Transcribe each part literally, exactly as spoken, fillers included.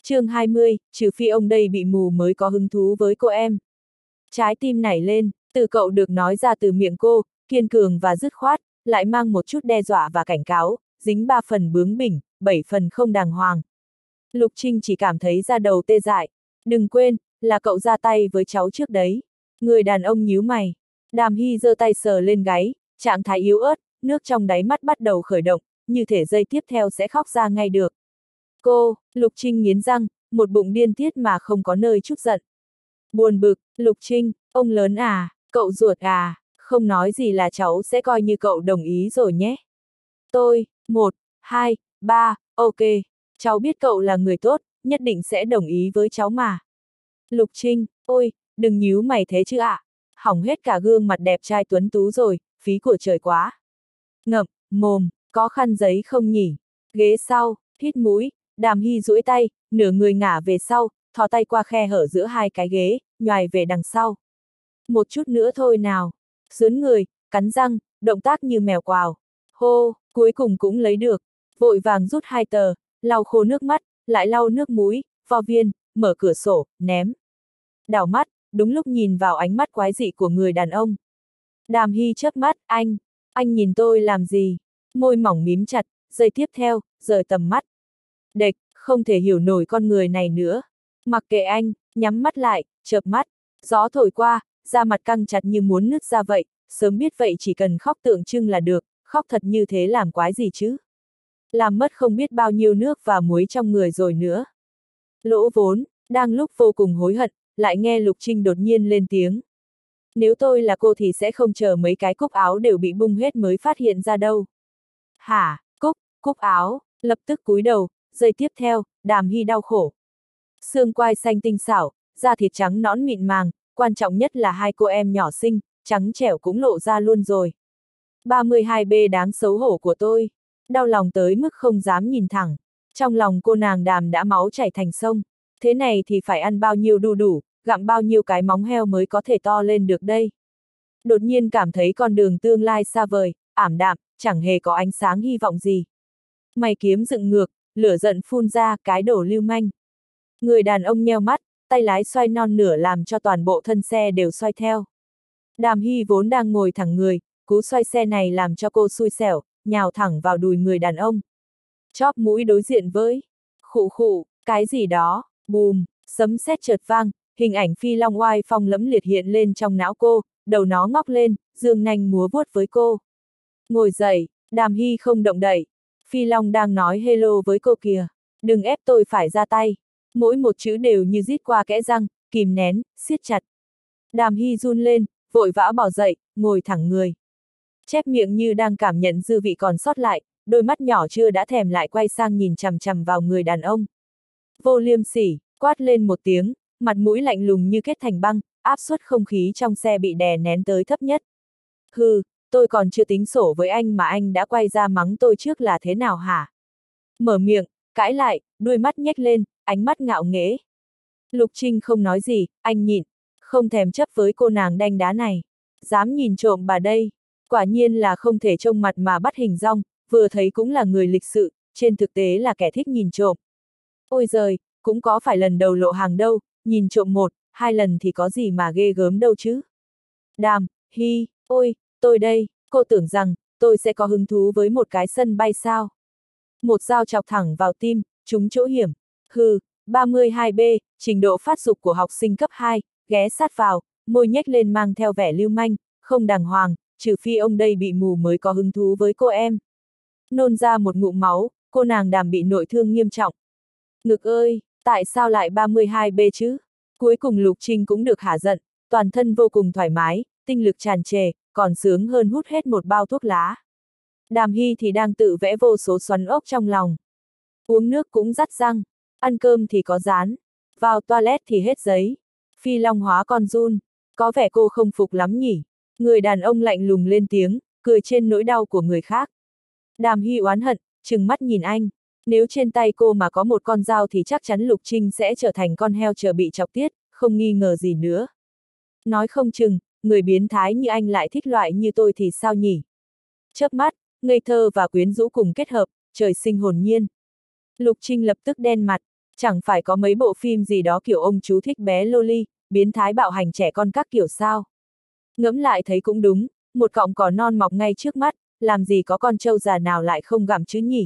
chương hai mươi, trừ phi ông đây bị mù mới có hứng thú với cô em. Trái tim nảy lên, từ cậu được nói ra từ miệng cô, kiên cường và dứt khoát, lại mang một chút đe dọa và cảnh cáo, dính ba phần bướng bỉnh, bảy phần không đàng hoàng. Lục Trinh chỉ cảm thấy da đầu tê dại. Đừng quên, là cậu ra tay với cháu trước đấy. Người đàn ông nhíu mày. Đàm Hy giơ tay sờ lên gáy, trạng thái yếu ớt, nước trong đáy mắt bắt đầu khởi động, như thể giây tiếp theo sẽ khóc ra ngay được. Cô, Lục Trinh nghiến răng, một bụng điên tiết mà không có nơi chút giận. Buồn bực, Lục Trinh, ông lớn à, cậu ruột à, không nói gì là cháu sẽ coi như cậu đồng ý rồi nhé. Tôi, một, hai, ba, ok, cháu biết cậu là người tốt, nhất định sẽ đồng ý với cháu mà. Lục Trinh, ôi, đừng nhíu mày thế chứ ạ. À. Hỏng hết cả gương mặt đẹp trai tuấn tú rồi, phí của trời quá. Ngậm, mồm, có khăn giấy không nhỉ? Ghế sau, hít mũi, Đàm Hy duỗi tay, nửa người ngả về sau, thò tay qua khe hở giữa hai cái ghế, nhoài về đằng sau. Một chút nữa thôi nào. Sướn người, cắn răng, động tác như mèo quào. Hô, cuối cùng cũng lấy được. Vội vàng rút hai tờ, lau khô nước mắt, lại lau nước mũi, vo viên, mở cửa sổ, ném. Đảo mắt, đúng lúc nhìn vào ánh mắt quái dị của người đàn ông. Đàm Hy chớp mắt, anh, anh nhìn tôi làm gì? Môi mỏng mím chặt, giây tiếp theo, rời tầm mắt. Đệch, không thể hiểu nổi con người này nữa. Mặc kệ anh, nhắm mắt lại, chợp mắt. Gió thổi qua, da mặt căng chặt như muốn nứt ra vậy, sớm biết vậy chỉ cần khóc tượng trưng là được, khóc thật như thế làm quái gì chứ? Làm mất không biết bao nhiêu nước và muối trong người rồi nữa. Lỗ vốn, đang lúc vô cùng hối hận, lại nghe Lục Trinh đột nhiên lên tiếng. Nếu tôi là cô thì sẽ không chờ mấy cái cúc áo đều bị bung hết mới phát hiện ra đâu. Hả, cúc, cúc áo, lập tức cúi đầu, giây tiếp theo, Đàm Hy đau khổ. Xương quai xanh tinh xảo, da thịt trắng nõn mịn màng, quan trọng nhất là hai cô em nhỏ xinh, trắng trẻo cũng lộ ra luôn rồi. ba mươi hai B đáng xấu hổ của tôi, đau lòng tới mức không dám nhìn thẳng. Trong lòng cô nàng Đàm đã máu chảy thành sông, thế này thì phải ăn bao nhiêu đu đủ, gặm bao nhiêu cái móng heo mới có thể to lên được đây. Đột nhiên cảm thấy con đường tương lai xa vời, ảm đạm, chẳng hề có ánh sáng hy vọng gì. Mày kiếm dựng ngược, lửa giận phun ra, cái đồ lưu manh. Người đàn ông nheo mắt, tay lái xoay non nửa làm cho toàn bộ thân xe đều xoay theo. Đàm Hy vốn đang ngồi thẳng người, cú xoay xe này làm cho cô xui xẻo, nhào thẳng vào đùi người đàn ông. Chóp mũi đối diện với, khụ khụ, cái gì đó, bùm, sấm sét chợt vang, hình ảnh phi long oai phong lẫm liệt hiện lên trong não cô, đầu nó ngóc lên, dương nanh múa vuốt với cô. Ngồi dậy, Đàm Hy không động đậy. Phi long đang nói hello với cô kìa, đừng ép tôi phải ra tay. Mỗi một chữ đều như rít qua kẽ răng, kìm nén, siết chặt. Đàm Hy run lên, vội vã bỏ dậy, ngồi thẳng người. Chép miệng như đang cảm nhận dư vị còn sót lại, đôi mắt nhỏ chưa đã thèm lại quay sang nhìn chằm chằm vào người đàn ông. Vô liêm sỉ, quát lên một tiếng, mặt mũi lạnh lùng như kết thành băng, áp suất không khí trong xe bị đè nén tới thấp nhất. Hừ, tôi còn chưa tính sổ với anh mà anh đã quay ra mắng tôi trước là thế nào hả? Mở miệng, cãi lại, đuôi mắt nhếch lên, ánh mắt ngạo nghễ. Lục Trinh không nói gì, anh nhịn, không thèm chấp với cô nàng đanh đá này. Dám nhìn trộm bà đây, quả nhiên là không thể trông mặt mà bắt hình dong, vừa thấy cũng là người lịch sự, trên thực tế là kẻ thích nhìn trộm. Ôi giời, cũng có phải lần đầu lộ hàng đâu, nhìn trộm một, hai lần thì có gì mà ghê gớm đâu chứ. Đàm, Hy, ôi, tôi đây, cô tưởng rằng, tôi sẽ có hứng thú với một cái sân bay sao. Một dao chọc thẳng vào tim, trúng chỗ hiểm. Hừ, ba mươi hai B, trình độ phát dục của học sinh cấp hai, ghé sát vào, môi nhếch lên mang theo vẻ lưu manh, không đàng hoàng, trừ phi ông đây bị mù mới có hứng thú với cô em. Nôn ra một ngụm máu, cô nàng Đàm bị nội thương nghiêm trọng. Ngực ơi, tại sao lại ba mươi hai B chứ? Cuối cùng Lục Trinh cũng được hả giận, toàn thân vô cùng thoải mái, tinh lực tràn trề, còn sướng hơn hút hết một bao thuốc lá. Đàm Hy thì đang tự vẽ vô số xoắn ốc trong lòng. Uống nước cũng dắt răng, ăn cơm thì có rán, vào toilet thì hết giấy. Phi long hóa con giun, có vẻ cô không phục lắm nhỉ. Người đàn ông lạnh lùng lên tiếng, cười trên nỗi đau của người khác. Đàm Hy oán hận, trừng mắt nhìn anh. Nếu trên tay cô mà có một con dao thì chắc chắn Lục Trinh sẽ trở thành con heo chờ bị chọc tiết, không nghi ngờ gì nữa. Nói không chừng, người biến thái như anh lại thích loại như tôi thì sao nhỉ? Chớp mắt, ngây thơ và quyến rũ cùng kết hợp, trời sinh hồn nhiên. Lục Trinh lập tức đen mặt, Chẳng phải có mấy bộ phim gì đó kiểu ông chú thích bé loli, biến thái bạo hành trẻ con các kiểu sao? Ngẫm lại thấy cũng đúng, một cọng cỏ non mọc ngay trước mắt, làm gì có con trâu già nào lại không gặm chứ nhỉ?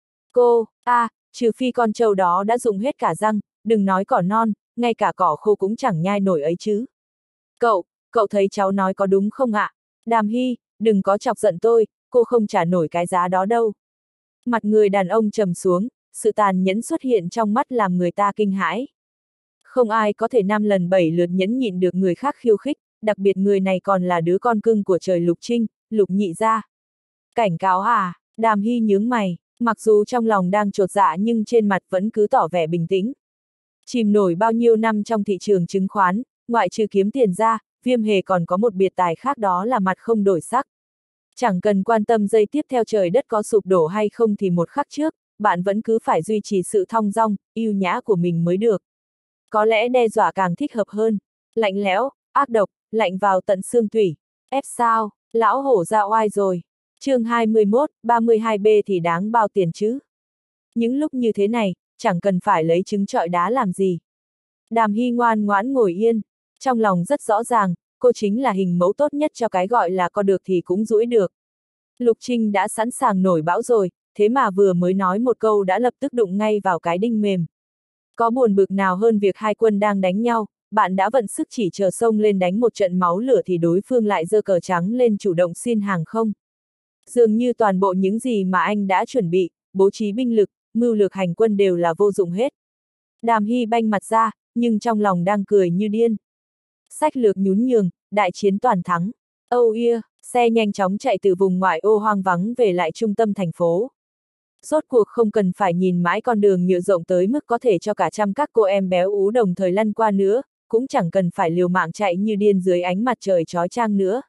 Cô, a, à, trừ phi con trâu đó đã dùng hết cả răng, đừng nói cỏ non, ngay cả cỏ khô cũng chẳng nhai nổi ấy chứ. Cậu, cậu thấy cháu nói có đúng không ạ? Đàm Hy, đừng có chọc giận tôi, cô không trả nổi cái giá đó đâu. Mặt người đàn ông trầm xuống, sự tàn nhẫn xuất hiện trong mắt làm người ta kinh hãi. Không ai có thể năm lần bảy lượt nhẫn nhịn được người khác khiêu khích, đặc biệt người này còn là đứa con cưng của trời Lục Trinh, Lục Nhị gia. Cảnh cáo à? Đàm Hy nhướng mày, mặc dù trong lòng đang chột dạ nhưng trên mặt vẫn cứ tỏ vẻ bình tĩnh. Chìm nổi bao nhiêu năm trong thị trường chứng khoán, ngoại trừ kiếm tiền ra, Viêm Hề còn có một biệt tài khác, đó là mặt không đổi sắc. Chẳng cần quan tâm giây tiếp theo trời đất có sụp đổ hay không thì một khắc trước, bạn vẫn cứ phải duy trì sự thong dong, yêu nhã của mình mới được. Có lẽ đe dọa càng thích hợp hơn. Lạnh lẽo, ác độc, lạnh vào tận xương tủy. Ép sao, lão hổ ra oai rồi. Chương hai mươi mốt, ba mươi hai B thì đáng bao tiền chứ. Những lúc như thế này, chẳng cần phải lấy trứng trọi đá làm gì. Đàm Hy ngoan ngoãn ngồi yên, trong lòng rất rõ ràng, cô chính là hình mẫu tốt nhất cho cái gọi là có được thì cũng duỗi được. Lục Trinh đã sẵn sàng nổi bão rồi, thế mà vừa mới nói một câu đã lập tức đụng ngay vào cái đinh mềm. Có buồn bực nào hơn việc hai quân đang đánh nhau, bạn đã vận sức chỉ chờ xông lên đánh một trận máu lửa thì đối phương lại giơ cờ trắng lên chủ động xin hàng không? Dường như toàn bộ những gì mà anh đã chuẩn bị, bố trí binh lực, mưu lược hành quân đều là vô dụng hết. Đàm Hy banh mặt ra, nhưng trong lòng đang cười như điên. Sách lược nhún nhường, đại chiến toàn thắng. Oh yeah, xe nhanh chóng chạy từ vùng ngoại ô hoang vắng về lại trung tâm thành phố. Rốt cuộc không cần phải nhìn mãi con đường nhựa rộng tới mức có thể cho cả trăm các cô em béo ú đồng thời lăn qua nữa, cũng chẳng cần phải liều mạng chạy như điên dưới ánh mặt trời chói chang nữa.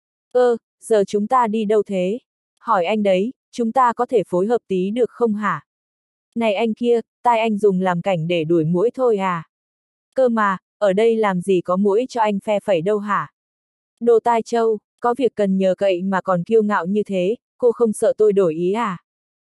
Ơ, giờ chúng ta đi đâu thế? Hỏi anh đấy, chúng ta có thể phối hợp tí được không hả? Này anh kia, tai anh dùng làm cảnh để đuổi muỗi thôi à? Cơ mà, ở đây làm gì có muỗi cho anh phe phẩy đâu hả? Đồ tai trâu, có việc cần nhờ cậy mà còn kiêu ngạo như thế, cô không sợ tôi đổi ý à?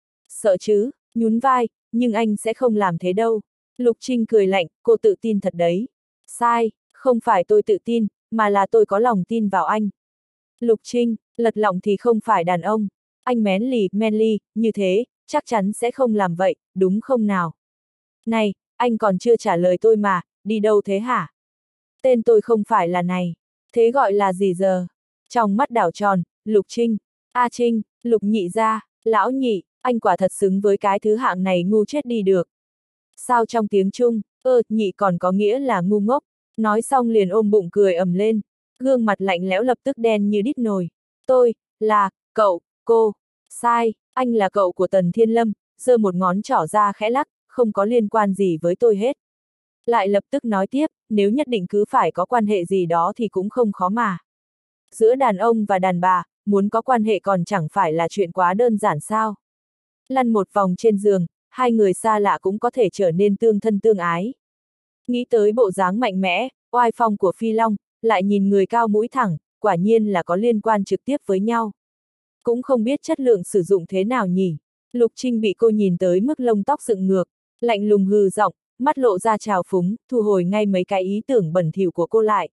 Sợ chứ, nhún vai, nhưng anh sẽ không làm thế đâu. Lục Trinh cười lạnh, cô tự tin thật đấy. Sai, không phải tôi tự tin, mà là tôi có lòng tin vào anh. Lục Trinh, lật lọng thì không phải đàn ông. Anh mén lì, men ly, như thế, chắc chắn sẽ không làm vậy, đúng không nào? Này, anh còn chưa trả lời tôi mà, đi đâu thế hả? Tên tôi không phải là này. Thế gọi là gì giờ? Trong mắt đảo tròn, Lục Trinh. A Trinh, Lục Nhị gia, lão nhị, anh quả thật xứng với cái thứ hạng này ngu chết đi được. Sao trong tiếng Trung, ơ, nhị còn có nghĩa là ngu ngốc. Nói xong liền ôm bụng cười ầm lên. Gương mặt lạnh lẽo lập tức đen như đít nồi. Tôi, là, cậu, cô. Sai, anh là cậu của Tần Thiên Lâm, giơ một ngón trỏ ra khẽ lắc, không có liên quan gì với tôi hết. Lại lập tức nói tiếp, nếu nhất định cứ phải có quan hệ gì đó thì cũng không khó mà. Giữa đàn ông và đàn bà, muốn có quan hệ còn chẳng phải là chuyện quá đơn giản sao. Lăn một vòng trên giường, hai người xa lạ cũng có thể trở nên tương thân tương ái. Nghĩ tới bộ dáng mạnh mẽ, oai phong của Phi Long, lại nhìn người cao mũi thẳng, quả nhiên là có liên quan trực tiếp với nhau. Cũng không biết chất lượng sử dụng thế nào nhỉ. Lục Trinh bị cô nhìn tới mức lông tóc dựng ngược, lạnh lùng hừ giọng, mắt lộ ra trào phúng, thu hồi ngay mấy cái ý tưởng bẩn thỉu của cô lại.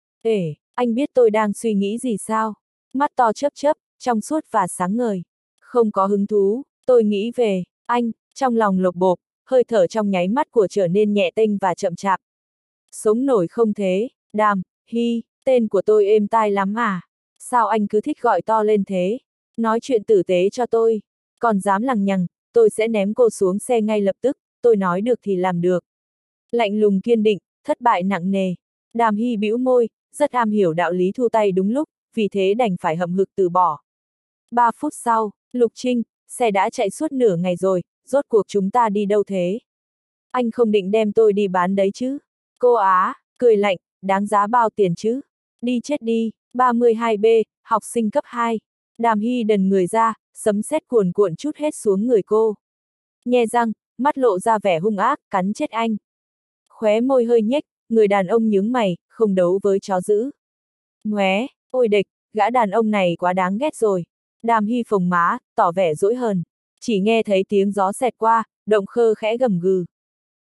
Ê, anh biết tôi đang suy nghĩ gì sao? Mắt to chớp chớp, trong suốt và sáng ngời. Không có hứng thú, tôi nghĩ về, anh, trong lòng lộc bộp, hơi thở trong nháy mắt của trở nên nhẹ tênh và chậm chạp. Sống nổi không thế, Đàm, Hy, tên của tôi êm tai lắm à? Sao anh cứ thích gọi to lên thế? Nói chuyện tử tế cho tôi. Còn dám lằng nhằng, tôi sẽ ném cô xuống xe ngay lập tức, tôi nói được thì làm được. Lạnh lùng kiên định, thất bại nặng nề. Đàm Hy bĩu môi, rất am hiểu đạo lý thu tay đúng lúc, vì thế đành phải hậm hực từ bỏ. Ba phút sau, Lục Trinh, xe đã chạy suốt nửa ngày rồi, rốt cuộc chúng ta đi đâu thế? Anh không định đem tôi đi bán đấy chứ? Cô Á, cười lạnh, đáng giá bao tiền chứ? Đi chết đi, ba mươi hai B, học sinh cấp hai. Đàm Hy đần người ra, sấm sét cuồn cuộn chút hết xuống người cô. Nhe răng, mắt lộ ra vẻ hung ác, cắn chết anh. Khóe môi hơi nhếch, người đàn ông nhướng mày, không đấu với chó dữ. Ngoé, ôi địch, gã đàn ông này quá đáng ghét rồi. Đàm Hy phồng má, tỏ vẻ dỗi hờn. Chỉ nghe thấy tiếng gió xẹt qua, động khơ khẽ gầm gừ.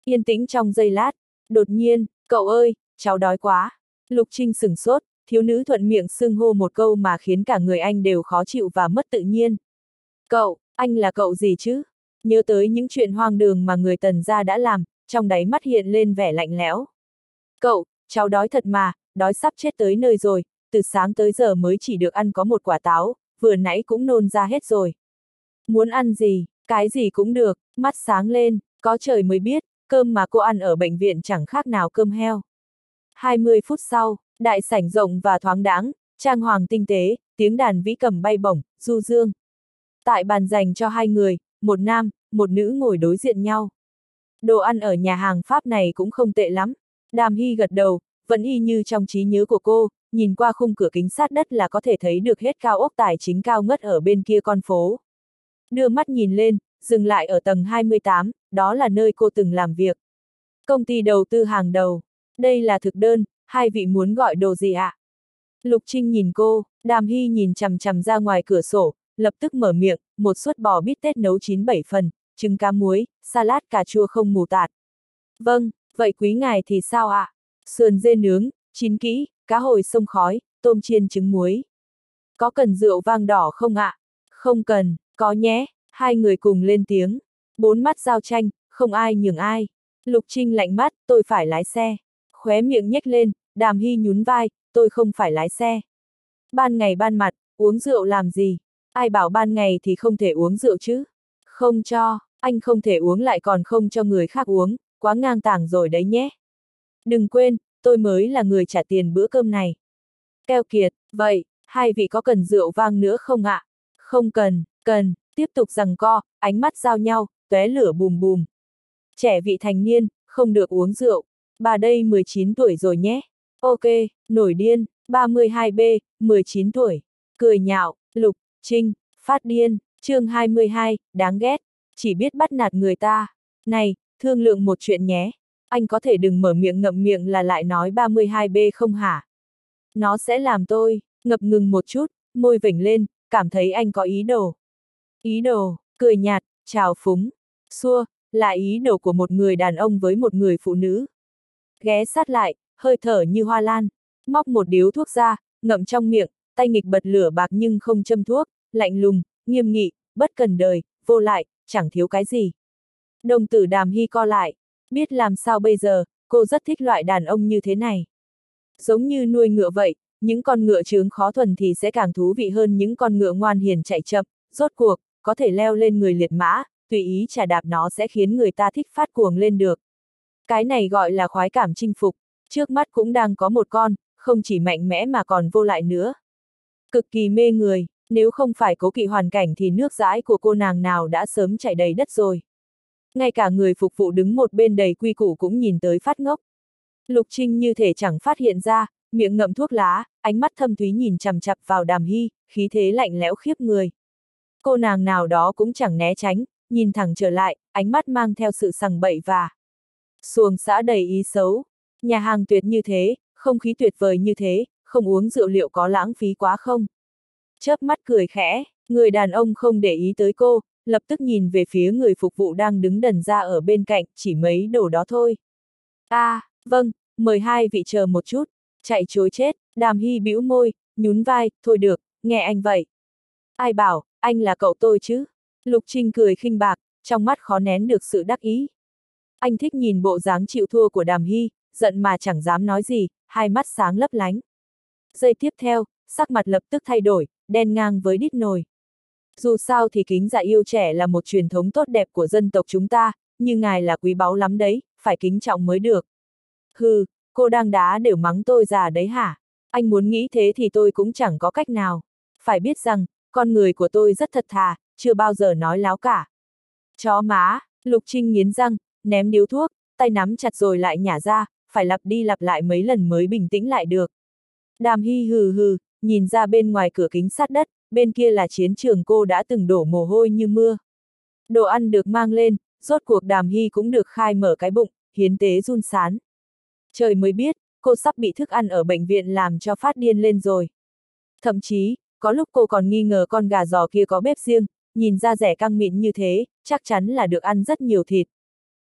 Yên tĩnh trong giây lát, đột nhiên, cậu ơi, cháu đói quá. Lục Trinh sửng sốt, thiếu nữ thuận miệng xưng hô một câu mà khiến cả người anh đều khó chịu và mất tự nhiên. Cậu, anh là cậu gì chứ? Nhớ tới những chuyện hoang đường mà người Tần gia đã làm, trong đáy mắt hiện lên vẻ lạnh lẽo. Cậu, cháu đói thật mà, đói sắp chết tới nơi rồi, từ sáng tới giờ mới chỉ được ăn có một quả táo, vừa nãy cũng nôn ra hết rồi. Muốn ăn gì, cái gì cũng được, mắt sáng lên, có trời mới biết, cơm mà cô ăn ở bệnh viện chẳng khác nào cơm heo. hai mươi phút sau, đại sảnh rộng và thoáng đãng, trang hoàng tinh tế, tiếng đàn vĩ cầm bay bổng, du dương. Tại bàn dành cho hai người, một nam, một nữ ngồi đối diện nhau. Đồ ăn ở nhà hàng Pháp này cũng không tệ lắm. Đàm Hy gật đầu, vẫn y như trong trí nhớ của cô, nhìn qua khung cửa kính sát đất là có thể thấy được hết cao ốc tài chính cao ngất ở bên kia con phố. Đưa mắt nhìn lên, dừng lại ở tầng hai mươi tám, đó là nơi cô từng làm việc. Công ty đầu tư hàng đầu. Đây là thực đơn, hai vị muốn gọi đồ gì ạ? À? Lục Trinh nhìn cô, Đàm Hy nhìn chằm chằm ra ngoài cửa sổ, lập tức mở miệng, một suất bò bít tết nấu chín bảy phần, trứng cá muối, salad cà chua không mù tạt. Vâng, vậy quý ngài thì sao ạ? À? Sườn dê nướng, chín kỹ, cá hồi sông khói, tôm chiên trứng muối. Có cần rượu vang đỏ không ạ? À? Không cần, có nhé, hai người cùng lên tiếng. Bốn mắt giao tranh, không ai nhường ai. Lục Trinh lạnh mắt, tôi phải lái xe. Khóe miệng nhếch lên, Đàm Hy nhún vai, tôi không phải lái xe. Ban ngày ban mặt, uống rượu làm gì? Ai bảo ban ngày thì không thể uống rượu chứ? Không cho, anh không thể uống lại còn không cho người khác uống, quá ngang tàng rồi đấy nhé. Đừng quên, tôi mới là người trả tiền bữa cơm này. Keo kiệt, vậy, hai vị có cần rượu vang nữa không ạ? À? Không cần, cần, tiếp tục giằng co, ánh mắt giao nhau, tóe lửa bùm bùm. Trẻ vị thành niên, không được uống rượu. Bà đây mười chín tuổi rồi nhé. Ok, nổi điên, ba mươi hai B, mười chín tuổi. Cười nhạo, Lục Trinh, phát điên, chương hai mươi hai, đáng ghét. Chỉ biết bắt nạt người ta. Này, thương lượng một chuyện nhé. Anh có thể đừng mở miệng ngậm miệng là lại nói ba mươi hai B không hả? Nó sẽ làm tôi, ngập ngừng một chút, môi vểnh lên, cảm thấy anh có ý đồ. Ý đồ, cười nhạt, trào phúng, xua, là ý đồ của một người đàn ông với một người phụ nữ. Ghé sát lại, hơi thở như hoa lan, móc một điếu thuốc ra, ngậm trong miệng, tay nghịch bật lửa bạc nhưng không châm thuốc, lạnh lùng, nghiêm nghị, bất cần đời, vô lại, chẳng thiếu cái gì. Đồng tử Đàm Hy co lại, biết làm sao bây giờ, cô rất thích loại đàn ông như thế này. Giống như nuôi ngựa vậy, những con ngựa chướng khó thuần thì sẽ càng thú vị hơn những con ngựa ngoan hiền chạy chậm, rốt cuộc, có thể leo lên người liệt mã, tùy ý chà đạp nó sẽ khiến người ta thích phát cuồng lên được. Cái này gọi là khoái cảm chinh phục, trước mắt cũng đang có một con, không chỉ mạnh mẽ mà còn vô lại nữa. Cực kỳ mê người, nếu không phải cố kỵ hoàn cảnh thì nước dãi của cô nàng nào đã sớm chảy đầy đất rồi. Ngay cả người phục vụ đứng một bên đầy quy củ cũng nhìn tới phát ngốc. Lục Trinh như thể chẳng phát hiện ra, miệng ngậm thuốc lá, ánh mắt thâm thúy nhìn chằm chằm vào Đàm Hy, khí thế lạnh lẽo khiếp người. Cô nàng nào đó cũng chẳng né tránh, nhìn thẳng trở lại, ánh mắt mang theo sự sằng bậy và xuồng xã đầy ý xấu. Nhà hàng tuyệt như thế, không khí tuyệt vời như thế, không uống rượu liệu có lãng phí quá không? Chớp mắt cười khẽ, người đàn ông không để ý tới cô, lập tức nhìn về phía người phục vụ đang đứng đần ra ở bên cạnh, chỉ mấy đồ đó thôi. À, vâng, mời hai vị chờ một chút, chạy chối chết, Đàm Hy bĩu môi, nhún vai, thôi được, nghe anh vậy. Ai bảo, anh là cậu tôi chứ? Lục Trinh cười khinh bạc, trong mắt khó nén được sự đắc ý. Anh thích nhìn bộ dáng chịu thua của Đàm Hy, giận mà chẳng dám nói gì, hai mắt sáng lấp lánh. Giây tiếp theo, sắc mặt lập tức thay đổi, đen ngang với đít nồi. Dù sao thì kính dạ yêu trẻ là một truyền thống tốt đẹp của dân tộc chúng ta, nhưng ngài là quý báu lắm đấy, phải kính trọng mới được. Hừ, cô đang đá đều mắng tôi già đấy hả? Anh muốn nghĩ thế thì tôi cũng chẳng có cách nào. Phải biết rằng, con người của tôi rất thật thà, chưa bao giờ nói láo cả. Chó má, Lục Trinh nghiến răng, ném điếu thuốc, tay nắm chặt rồi lại nhả ra, phải lặp đi lặp lại mấy lần mới bình tĩnh lại được. Đàm Hy hừ hừ, nhìn ra bên ngoài cửa kính sát đất, bên kia là chiến trường cô đã từng đổ mồ hôi như mưa. Đồ ăn được mang lên, rốt cuộc Đàm Hy cũng được khai mở cái bụng, hiến tế run sán. Trời mới biết, cô sắp bị thức ăn ở bệnh viện làm cho phát điên lên rồi. Thậm chí, có lúc cô còn nghi ngờ con gà giò kia có bếp riêng, nhìn ra rẻ căng mịn như thế, chắc chắn là được ăn rất nhiều thịt.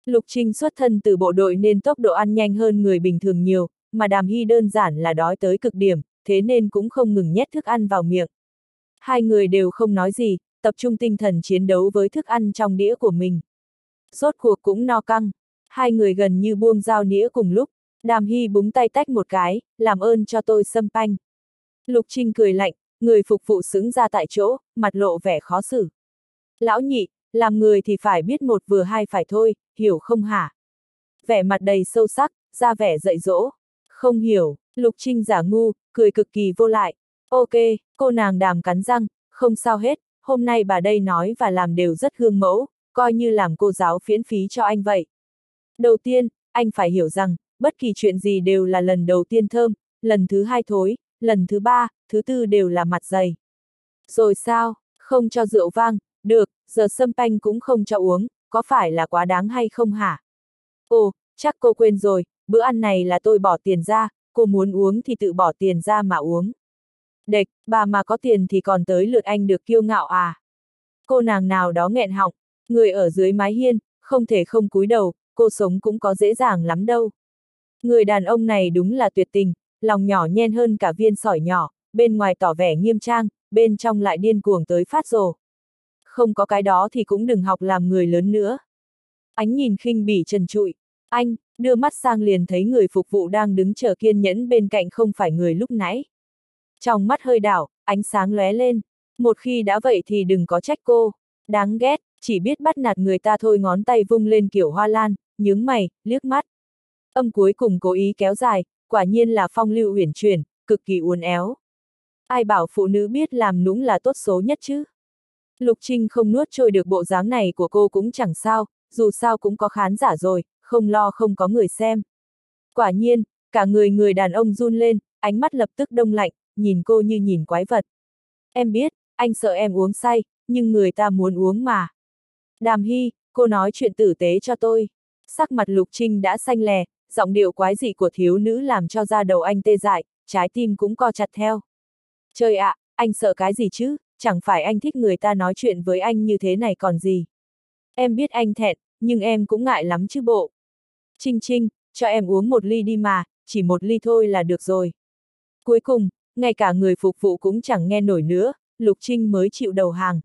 Lục Trinh xuất thân từ bộ đội nên tốc độ ăn nhanh hơn người bình thường nhiều, mà Đàm Hy đơn giản là đói tới cực điểm, thế nên cũng không ngừng nhét thức ăn vào miệng. Hai người đều không nói gì, tập trung tinh thần chiến đấu với thức ăn trong đĩa của mình. Rốt cuộc cũng no căng, hai người gần như buông dao nĩa cùng lúc, Đàm Hy búng tay tách một cái, làm ơn cho tôi sâm panh. Lục Trinh cười lạnh, người phục vụ sững ra tại chỗ, mặt lộ vẻ khó xử. Lão nhị, làm người thì phải biết một vừa hai phải thôi, hiểu không hả? Vẻ mặt đầy sâu sắc, ra vẻ dạy dỗ. Không hiểu, Lục Trinh giả ngu, cười cực kỳ vô lại. Ok, cô nàng Đàm cắn răng, không sao hết, hôm nay bà đây nói và làm đều rất gương mẫu, coi như làm cô giáo miễn phí cho anh vậy. Đầu tiên, anh phải hiểu rằng, bất kỳ chuyện gì đều là lần đầu tiên thơm, lần thứ hai thối, lần thứ ba, thứ tư đều là mặt dày. Rồi sao, không cho rượu vang, được, giờ sâm panh cũng không cho uống, có phải là quá đáng hay không hả? Ồ, chắc cô quên rồi, bữa ăn này là tôi bỏ tiền ra, cô muốn uống thì tự bỏ tiền ra mà uống. Đệch, bà mà có tiền thì còn tới lượt anh được kiêu ngạo à? Cô nàng nào đó nghẹn họng, người ở dưới mái hiên, không thể không cúi đầu, cô sống cũng có dễ dàng lắm đâu. Người đàn ông này đúng là tuyệt tình, lòng nhỏ nhen hơn cả viên sỏi nhỏ, bên ngoài tỏ vẻ nghiêm trang, bên trong lại điên cuồng tới phát rồ. Không có cái đó thì cũng đừng học làm người lớn nữa. Ánh nhìn khinh bỉ trần trụi, anh, đưa mắt sang liền thấy người phục vụ đang đứng chờ kiên nhẫn bên cạnh không phải người lúc nãy. Trong mắt hơi đảo, ánh sáng lóe lên, một khi đã vậy thì đừng có trách cô, đáng ghét, chỉ biết bắt nạt người ta thôi, ngón tay vung lên kiểu hoa lan, nhướng mày, liếc mắt. Âm cuối cùng cố ý kéo dài, quả nhiên là phong lưu uyển chuyển, cực kỳ uốn éo. Ai bảo phụ nữ biết làm nũng là tốt số nhất chứ? Lục Trinh không nuốt trôi được bộ dáng này của cô cũng chẳng sao, dù sao cũng có khán giả rồi, không lo không có người xem. Quả nhiên, cả người người đàn ông run lên, ánh mắt lập tức đông lạnh, nhìn cô như nhìn quái vật. Em biết, anh sợ em uống say, nhưng người ta muốn uống mà. Đàm Hy, cô nói chuyện tử tế cho tôi. Sắc mặt Lục Trinh đã xanh lè, giọng điệu quái dị của thiếu nữ làm cho da đầu anh tê dại, trái tim cũng co chặt theo. Trời ạ, à, anh sợ cái gì chứ, chẳng phải anh thích người ta nói chuyện với anh như thế này còn gì. Em biết anh thẹn, nhưng em cũng ngại lắm chứ bộ. Trinh Trinh, cho em uống một ly đi mà, chỉ một ly thôi là được rồi. Cuối cùng, ngay cả người phục vụ cũng chẳng nghe nổi nữa, Lục Trinh mới chịu đầu hàng.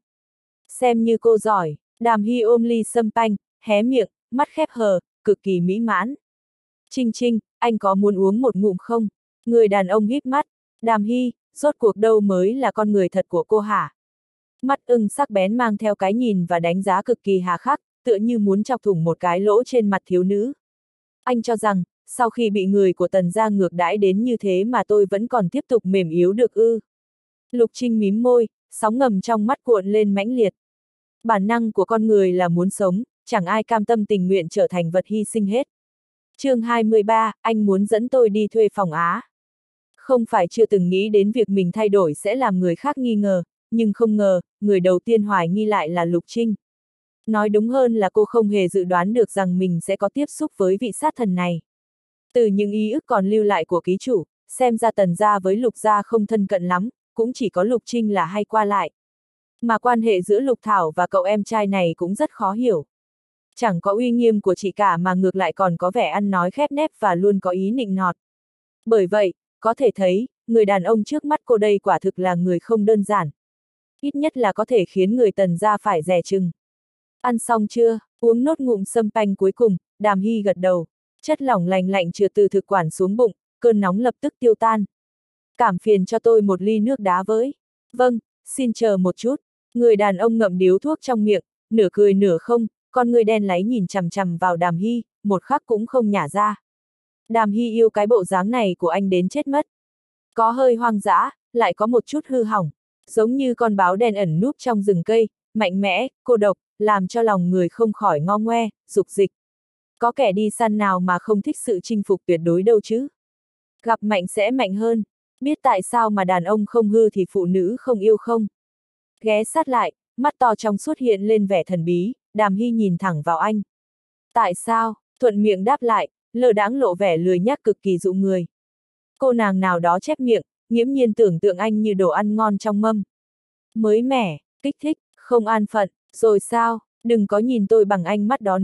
Xem như cô giỏi, Đàm Hy ôm ly sâm panh, hé miệng, mắt khép hờ, cực kỳ mỹ mãn. Trinh Trinh, anh có muốn uống một ngụm không? Người đàn ông híp mắt, Đàm Hy, rốt cuộc đâu mới là con người thật của cô hả? Mắt ưng sắc bén mang theo cái nhìn và đánh giá cực kỳ hà khắc, tựa như muốn chọc thủng một cái lỗ trên mặt thiếu nữ. Anh cho rằng, sau khi bị người của Tần gia ngược đãi đến như thế mà tôi vẫn còn tiếp tục mềm yếu được ư? Lục Trinh mím môi, sóng ngầm trong mắt cuộn lên mãnh liệt. Bản năng của con người là muốn sống, chẳng ai cam tâm tình nguyện trở thành vật hy sinh hết. chương hai mươi ba, anh muốn dẫn tôi đi thuê phòng Á. Không phải chưa từng nghĩ đến việc mình thay đổi sẽ làm người khác nghi ngờ, nhưng không ngờ, người đầu tiên hoài nghi lại là Lục Trinh. Nói đúng hơn là cô không hề dự đoán được rằng mình sẽ có tiếp xúc với vị sát thần này. Từ những ý ức còn lưu lại của ký chủ, xem ra Tần gia với Lục gia không thân cận lắm, cũng chỉ có Lục Trinh là hay qua lại. Mà quan hệ giữa Lục Thảo và cậu em trai này cũng rất khó hiểu. Chẳng có uy nghiêm của chị cả mà ngược lại còn có vẻ ăn nói khép nép và luôn có ý nịnh nọt. Bởi vậy, có thể thấy, người đàn ông trước mắt cô đây quả thực là người không đơn giản. Ít nhất là có thể khiến người Tần gia phải dè chừng. Ăn xong chưa, uống nốt ngụm sâm panh cuối cùng, Đàm Hy gật đầu. Chất lỏng lành lạnh trượt từ thực quản xuống bụng, cơn nóng lập tức tiêu tan. Cảm phiền cho tôi một ly nước đá với. Vâng, xin chờ một chút. Người đàn ông ngậm điếu thuốc trong miệng, nửa cười nửa không, con người đen láy nhìn chằm chằm vào Đàm Hy, một khắc cũng không nhả ra. Đàm Hy yêu cái bộ dáng này của anh đến chết mất. Có hơi hoang dã, lại có một chút hư hỏng, giống như con báo đen ẩn núp trong rừng cây, mạnh mẽ, cô độc, làm cho lòng người không khỏi ngo ngoe, dục dịch. Có kẻ đi săn nào mà không thích sự chinh phục tuyệt đối đâu chứ. Gặp mạnh sẽ mạnh hơn, biết tại sao mà đàn ông không hư thì phụ nữ không yêu không. Ghé sát lại, mắt to trong suốt hiện lên vẻ thần bí, Đàm Hy nhìn thẳng vào anh. Tại sao, thuận miệng đáp lại, lơ đãng lộ vẻ lười nhác cực kỳ dụ người. Cô nàng nào đó chép miệng, nghiễm nhiên tưởng tượng anh như đồ ăn ngon trong mâm. Mới mẻ, kích thích, không an phận, rồi sao, đừng có nhìn tôi bằng ánh mắt đó nữa,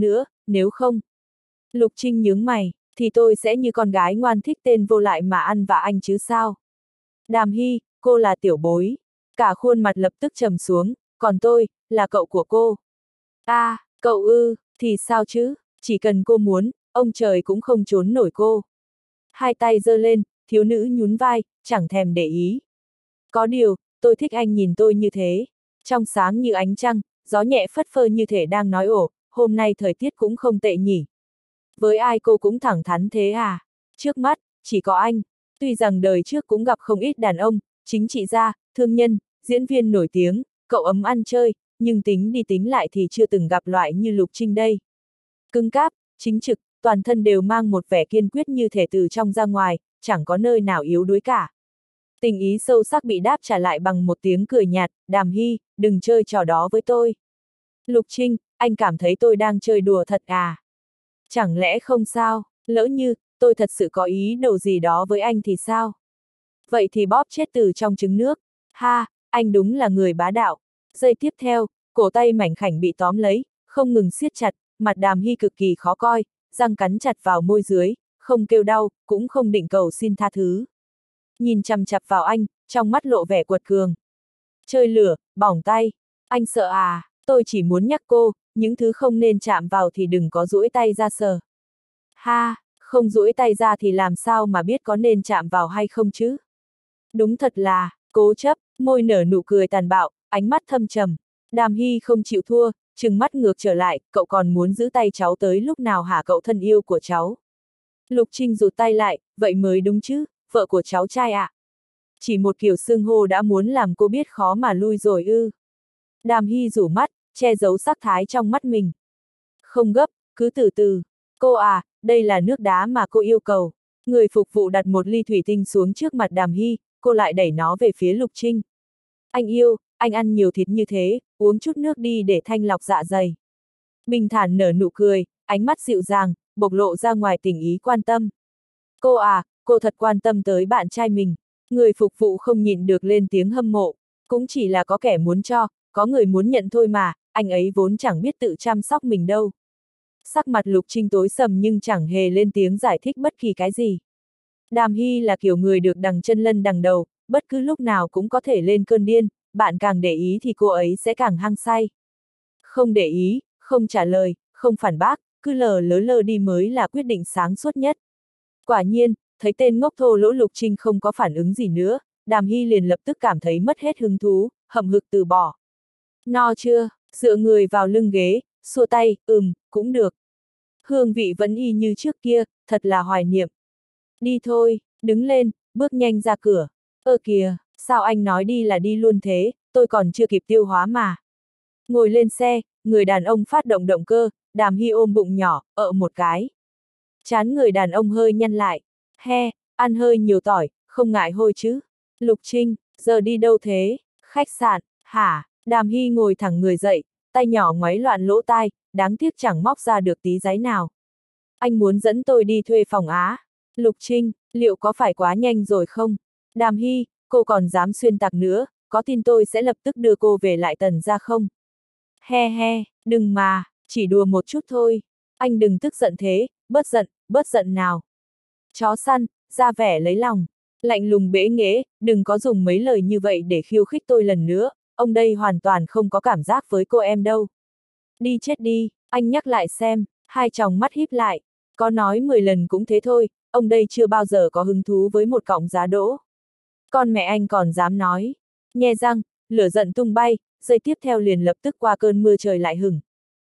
nếu không. Lục Trinh nhướng mày, thì tôi sẽ như con gái ngoan thích tên vô lại mà ăn vạ anh chứ sao. Đàm Hy, cô là tiểu bối. Cả khuôn mặt lập tức trầm xuống, còn tôi, là cậu của cô. a à, cậu ư, thì sao chứ, chỉ cần cô muốn, ông trời cũng không trốn nổi cô. Hai tay giơ lên, thiếu nữ nhún vai, chẳng thèm để ý. Có điều, tôi thích anh nhìn tôi như thế. Trong sáng như ánh trăng, gió nhẹ phất phơ như thể đang nói ồ, hôm nay thời tiết cũng không tệ nhỉ. Với ai cô cũng thẳng thắn thế à? Trước mắt, chỉ có anh. Tuy rằng đời trước cũng gặp không ít đàn ông, chính trị gia, thương nhân, diễn viên nổi tiếng, cậu ấm ăn chơi, nhưng tính đi tính lại thì chưa từng gặp loại như Lục Trinh đây. Cứng cáp, chính trực, toàn thân đều mang một vẻ kiên quyết như thể từ trong ra ngoài, chẳng có nơi nào yếu đuối cả. Tình ý sâu sắc bị đáp trả lại bằng một tiếng cười nhạt, Đàm Hy, đừng chơi trò đó với tôi. Lục Trinh, anh cảm thấy tôi đang chơi đùa thật à? Chẳng lẽ không sao, lỡ như, tôi thật sự có ý đồ gì đó với anh thì sao? Vậy thì bóp chết từ trong trứng nước. Ha, anh đúng là người bá đạo. Giây tiếp theo, cổ tay mảnh khảnh bị tóm lấy, không ngừng siết chặt, mặt Đàm Hy cực kỳ khó coi, răng cắn chặt vào môi dưới, không kêu đau, cũng không định cầu xin tha thứ. Nhìn chằm chặp vào anh, trong mắt lộ vẻ quật cường. Chơi lửa, bỏng tay. Anh sợ à, tôi chỉ muốn nhắc cô, những thứ không nên chạm vào thì đừng có duỗi tay ra sờ. Ha, không duỗi tay ra thì làm sao mà biết có nên chạm vào hay không chứ? Đúng thật là, cố chấp, môi nở nụ cười tàn bạo, ánh mắt thâm trầm. Đàm Hy không chịu thua, trừng mắt ngược trở lại, cậu còn muốn giữ tay cháu tới lúc nào hả cậu thân yêu của cháu? Lục Trinh rụt tay lại, vậy mới đúng chứ, vợ của cháu trai ạ. À? Chỉ một kiểu xưng hô đã muốn làm cô biết khó mà lui rồi ư. Đàm Hy rủ mắt, che giấu sắc thái trong mắt mình. Không gấp, cứ từ từ. Cô à, đây là nước đá mà cô yêu cầu. Người phục vụ đặt một ly thủy tinh xuống trước mặt Đàm Hy, cô lại đẩy nó về phía Lục Trinh. Anh yêu, anh ăn nhiều thịt như thế, uống chút nước đi để thanh lọc dạ dày. Bình thản nở nụ cười, ánh mắt dịu dàng, bộc lộ ra ngoài tình ý quan tâm. Cô à, cô thật quan tâm tới bạn trai mình. Người phục vụ không nhịn được lên tiếng hâm mộ. Cũng chỉ là có kẻ muốn cho, có người muốn nhận thôi mà, anh ấy vốn chẳng biết tự chăm sóc mình đâu. Sắc mặt Lục Trinh tối sầm nhưng chẳng hề lên tiếng giải thích bất kỳ cái gì. Đàm Hy là kiểu người được đằng chân lân đằng đầu, bất cứ lúc nào cũng có thể lên cơn điên, bạn càng để ý thì cô ấy sẽ càng hăng say. Không để ý, không trả lời, không phản bác, cứ lờ lớ lơ đi mới là quyết định sáng suốt nhất. Quả nhiên, thấy tên ngốc thô lỗ Lục Trinh không có phản ứng gì nữa, Đàm Hy liền lập tức cảm thấy mất hết hứng thú, hậm hực từ bỏ. No chưa, dựa người vào lưng ghế, xua tay, ừm, cũng được. Hương vị vẫn y như trước kia, thật là hoài niệm. Đi thôi, đứng lên, bước nhanh ra cửa. Ơ kìa, sao anh nói đi là đi luôn thế, tôi còn chưa kịp tiêu hóa mà. Ngồi lên xe, người đàn ông phát động động cơ, Đàm Hy ôm bụng nhỏ, ợ một cái. Chán người đàn ông hơi nhăn lại. He, ăn hơi nhiều tỏi, không ngại hôi chứ. Lục Trinh, giờ đi đâu thế? Khách sạn, hả? Đàm Hy ngồi thẳng người dậy, tay nhỏ ngoáy loạn lỗ tai, đáng tiếc chẳng móc ra được tí giấy nào. Anh muốn dẫn tôi đi thuê phòng á? Lục Trinh, liệu có phải quá nhanh rồi không? Đàm Hy, cô còn dám xuyên tạc nữa, có tin tôi sẽ lập tức đưa cô về lại Tần gia không? He he, đừng mà, chỉ đùa một chút thôi. Anh đừng tức giận thế, bớt giận, bớt giận nào. Chó săn, ra vẻ lấy lòng. Lạnh lùng bẽ nghễ, đừng có dùng mấy lời như vậy để khiêu khích tôi lần nữa, ông đây hoàn toàn không có cảm giác với cô em đâu. Đi chết đi, anh nhắc lại xem, hai tròng mắt híp lại. Có nói mười lần cũng thế thôi, ông đây chưa bao giờ có hứng thú với một cọng giá đỗ. Con mẹ anh còn dám nói. Nhe răng, lửa giận tung bay, giây tiếp theo liền lập tức qua cơn mưa trời lại hửng.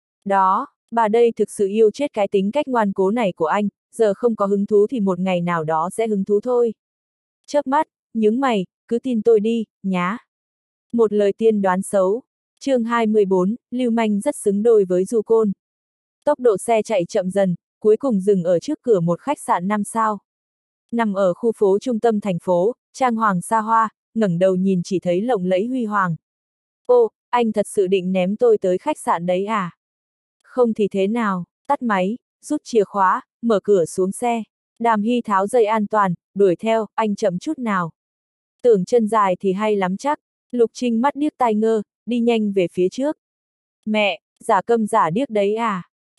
Đó, bà đây thực sự yêu chết cái tính cách ngoan cố này của anh, giờ không có hứng thú thì một ngày nào đó sẽ hứng thú thôi. Chớp mắt, nhướng mày, cứ tin tôi đi, nhá. Một lời tiên đoán xấu. Chương hai mươi bốn, lưu manh rất xứng đôi với du côn. Tốc độ xe chạy chậm dần, cuối cùng dừng ở trước cửa một khách sạn năm sao. Nằm ở khu phố trung tâm thành phố, trang hoàng xa hoa, ngẩng đầu nhìn chỉ thấy lộng lẫy huy hoàng. Ô, anh thật sự định ném tôi tới khách sạn đấy à? Không thì thế nào, tắt máy, rút chìa khóa, mở cửa xuống xe. Đàm Hy tháo dây an toàn, đuổi theo, anh chậm chút nào. Tưởng chân dài thì hay lắm chắc. Lục Trinh mắt điếc tai ngơ, đi nhanh về phía trước. Mẹ, giả câm giả điếc đấy à?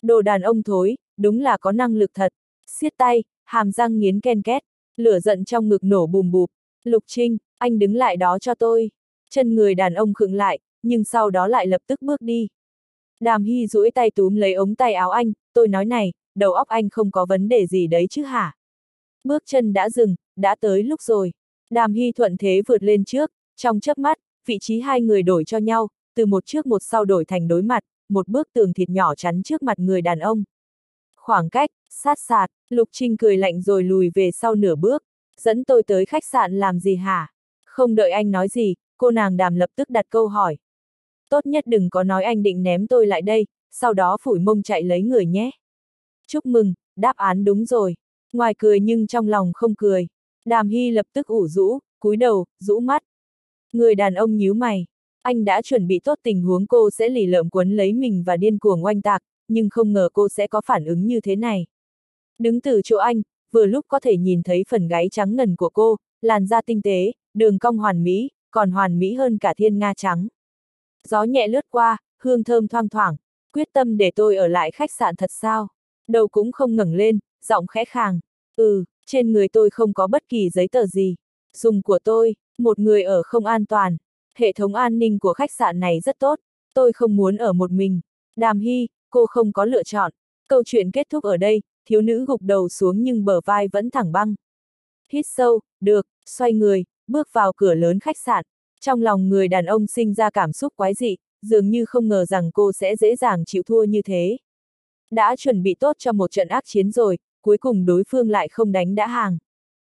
Đồ đàn ông thối, đúng là có năng lực thật. Siết tay, hàm răng nghiến ken két, lửa giận trong ngực nổ bùm bụp. Lục Trinh, anh đứng lại đó cho tôi. Chân người đàn ông khựng lại, nhưng sau đó lại lập tức bước đi. Đàm Hy duỗi tay túm lấy ống tay áo anh, tôi nói này, đầu óc anh không có vấn đề gì đấy chứ hả? Bước chân đã dừng, đã tới lúc rồi. Đàm Hy thuận thế vượt lên trước, trong chớp mắt, vị trí hai người đổi cho nhau, từ một trước một sau đổi thành đối mặt, một bức tường thịt nhỏ chắn trước mặt người đàn ông. Khoảng cách, sát sạt, Lục Trinh cười lạnh rồi lùi về sau nửa bước, dẫn tôi tới khách sạn làm gì hả? Không đợi anh nói gì, cô nàng Đàm lập tức đặt câu hỏi. Tốt nhất đừng có nói anh định ném tôi lại đây, sau đó phủi mông chạy lấy người nhé. Chúc mừng, đáp án đúng rồi. Ngoài cười nhưng trong lòng không cười. Đàm Hy lập tức ủ rũ, cúi đầu, rũ mắt. Người đàn ông nhíu mày. Anh đã chuẩn bị tốt tình huống cô sẽ lì lợm quấn lấy mình và điên cuồng oanh tạc, nhưng không ngờ cô sẽ có phản ứng như thế này. Đứng từ chỗ anh, vừa lúc có thể nhìn thấy phần gáy trắng ngần của cô, làn da tinh tế, đường cong hoàn mỹ, còn hoàn mỹ hơn cả thiên nga trắng. Gió nhẹ lướt qua, hương thơm thoang thoảng, quyết tâm để tôi ở lại khách sạn thật sao? Đầu cũng không ngẩng lên, giọng khẽ khàng. Ừ, trên người tôi không có bất kỳ giấy tờ gì. Dùng của tôi, một người ở không an toàn. Hệ thống an ninh của khách sạn này rất tốt, tôi không muốn ở một mình. Đàm Hy, cô không có lựa chọn. Câu chuyện kết thúc ở đây, thiếu nữ gục đầu xuống nhưng bờ vai vẫn thẳng băng. Hít sâu, được, xoay người, bước vào cửa lớn khách sạn. Trong lòng người đàn ông sinh ra cảm xúc quái dị, dường như không ngờ rằng cô sẽ dễ dàng chịu thua như thế. Đã chuẩn bị tốt cho một trận ác chiến rồi, cuối cùng đối phương lại không đánh đã hàng.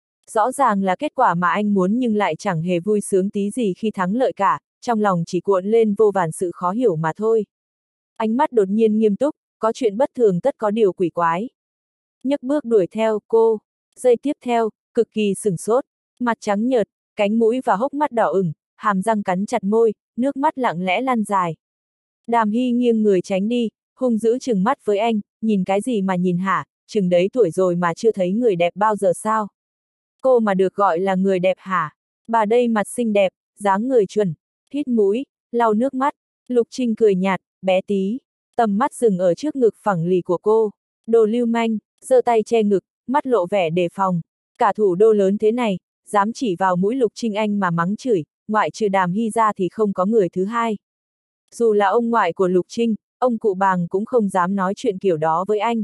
Rõ ràng là kết quả mà anh muốn nhưng lại chẳng hề vui sướng tí gì khi thắng lợi cả, trong lòng chỉ cuộn lên vô vàn sự khó hiểu mà thôi. Ánh mắt đột nhiên nghiêm túc, có chuyện bất thường tất có điều quỷ quái. Nhấc bước đuổi theo cô, giây tiếp theo, cực kỳ sửng sốt, mặt trắng nhợt, cánh mũi và hốc mắt đỏ ửng, hàm răng cắn chặt môi, nước mắt lặng lẽ lan dài. Đàm Hy nghiêng người tránh đi, hung dữ trừng mắt với anh, nhìn cái gì mà nhìn hả, chừng đấy tuổi rồi mà chưa thấy người đẹp bao giờ sao? Cô mà được gọi là người đẹp hả? Bà đây mặt xinh đẹp, dáng người chuẩn, hít mũi, lau nước mắt, Lục Trinh cười nhạt, bé tí, tầm mắt dừng ở trước ngực phẳng lì của cô. Đồ lưu manh, giơ tay che ngực, mắt lộ vẻ đề phòng. Cả thủ đô lớn thế này, dám chỉ vào mũi Lục Trinh anh mà mắng chửi, ngoại trừ Đàm Hy ra thì không có người thứ hai. Dù là ông ngoại của Lục Trinh, ông cụ Bàng cũng không dám nói chuyện kiểu đó với anh.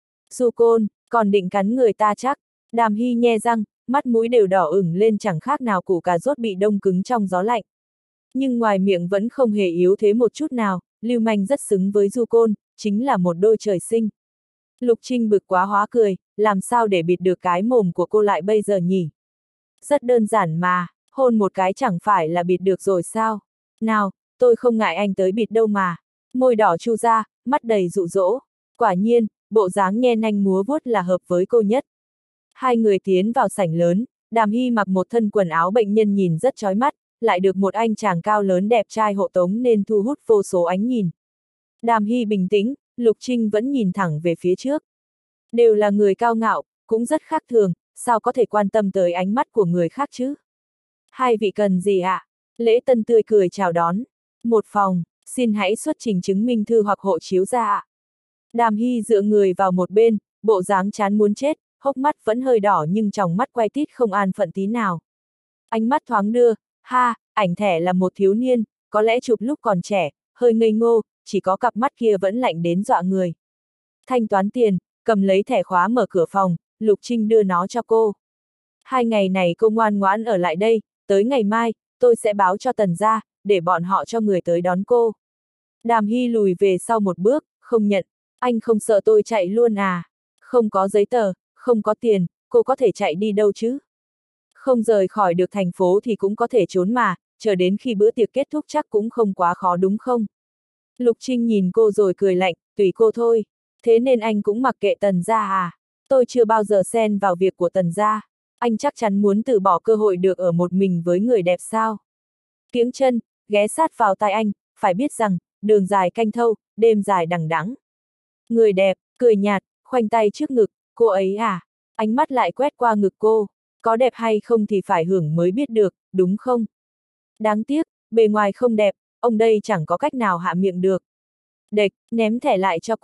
Du Côn, còn định cắn người ta chắc. Đàm Hy nhe răng, mắt mũi đều đỏ ửng lên chẳng khác nào củ cà rốt bị đông cứng trong gió lạnh. Nhưng ngoài miệng vẫn không hề yếu thế một chút nào, lưu manh rất xứng với Du Côn, chính là một đôi trời sinh. Lục Trinh bực quá hóa cười, làm sao để bịt được cái mồm của cô lại bây giờ nhỉ? Rất đơn giản mà, hôn một cái chẳng phải là bịt được rồi sao? Nào, tôi không ngại anh tới bịt đâu mà. Môi đỏ chu ra, mắt đầy dụ dỗ. Quả nhiên, bộ dáng nhe nanh múa vuốt là hợp với cô nhất. Hai người tiến vào sảnh lớn, Đàm Hy mặc một thân quần áo bệnh nhân nhìn rất chói mắt, lại được một anh chàng cao lớn đẹp trai hộ tống nên thu hút vô số ánh nhìn. Đàm Hy bình tĩnh, Lục Trinh vẫn nhìn thẳng về phía trước. Đều là người cao ngạo, cũng rất khác thường, sao có thể quan tâm tới ánh mắt của người khác chứ? Hai vị cần gì ạ? À? Lễ Tân tươi cười chào đón. Một phòng, xin hãy xuất trình chứng minh thư hoặc hộ chiếu ra ạ. À? Đàm Hy dựa người vào một bên, bộ dáng chán muốn chết, hốc mắt vẫn hơi đỏ nhưng tròng mắt quay tít không an phận tí nào. Ánh mắt thoáng đưa, ha, ảnh thẻ là một thiếu niên, có lẽ chụp lúc còn trẻ, hơi ngây ngô, chỉ có cặp mắt kia vẫn lạnh đến dọa người. Thanh toán tiền, cầm lấy thẻ khóa mở cửa phòng, Lục Trinh đưa nó cho cô. Hai ngày này cô ngoan ngoãn ở lại đây, tới ngày mai, tôi sẽ báo cho Tần gia, để bọn họ cho người tới đón cô. Đàm Hy lùi về sau một bước, không nhận, anh không sợ tôi chạy luôn à? Không có giấy tờ, không có tiền, cô có thể chạy đi đâu chứ? Không rời khỏi được thành phố thì cũng có thể trốn mà, chờ đến khi bữa tiệc kết thúc chắc cũng không quá khó đúng không? Lục Trinh nhìn cô rồi cười lạnh, tùy cô thôi. Thế nên anh cũng mặc kệ Tần gia à? Tôi chưa bao giờ xen vào việc của Tần gia. Anh chắc chắn muốn từ bỏ cơ hội được ở một mình với người đẹp sao? Kiễng chân, ghé sát vào tai anh, phải biết rằng, đường dài canh thâu, đêm dài đằng đẵng. Người đẹp, cười nhạt, khoanh tay trước ngực, cô ấy à? Ánh mắt lại quét qua ngực cô. Có đẹp hay không thì phải hưởng mới biết được, đúng không? Đáng tiếc, bề ngoài không đẹp, ông đây chẳng có cách nào hạ miệng được. Đệch, ném thẻ lại cho cô,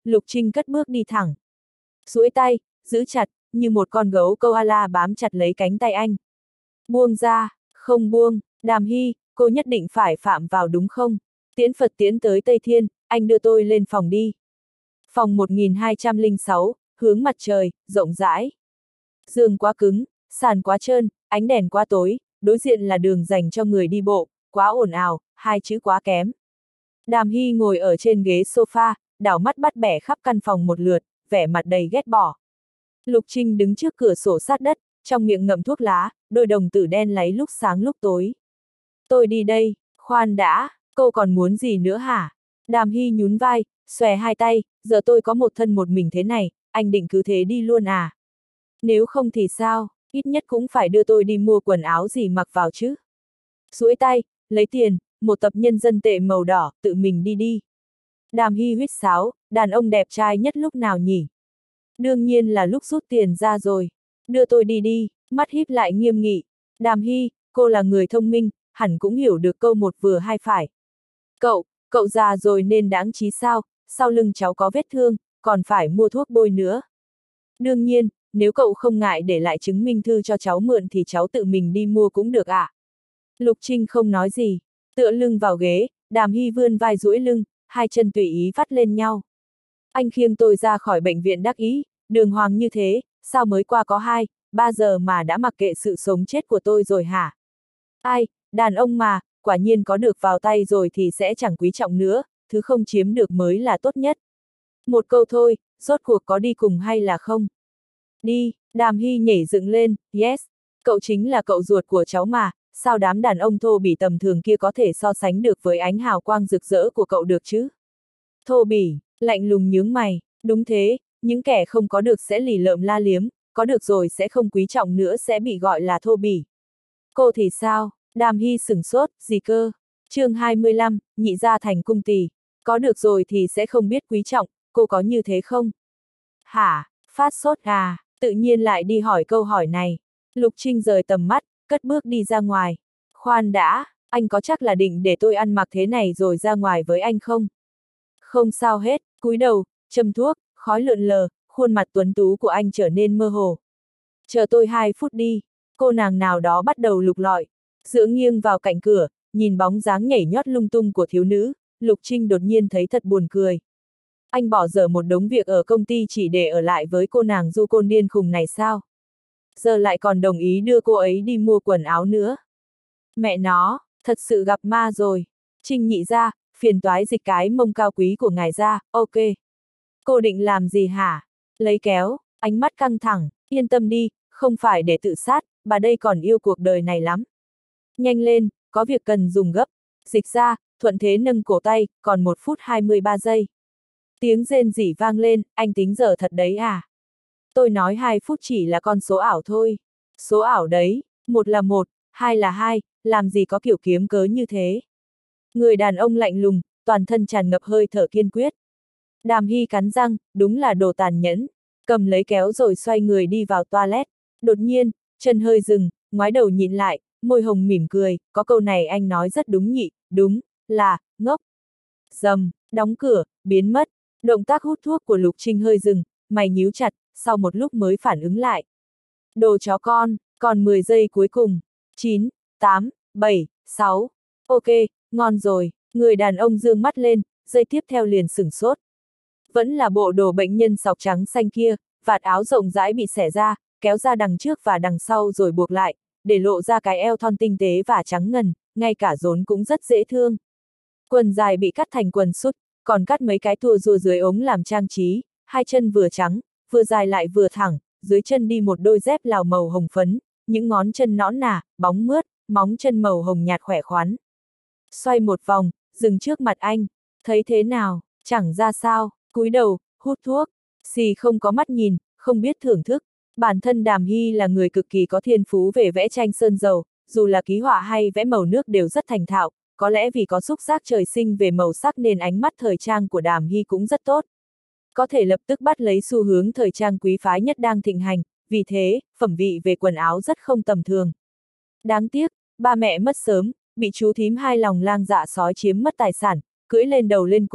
Lục Trinh cất bước đi thẳng. Duỗi tay, giữ chặt, như một con gấu koala bám chặt lấy cánh tay anh. Buông ra, không buông, Đàm Hy, cô nhất định phải phạm vào đúng không? Tiễn Phật tiễn tới Tây Thiên, anh đưa tôi lên phòng đi. Phòng một nghìn hai trăm lẻ sáu, hướng mặt trời, rộng rãi. Giường quá cứng, sàn quá trơn, ánh đèn quá tối, đối diện là đường dành cho người đi bộ, quá ồn ào, hai chữ quá kém. Đàm Hy ngồi ở trên ghế sofa, đảo mắt bắt bẻ khắp căn phòng một lượt, vẻ mặt đầy ghét bỏ. Lục Trinh đứng trước cửa sổ sát đất, trong miệng ngậm thuốc lá, đôi đồng tử đen láy lúc sáng lúc tối. Tôi đi đây, khoan đã, cô còn muốn gì nữa hả? Đàm Hy nhún vai, xòe hai tay, giờ tôi có một thân một mình thế này, anh định cứ thế đi luôn à? Nếu không thì sao, ít nhất cũng phải đưa tôi đi mua quần áo gì mặc vào chứ. Duỗi tay, lấy tiền, một tập nhân dân tệ màu đỏ, tự mình đi đi. Đàm Hy huýt sáo, đàn ông đẹp trai nhất lúc nào nhỉ? Đương nhiên là lúc rút tiền ra rồi. Đưa tôi đi đi, mắt híp lại nghiêm nghị. Đàm Hy, cô là người thông minh, hẳn cũng hiểu được câu một vừa hai phải. Cậu, cậu già rồi nên đáng trí sao, sau lưng cháu có vết thương, còn phải mua thuốc bôi nữa. Đương nhiên, nếu cậu không ngại để lại chứng minh thư cho cháu mượn thì cháu tự mình đi mua cũng được ạ. À? Lục Trinh không nói gì, tựa lưng vào ghế, Đàm Hy vươn vai duỗi lưng, hai chân tùy ý vắt lên nhau. Anh khiêng tôi ra khỏi bệnh viện đắc ý, đường hoàng như thế, sao mới qua có hai, ba giờ mà đã mặc kệ sự sống chết của tôi rồi hả? Ai, đàn ông mà, quả nhiên có được vào tay rồi thì sẽ chẳng quý trọng nữa, thứ không chiếm được mới là tốt nhất. Một câu thôi, rốt cuộc có đi cùng hay là không? Đi, Đàm Hy nhảy dựng lên, yes, cậu chính là cậu ruột của cháu mà, sao đám đàn ông thô bỉ tầm thường kia có thể so sánh được với ánh hào quang rực rỡ của cậu được chứ? Thô bỉ, lạnh lùng nhướng mày, đúng thế, những kẻ không có được sẽ lì lợm la liếm, có được rồi sẽ không quý trọng nữa sẽ bị gọi là thô bỉ. Cô thì sao? Đàm Hy sửng sốt, gì cơ? chương hai mươi lăm, nhị gia thành cung tỳ, có được rồi thì sẽ không biết quý trọng, cô có như thế không? Hả, phát sốt à, tự nhiên lại đi hỏi câu hỏi này. Lục Trinh rời tầm mắt, cất bước đi ra ngoài. Khoan đã, anh có chắc là định để tôi ăn mặc thế này rồi ra ngoài với anh không? Không sao hết, cúi đầu, châm thuốc, khói lượn lờ, khuôn mặt tuấn tú của anh trở nên mơ hồ. Chờ tôi hai phút đi, cô nàng nào đó bắt đầu lục lọi, dựa nghiêng vào cạnh cửa, nhìn bóng dáng nhảy nhót lung tung của thiếu nữ, Lục Trinh đột nhiên thấy thật buồn cười. Anh bỏ dở một đống việc ở công ty chỉ để ở lại với cô nàng du côn điên khùng này sao? Giờ lại còn đồng ý đưa cô ấy đi mua quần áo nữa. Mẹ nó, thật sự gặp ma rồi. Trinh nhị ra, phiền toái dịch cái mông cao quý của ngài ra, ok. Cô định làm gì hả? Lấy kéo, ánh mắt căng thẳng, yên tâm đi, không phải để tự sát, bà đây còn yêu cuộc đời này lắm. Nhanh lên, có việc cần dùng gấp. Dịch ra, thuận thế nâng cổ tay, còn một phút hai mươi ba giây. Tiếng rên rỉ vang lên, anh tính giờ thật đấy à? Tôi nói hai phút chỉ là con số ảo thôi. Số ảo đấy, một là một, hai là hai, làm gì có kiểu kiếm cớ như thế. Người đàn ông lạnh lùng, toàn thân tràn ngập hơi thở kiên quyết. Đàm Hy cắn răng, đúng là đồ tàn nhẫn, cầm lấy kéo rồi xoay người đi vào toilet. Đột nhiên, chân hơi dừng, ngoái đầu nhìn lại, môi hồng mỉm cười, có câu này anh nói rất đúng nhị, đúng, là, ngốc. Dầm, đóng cửa, biến mất. Động tác hút thuốc của Lục Trinh hơi dừng, mày nhíu chặt, sau một lúc mới phản ứng lại. Đồ chó con, còn mười giây cuối cùng. chín, tám, bảy, sáu. Ok, ngon rồi, người đàn ông dương mắt lên, giây tiếp theo liền sửng sốt. Vẫn là bộ đồ bệnh nhân sọc trắng xanh kia, vạt áo rộng rãi bị xẻ ra, kéo ra đằng trước và đằng sau rồi buộc lại, để lộ ra cái eo thon tinh tế và trắng ngần, ngay cả rốn cũng rất dễ thương. Quần dài bị cắt thành quần sút, còn cắt mấy cái tua rua dưới ống làm trang trí, hai chân vừa trắng, vừa dài lại vừa thẳng, dưới chân đi một đôi dép lào màu hồng phấn, những ngón chân nõn nà, bóng mướt, móng chân màu hồng nhạt khỏe khoắn. Xoay một vòng, dừng trước mặt anh, thấy thế nào, chẳng ra sao, cúi đầu, hút thuốc, xì không có mắt nhìn, không biết thưởng thức. Bản thân Đàm Hy là người cực kỳ có thiên phú về vẽ tranh sơn dầu, dù là ký họa hay vẽ màu nước đều rất thành thạo, có lẽ vì có xúc giác trời sinh về màu sắc nên ánh mắt thời trang của Đàm Hy cũng rất tốt. Có thể lập tức bắt lấy xu hướng thời trang quý phái nhất đang thịnh hành, vì thế, phẩm vị về quần áo rất không tầm thường. Đáng tiếc, ba mẹ mất sớm, bị chú thím hai lòng lang dạ sói chiếm mất tài sản, cưỡi lên đầu lên cổ,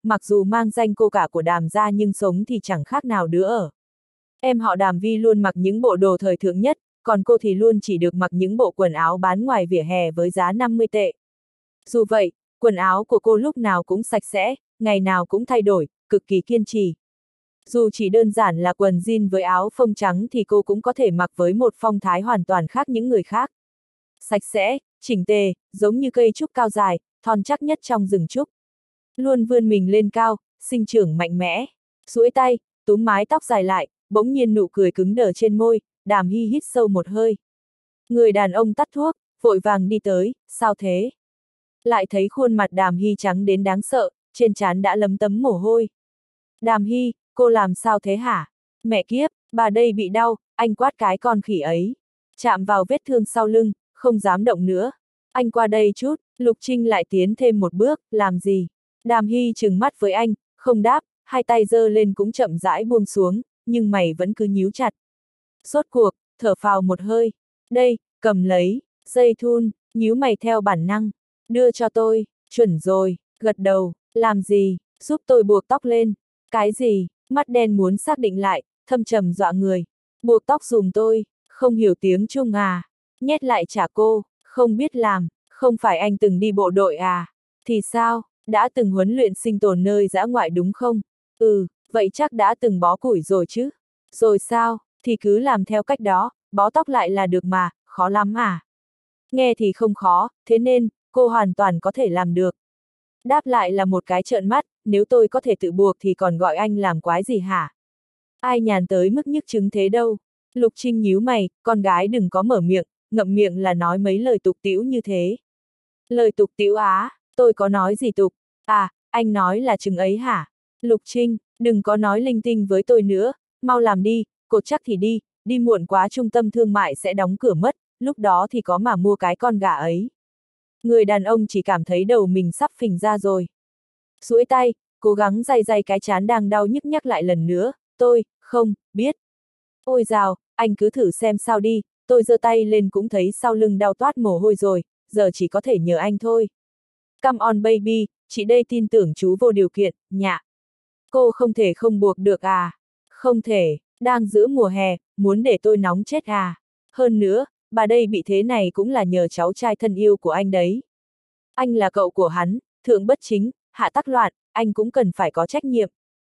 mặc dù mang danh cô cả của Đàm gia nhưng sống thì chẳng khác nào đứa ở. Em họ Đàm Vi luôn mặc những bộ đồ thời thượng nhất, còn cô thì luôn chỉ được mặc những bộ quần áo bán ngoài vỉa hè với giá năm mươi tệ. Dù vậy, quần áo của cô lúc nào cũng sạch sẽ, ngày nào cũng thay đổi, cực kỳ kiên trì. Dù chỉ đơn giản là quần jean với áo phông trắng thì cô cũng có thể mặc với một phong thái hoàn toàn khác những người khác. Sạch sẽ, chỉnh tề, giống như cây trúc cao dài, thon chắc nhất trong rừng trúc. Luôn vươn mình lên cao, sinh trưởng mạnh mẽ. Duỗi tay, túm mái tóc dài lại, bỗng nhiên nụ cười cứng đờ trên môi, Đàm Hy hít sâu một hơi. Người đàn ông tắt thuốc, vội vàng đi tới, sao thế? Lại thấy khuôn mặt Đàm Hy trắng đến đáng sợ, trên trán đã lấm tấm mồ hôi. Đàm Hy, cô làm sao thế hả? Mẹ kiếp, bà đây bị đau, anh quát cái con khỉ ấy. Chạm vào vết thương sau lưng, không dám động nữa. Anh qua đây chút, Lục Trinh lại tiến thêm một bước, làm gì? Đàm Hy trừng mắt với anh, không đáp, hai tay giơ lên cũng chậm rãi buông xuống, nhưng mày vẫn cứ nhíu chặt. Rốt cuộc, thở phào một hơi. Đây, cầm lấy, dây thun, nhíu mày theo bản năng. Đưa cho tôi, chuẩn rồi, gật đầu, làm gì, giúp tôi buộc tóc lên. Cái gì, mắt đen muốn xác định lại, thâm trầm dọa người. Buộc tóc dùm tôi, không hiểu tiếng Trung à. Nhét lại trả cô, không biết làm, không phải anh từng đi bộ đội à. Thì sao, đã từng huấn luyện sinh tồn nơi dã ngoại đúng không? Ừ, vậy chắc đã từng bó củi rồi chứ. Rồi sao, thì cứ làm theo cách đó, bó tóc lại là được mà, khó lắm à? Nghe thì không khó, thế nên, cô hoàn toàn có thể làm được. Đáp lại là một cái trợn mắt, nếu tôi có thể tự buộc thì còn gọi anh làm quái gì hả? Ai nhàn tới mức nhức chứng thế đâu. Lục Trinh nhíu mày, con gái đừng có mở miệng, ngậm miệng là nói mấy lời tục tĩu như thế. Lời tục tĩu á, tôi có nói gì tục? À, anh nói là chừng ấy hả? Lục Trinh, đừng có nói linh tinh với tôi nữa, mau làm đi, cột chắc thì đi, đi muộn quá trung tâm thương mại sẽ đóng cửa mất, lúc đó thì có mà mua cái con gà ấy. Người đàn ông chỉ cảm thấy đầu mình sắp phình ra rồi. Duỗi tay, cố gắng day day cái trán đang đau nhức nhắc lại lần nữa, tôi, không, biết. Ôi dào, anh cứ thử xem sao đi, tôi giơ tay lên cũng thấy sau lưng đau toát mồ hôi rồi, giờ chỉ có thể nhờ anh thôi. Come on baby, chị đây tin tưởng chú vô điều kiện, nhạ. Cô không thể không buộc được à? Không thể, đang giữa mùa hè, muốn để tôi nóng chết à? Hơn nữa, bà đây bị thế này cũng là nhờ cháu trai thân yêu của anh đấy. Anh là cậu của hắn, thượng bất chính, hạ tắc loạn, anh cũng cần phải có trách nhiệm.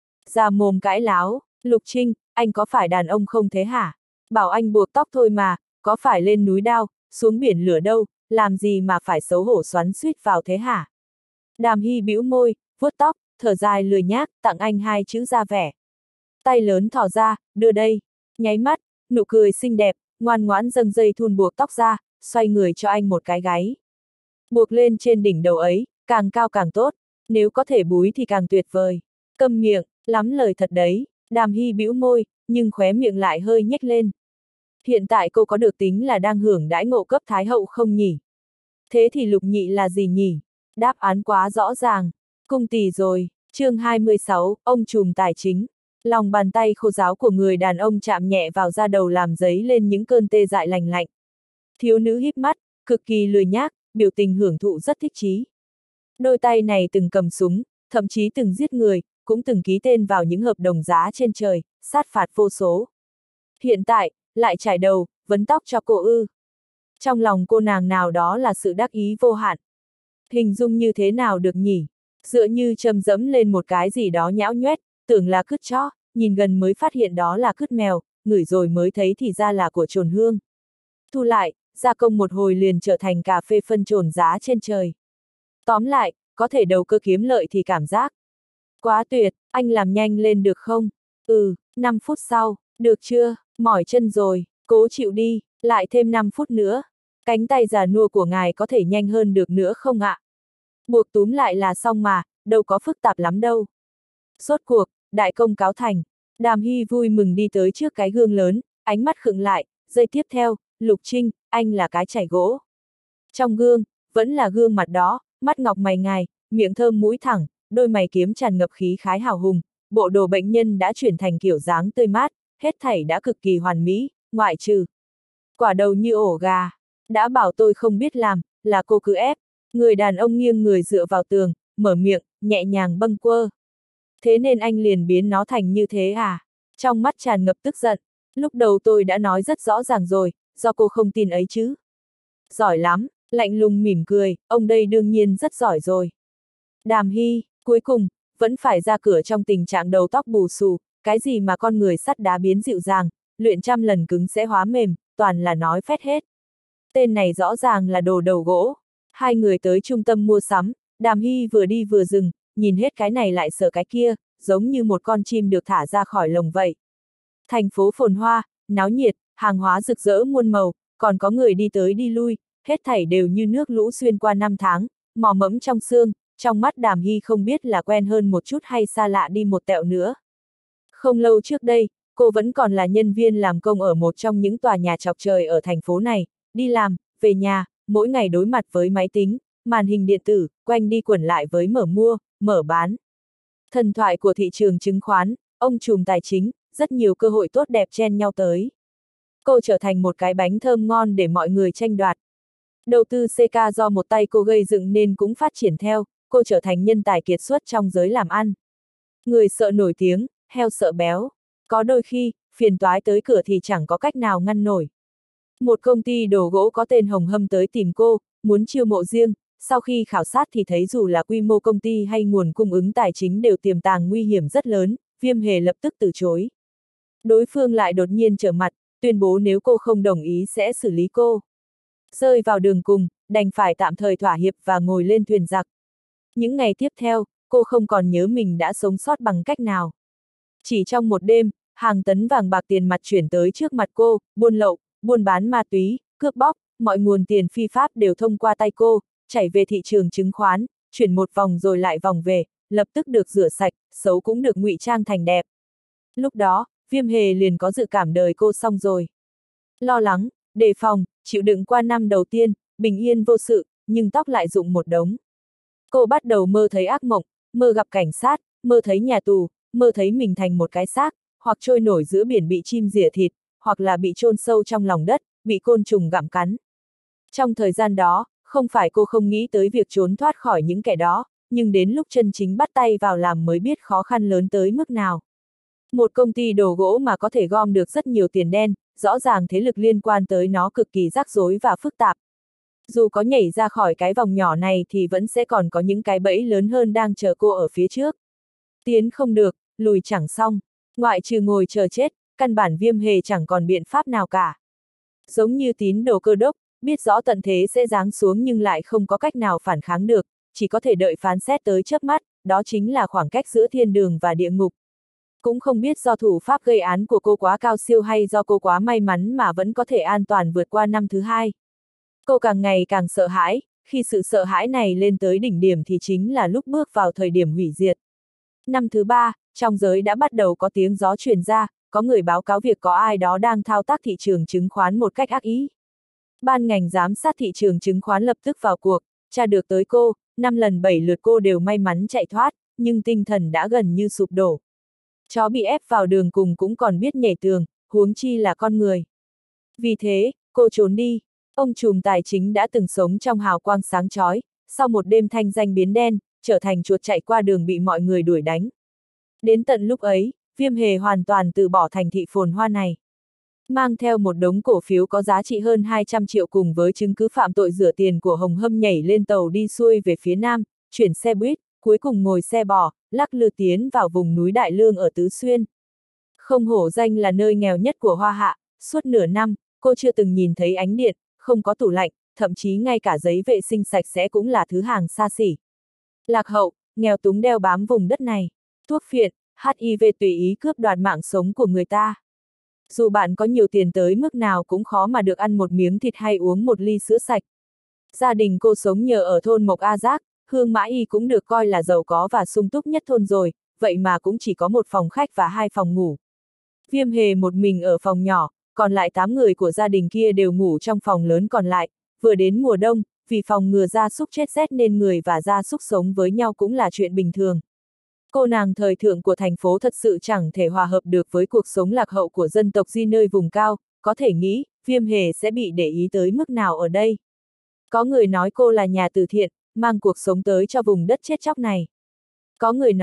Ra mồm cãi láo, Lục Trinh, anh có phải đàn ông không thế hả? Bảo anh buộc tóc thôi mà, có phải lên núi đao, xuống biển lửa đâu, làm gì mà phải xấu hổ xoắn xuýt vào thế hả? Đàm Hy bĩu môi, vuốt tóc, thở dài lười nhác, tặng anh hai chữ ra vẻ. Tay lớn thỏ ra, đưa đây. Nháy mắt, nụ cười xinh đẹp, ngoan ngoãn dâng dây thun buộc tóc ra, xoay người cho anh một cái gáy. Buộc lên trên đỉnh đầu ấy, càng cao càng tốt, nếu có thể búi thì càng tuyệt vời. Câm miệng, lắm lời thật đấy, Đàm Hy bĩu môi, nhưng khóe miệng lại hơi nhếch lên. Hiện tại cô có được tính là đang hưởng đãi ngộ cấp thái hậu không nhỉ? Thế thì Lục Nhị là gì nhỉ? Đáp án quá rõ ràng. Cung tỳ rồi, chương hai mươi sáu, ông trùm tài chính. Lòng bàn tay khô ráo của người đàn ông chạm nhẹ vào da đầu làm dấy lên những cơn tê dại lành lạnh. Thiếu nữ híp mắt, cực kỳ lười nhác, biểu tình hưởng thụ rất thích chí. Đôi tay này từng cầm súng, thậm chí từng giết người, cũng từng ký tên vào những hợp đồng giá trên trời, sát phạt vô số. Hiện tại, lại trải đầu, vấn tóc cho cô ư. Trong lòng cô nàng nào đó là sự đắc ý vô hạn. Hình dung như thế nào được nhỉ? Dựa như châm dẫm lên một cái gì đó nhão nhoét, tưởng là cứt chó, nhìn gần mới phát hiện đó là cứt mèo, ngửi rồi mới thấy thì ra là của trồn hương. Thu lại, gia công một hồi liền trở thành cà phê phân trồn giá trên trời. Tóm lại, có thể đầu cơ kiếm lợi thì cảm giác. Quá tuyệt, anh làm nhanh lên được không? Ừ, năm phút sau, được chưa, mỏi chân rồi, cố chịu đi, lại thêm năm phút nữa. Cánh tay già nua của ngài có thể nhanh hơn được nữa không ạ? Buộc túm lại là xong mà, đâu có phức tạp lắm đâu. Rốt cuộc, đại công cáo thành. Đàm Hy vui mừng đi tới trước cái gương lớn, ánh mắt khựng lại, giây tiếp theo, Lục Trinh, anh là cái chảy gỗ. Trong gương, vẫn là gương mặt đó, mắt ngọc mày ngài, miệng thơm mũi thẳng, đôi mày kiếm tràn ngập khí khái hào hùng, bộ đồ bệnh nhân đã chuyển thành kiểu dáng tươi mát, hết thảy đã cực kỳ hoàn mỹ, ngoại trừ. Quả đầu như ổ gà. Đã bảo tôi không biết làm, là cô cứ ép. Người đàn ông nghiêng người dựa vào tường, mở miệng, nhẹ nhàng bâng quơ. Thế nên anh liền biến nó thành như thế à? Trong mắt tràn ngập tức giận. Lúc đầu tôi đã nói rất rõ ràng rồi, do cô không tin ấy chứ. Giỏi lắm, lạnh lùng mỉm cười, ông đây đương nhiên rất giỏi rồi. Đàm Hy, cuối cùng, vẫn phải ra cửa trong tình trạng đầu tóc bù xù, cái gì mà con người sắt đá biến dịu dàng, luyện trăm lần cứng sẽ hóa mềm, toàn là nói phét hết. Tên này rõ ràng là đồ đầu gỗ. Hai người tới trung tâm mua sắm, Đàm Hy vừa đi vừa dừng, nhìn hết cái này lại sợ cái kia, giống như một con chim được thả ra khỏi lồng vậy. Thành phố phồn hoa, náo nhiệt, hàng hóa rực rỡ muôn màu, còn có người đi tới đi lui, hết thảy đều như nước lũ xuyên qua năm tháng, mò mẫm trong xương, trong mắt Đàm Hy không biết là quen hơn một chút hay xa lạ đi một tẹo nữa. Không lâu trước đây, cô vẫn còn là nhân viên làm công ở một trong những tòa nhà chọc trời ở thành phố này, đi làm, về nhà, mỗi ngày đối mặt với máy tính, màn hình điện tử, quanh đi quẩn lại với mở mua, mở bán. Thần thoại của thị trường chứng khoán, ông trùm tài chính, rất nhiều cơ hội tốt đẹp chen nhau tới. Cô trở thành một cái bánh thơm ngon để mọi người tranh đoạt. Đầu tư xê ca do một tay cô gây dựng nên cũng phát triển theo, cô trở thành nhân tài kiệt xuất trong giới làm ăn. Người sợ nổi tiếng, heo sợ béo. Có đôi khi, phiền toái tới cửa thì chẳng có cách nào ngăn nổi. Một công ty đồ gỗ có tên Hồng Hâm tới tìm cô, muốn chiêu mộ riêng, sau khi khảo sát thì thấy dù là quy mô công ty hay nguồn cung ứng tài chính đều tiềm tàng nguy hiểm rất lớn, Viêm Hề lập tức từ chối. Đối phương lại đột nhiên trở mặt, tuyên bố nếu cô không đồng ý sẽ xử lý cô. Rơi vào đường cùng, đành phải tạm thời thỏa hiệp và ngồi lên thuyền giặc. Những ngày tiếp theo, cô không còn nhớ mình đã sống sót bằng cách nào. Chỉ trong một đêm, hàng tấn vàng bạc tiền mặt chuyển tới trước mặt cô, buôn lậu, buôn bán ma túy, cướp bóc, mọi nguồn tiền phi pháp đều thông qua tay cô, chảy về thị trường chứng khoán, chuyển một vòng rồi lại vòng về, lập tức được rửa sạch, xấu cũng được ngụy trang thành đẹp. Lúc đó, Viêm Hề liền có dự cảm đời cô xong rồi. Lo lắng, đề phòng, chịu đựng qua năm đầu tiên, bình yên vô sự, nhưng tóc lại rụng một đống. Cô bắt đầu mơ thấy ác mộng, mơ gặp cảnh sát, mơ thấy nhà tù, mơ thấy mình thành một cái xác, hoặc trôi nổi giữa biển bị chim rỉa thịt, hoặc là bị chôn sâu trong lòng đất, bị côn trùng gặm cắn. Trong thời gian đó, không phải cô không nghĩ tới việc trốn thoát khỏi những kẻ đó, nhưng đến lúc chân chính bắt tay vào làm mới biết khó khăn lớn tới mức nào. Một công ty đồ gỗ mà có thể gom được rất nhiều tiền đen, rõ ràng thế lực liên quan tới nó cực kỳ rắc rối và phức tạp. Dù có nhảy ra khỏi cái vòng nhỏ này thì vẫn sẽ còn có những cái bẫy lớn hơn đang chờ cô ở phía trước. Tiến không được, lùi chẳng xong, ngoại trừ ngồi chờ chết, căn bản Viêm Hề chẳng còn biện pháp nào cả. Giống như tín đồ Cơ Đốc, biết rõ tận thế sẽ giáng xuống nhưng lại không có cách nào phản kháng được, chỉ có thể đợi phán xét tới chớp mắt, đó chính là khoảng cách giữa thiên đường và địa ngục. Cũng không biết do thủ pháp gây án của cô quá cao siêu hay do cô quá may mắn mà vẫn có thể an toàn vượt qua năm thứ hai. Cô càng ngày càng sợ hãi, khi sự sợ hãi này lên tới đỉnh điểm thì chính là lúc bước vào thời điểm hủy diệt. Năm thứ ba, trong giới đã bắt đầu có tiếng gió truyền ra, có người báo cáo việc có ai đó đang thao tác thị trường chứng khoán một cách ác ý. Ban ngành giám sát thị trường chứng khoán lập tức vào cuộc, tra được tới cô, năm lần bảy lượt cô đều may mắn chạy thoát, nhưng tinh thần đã gần như sụp đổ. Chó bị ép vào đường cùng cũng còn biết nhảy tường, huống chi là con người. Vì thế, cô trốn đi. Ông trùm tài chính đã từng sống trong hào quang sáng chói, sau một đêm thanh danh biến đen, trở thành chuột chạy qua đường bị mọi người đuổi đánh. Đến tận lúc ấy, Viêm Hề hoàn toàn từ bỏ thành thị phồn hoa này. Mang theo một đống cổ phiếu có giá trị hơn hai trăm triệu cùng với chứng cứ phạm tội rửa tiền của Hồng Hâm nhảy lên tàu đi xuôi về phía nam, chuyển xe buýt, cuối cùng ngồi xe bò, lắc lư tiến vào vùng núi Đại Lương ở Tứ Xuyên. Không hổ danh là nơi nghèo nhất của Hoa Hạ, suốt nửa năm, cô chưa từng nhìn thấy ánh điện, không có tủ lạnh, thậm chí ngay cả giấy vệ sinh sạch sẽ cũng là thứ hàng xa xỉ. Lạc hậu, nghèo túng đeo bám vùng đất này, thuốc phiện, hát i vê tùy ý cướp đoạt mạng sống của người ta. Dù bạn có nhiều tiền tới mức nào cũng khó mà được ăn một miếng thịt hay uống một ly sữa sạch. Gia đình cô sống nhờ ở thôn Mộc A Giác, Hương Mã Y cũng được coi là giàu có và sung túc nhất thôn rồi, vậy mà cũng chỉ có một phòng khách và hai phòng ngủ. Viêm Hề một mình ở phòng nhỏ, còn lại tám người của gia đình kia đều ngủ trong phòng lớn còn lại. Vừa đến mùa đông, vì phòng ngừa gia súc chết rét nên người và gia súc sống với nhau cũng là chuyện bình thường. Cô nàng thời thượng của thành phố thật sự chẳng thể hòa hợp được với cuộc sống lạc hậu của dân tộc Di nơi vùng cao, có thể nghĩ, Viêm Hề sẽ bị để ý tới mức nào ở đây. Có người nói cô là nhà từ thiện, mang cuộc sống tới cho vùng đất chết chóc này. Có người nói,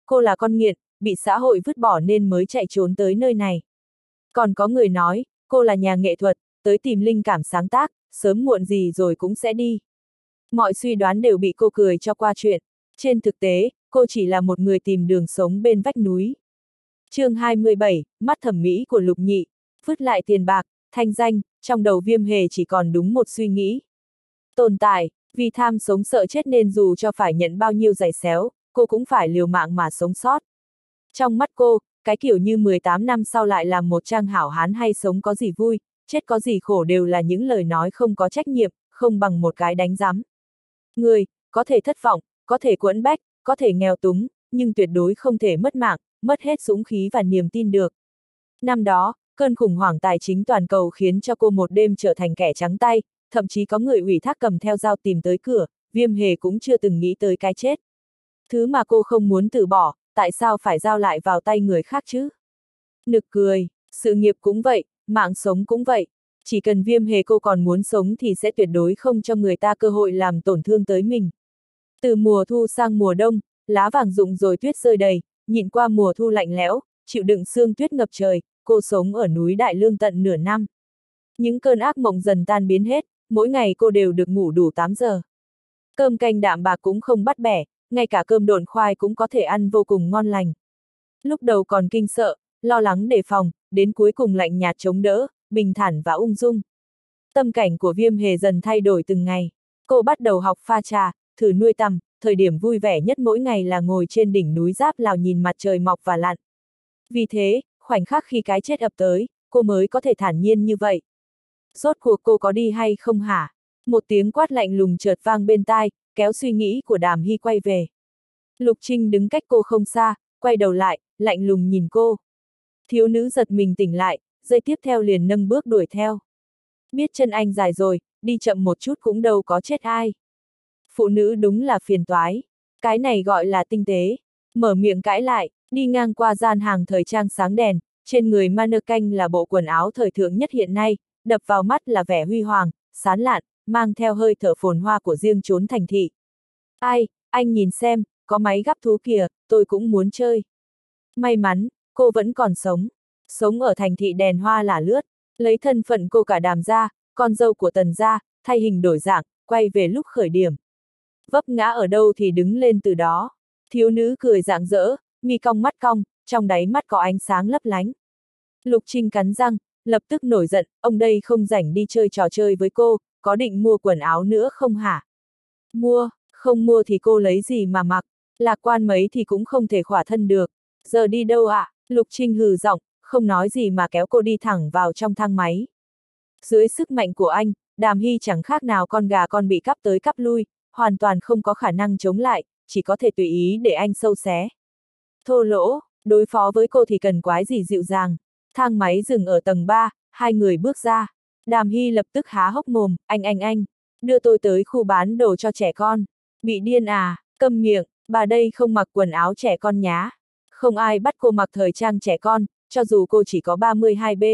cô là con nghiện, bị xã hội vứt bỏ nên mới chạy trốn tới nơi này. Còn có người nói, cô là nhà nghệ thuật, tới tìm linh cảm sáng tác, sớm muộn gì rồi cũng sẽ đi. Mọi suy đoán đều bị cô cười cho qua chuyện. Trên thực tế, cô chỉ là một người tìm đường sống bên vách núi. chương hai mươi bảy, mắt thẩm mỹ của Lục Nhị, vứt lại tiền bạc, thanh danh, trong đầu Viêm Hề chỉ còn đúng một suy nghĩ. Tồn tại, vì tham sống sợ chết nên dù cho phải nhận bao nhiêu giày xéo, cô cũng phải liều mạng mà sống sót. Trong mắt cô, cái kiểu như mười tám năm sau lại làm một trang hảo hán hay sống có gì vui, chết có gì khổ đều là những lời nói không có trách nhiệm, không bằng một cái đánh giám. Người, có thể thất vọng, có thể quẫn bách, có thể nghèo túng, nhưng tuyệt đối không thể mất mạng, mất hết dũng khí và niềm tin được. Năm đó, cơn khủng hoảng tài chính toàn cầu khiến cho cô một đêm trở thành kẻ trắng tay, thậm chí có người ủy thác cầm theo dao tìm tới cửa, Viêm Hề cũng chưa từng nghĩ tới cái chết. Thứ mà cô không muốn từ bỏ, tại sao phải giao lại vào tay người khác chứ? Nực cười, sự nghiệp cũng vậy, mạng sống cũng vậy. Chỉ cần Viêm Hề cô còn muốn sống thì sẽ tuyệt đối không cho người ta cơ hội làm tổn thương tới mình. Từ mùa thu sang mùa đông, lá vàng rụng rồi tuyết rơi đầy, nhìn qua mùa thu lạnh lẽo, chịu đựng sương tuyết ngập trời, cô sống ở núi Đại Lương tận nửa năm. Những cơn ác mộng dần tan biến hết, mỗi ngày cô đều được ngủ đủ tám giờ. Cơm canh đạm bạc cũng không bắt bẻ, ngay cả cơm độn khoai cũng có thể ăn vô cùng ngon lành. Lúc đầu còn kinh sợ, lo lắng đề phòng, đến cuối cùng lạnh nhạt chống đỡ, bình thản và ung dung. Tâm cảnh của Viêm Hề dần thay đổi từng ngày. Cô bắt đầu học pha trà, thử nuôi tằm, thời điểm vui vẻ nhất mỗi ngày là ngồi trên đỉnh núi Giáp Lào nhìn mặt trời mọc và lặn. Vì thế, khoảnh khắc khi cái chết ập tới, cô mới có thể thản nhiên như vậy. Rốt cuộc cô có đi hay không hả? Một tiếng quát lạnh lùng chợt vang bên tai, kéo suy nghĩ của Đàm Hy quay về. Lục Trinh đứng cách cô không xa, quay đầu lại, lạnh lùng nhìn cô. Thiếu nữ giật mình tỉnh lại, giây tiếp theo liền nâng bước đuổi theo. Biết chân anh dài rồi, đi chậm một chút cũng đâu có chết ai. Phụ nữ đúng là phiền toái. Cái này gọi là tinh tế. Mở miệng cãi lại, đi ngang qua gian hàng thời trang sáng đèn, trên người mannequin là bộ quần áo thời thượng nhất hiện nay, đập vào mắt là vẻ huy hoàng, sán lạn, mang theo hơi thở phồn hoa của riêng chốn thành thị. Ai, anh nhìn xem, có máy gắp thú kìa, tôi cũng muốn chơi. May mắn, cô vẫn còn sống. Sống ở thành thị đèn hoa lả lướt, lấy thân phận cô cả Đàm gia, con dâu của Tần gia, thay hình đổi dạng, quay về lúc khởi điểm. Vấp ngã ở đâu thì đứng lên từ đó. Thiếu nữ cười rạng rỡ, mi cong mắt cong, trong đáy mắt có ánh sáng lấp lánh. Lục Trinh cắn răng, lập tức nổi giận, ông đây không rảnh đi chơi trò chơi với cô, có định mua quần áo nữa không hả? Mua, không mua thì cô lấy gì mà mặc, lạc quan mấy thì cũng không thể khỏa thân được. Giờ đi đâu ạ? À? Lục Trinh hừ giọng, không nói gì mà kéo cô đi thẳng vào trong thang máy. Dưới sức mạnh của anh, Đàm Hy chẳng khác nào con gà con bị cắp tới cắp lui, hoàn toàn không có khả năng chống lại, chỉ có thể tùy ý để anh sâu xé. Thô lỗ, đối phó với cô thì cần quái gì dịu dàng. Thang máy dừng ở tầng ba, hai người bước ra. Đàm Hy lập tức há hốc mồm, anh anh anh, đưa tôi tới khu bán đồ cho trẻ con. Bị điên à, câm miệng, bà đây không mặc quần áo trẻ con nhá. Không ai bắt cô mặc thời trang trẻ con, cho dù cô chỉ có ba mươi hai B.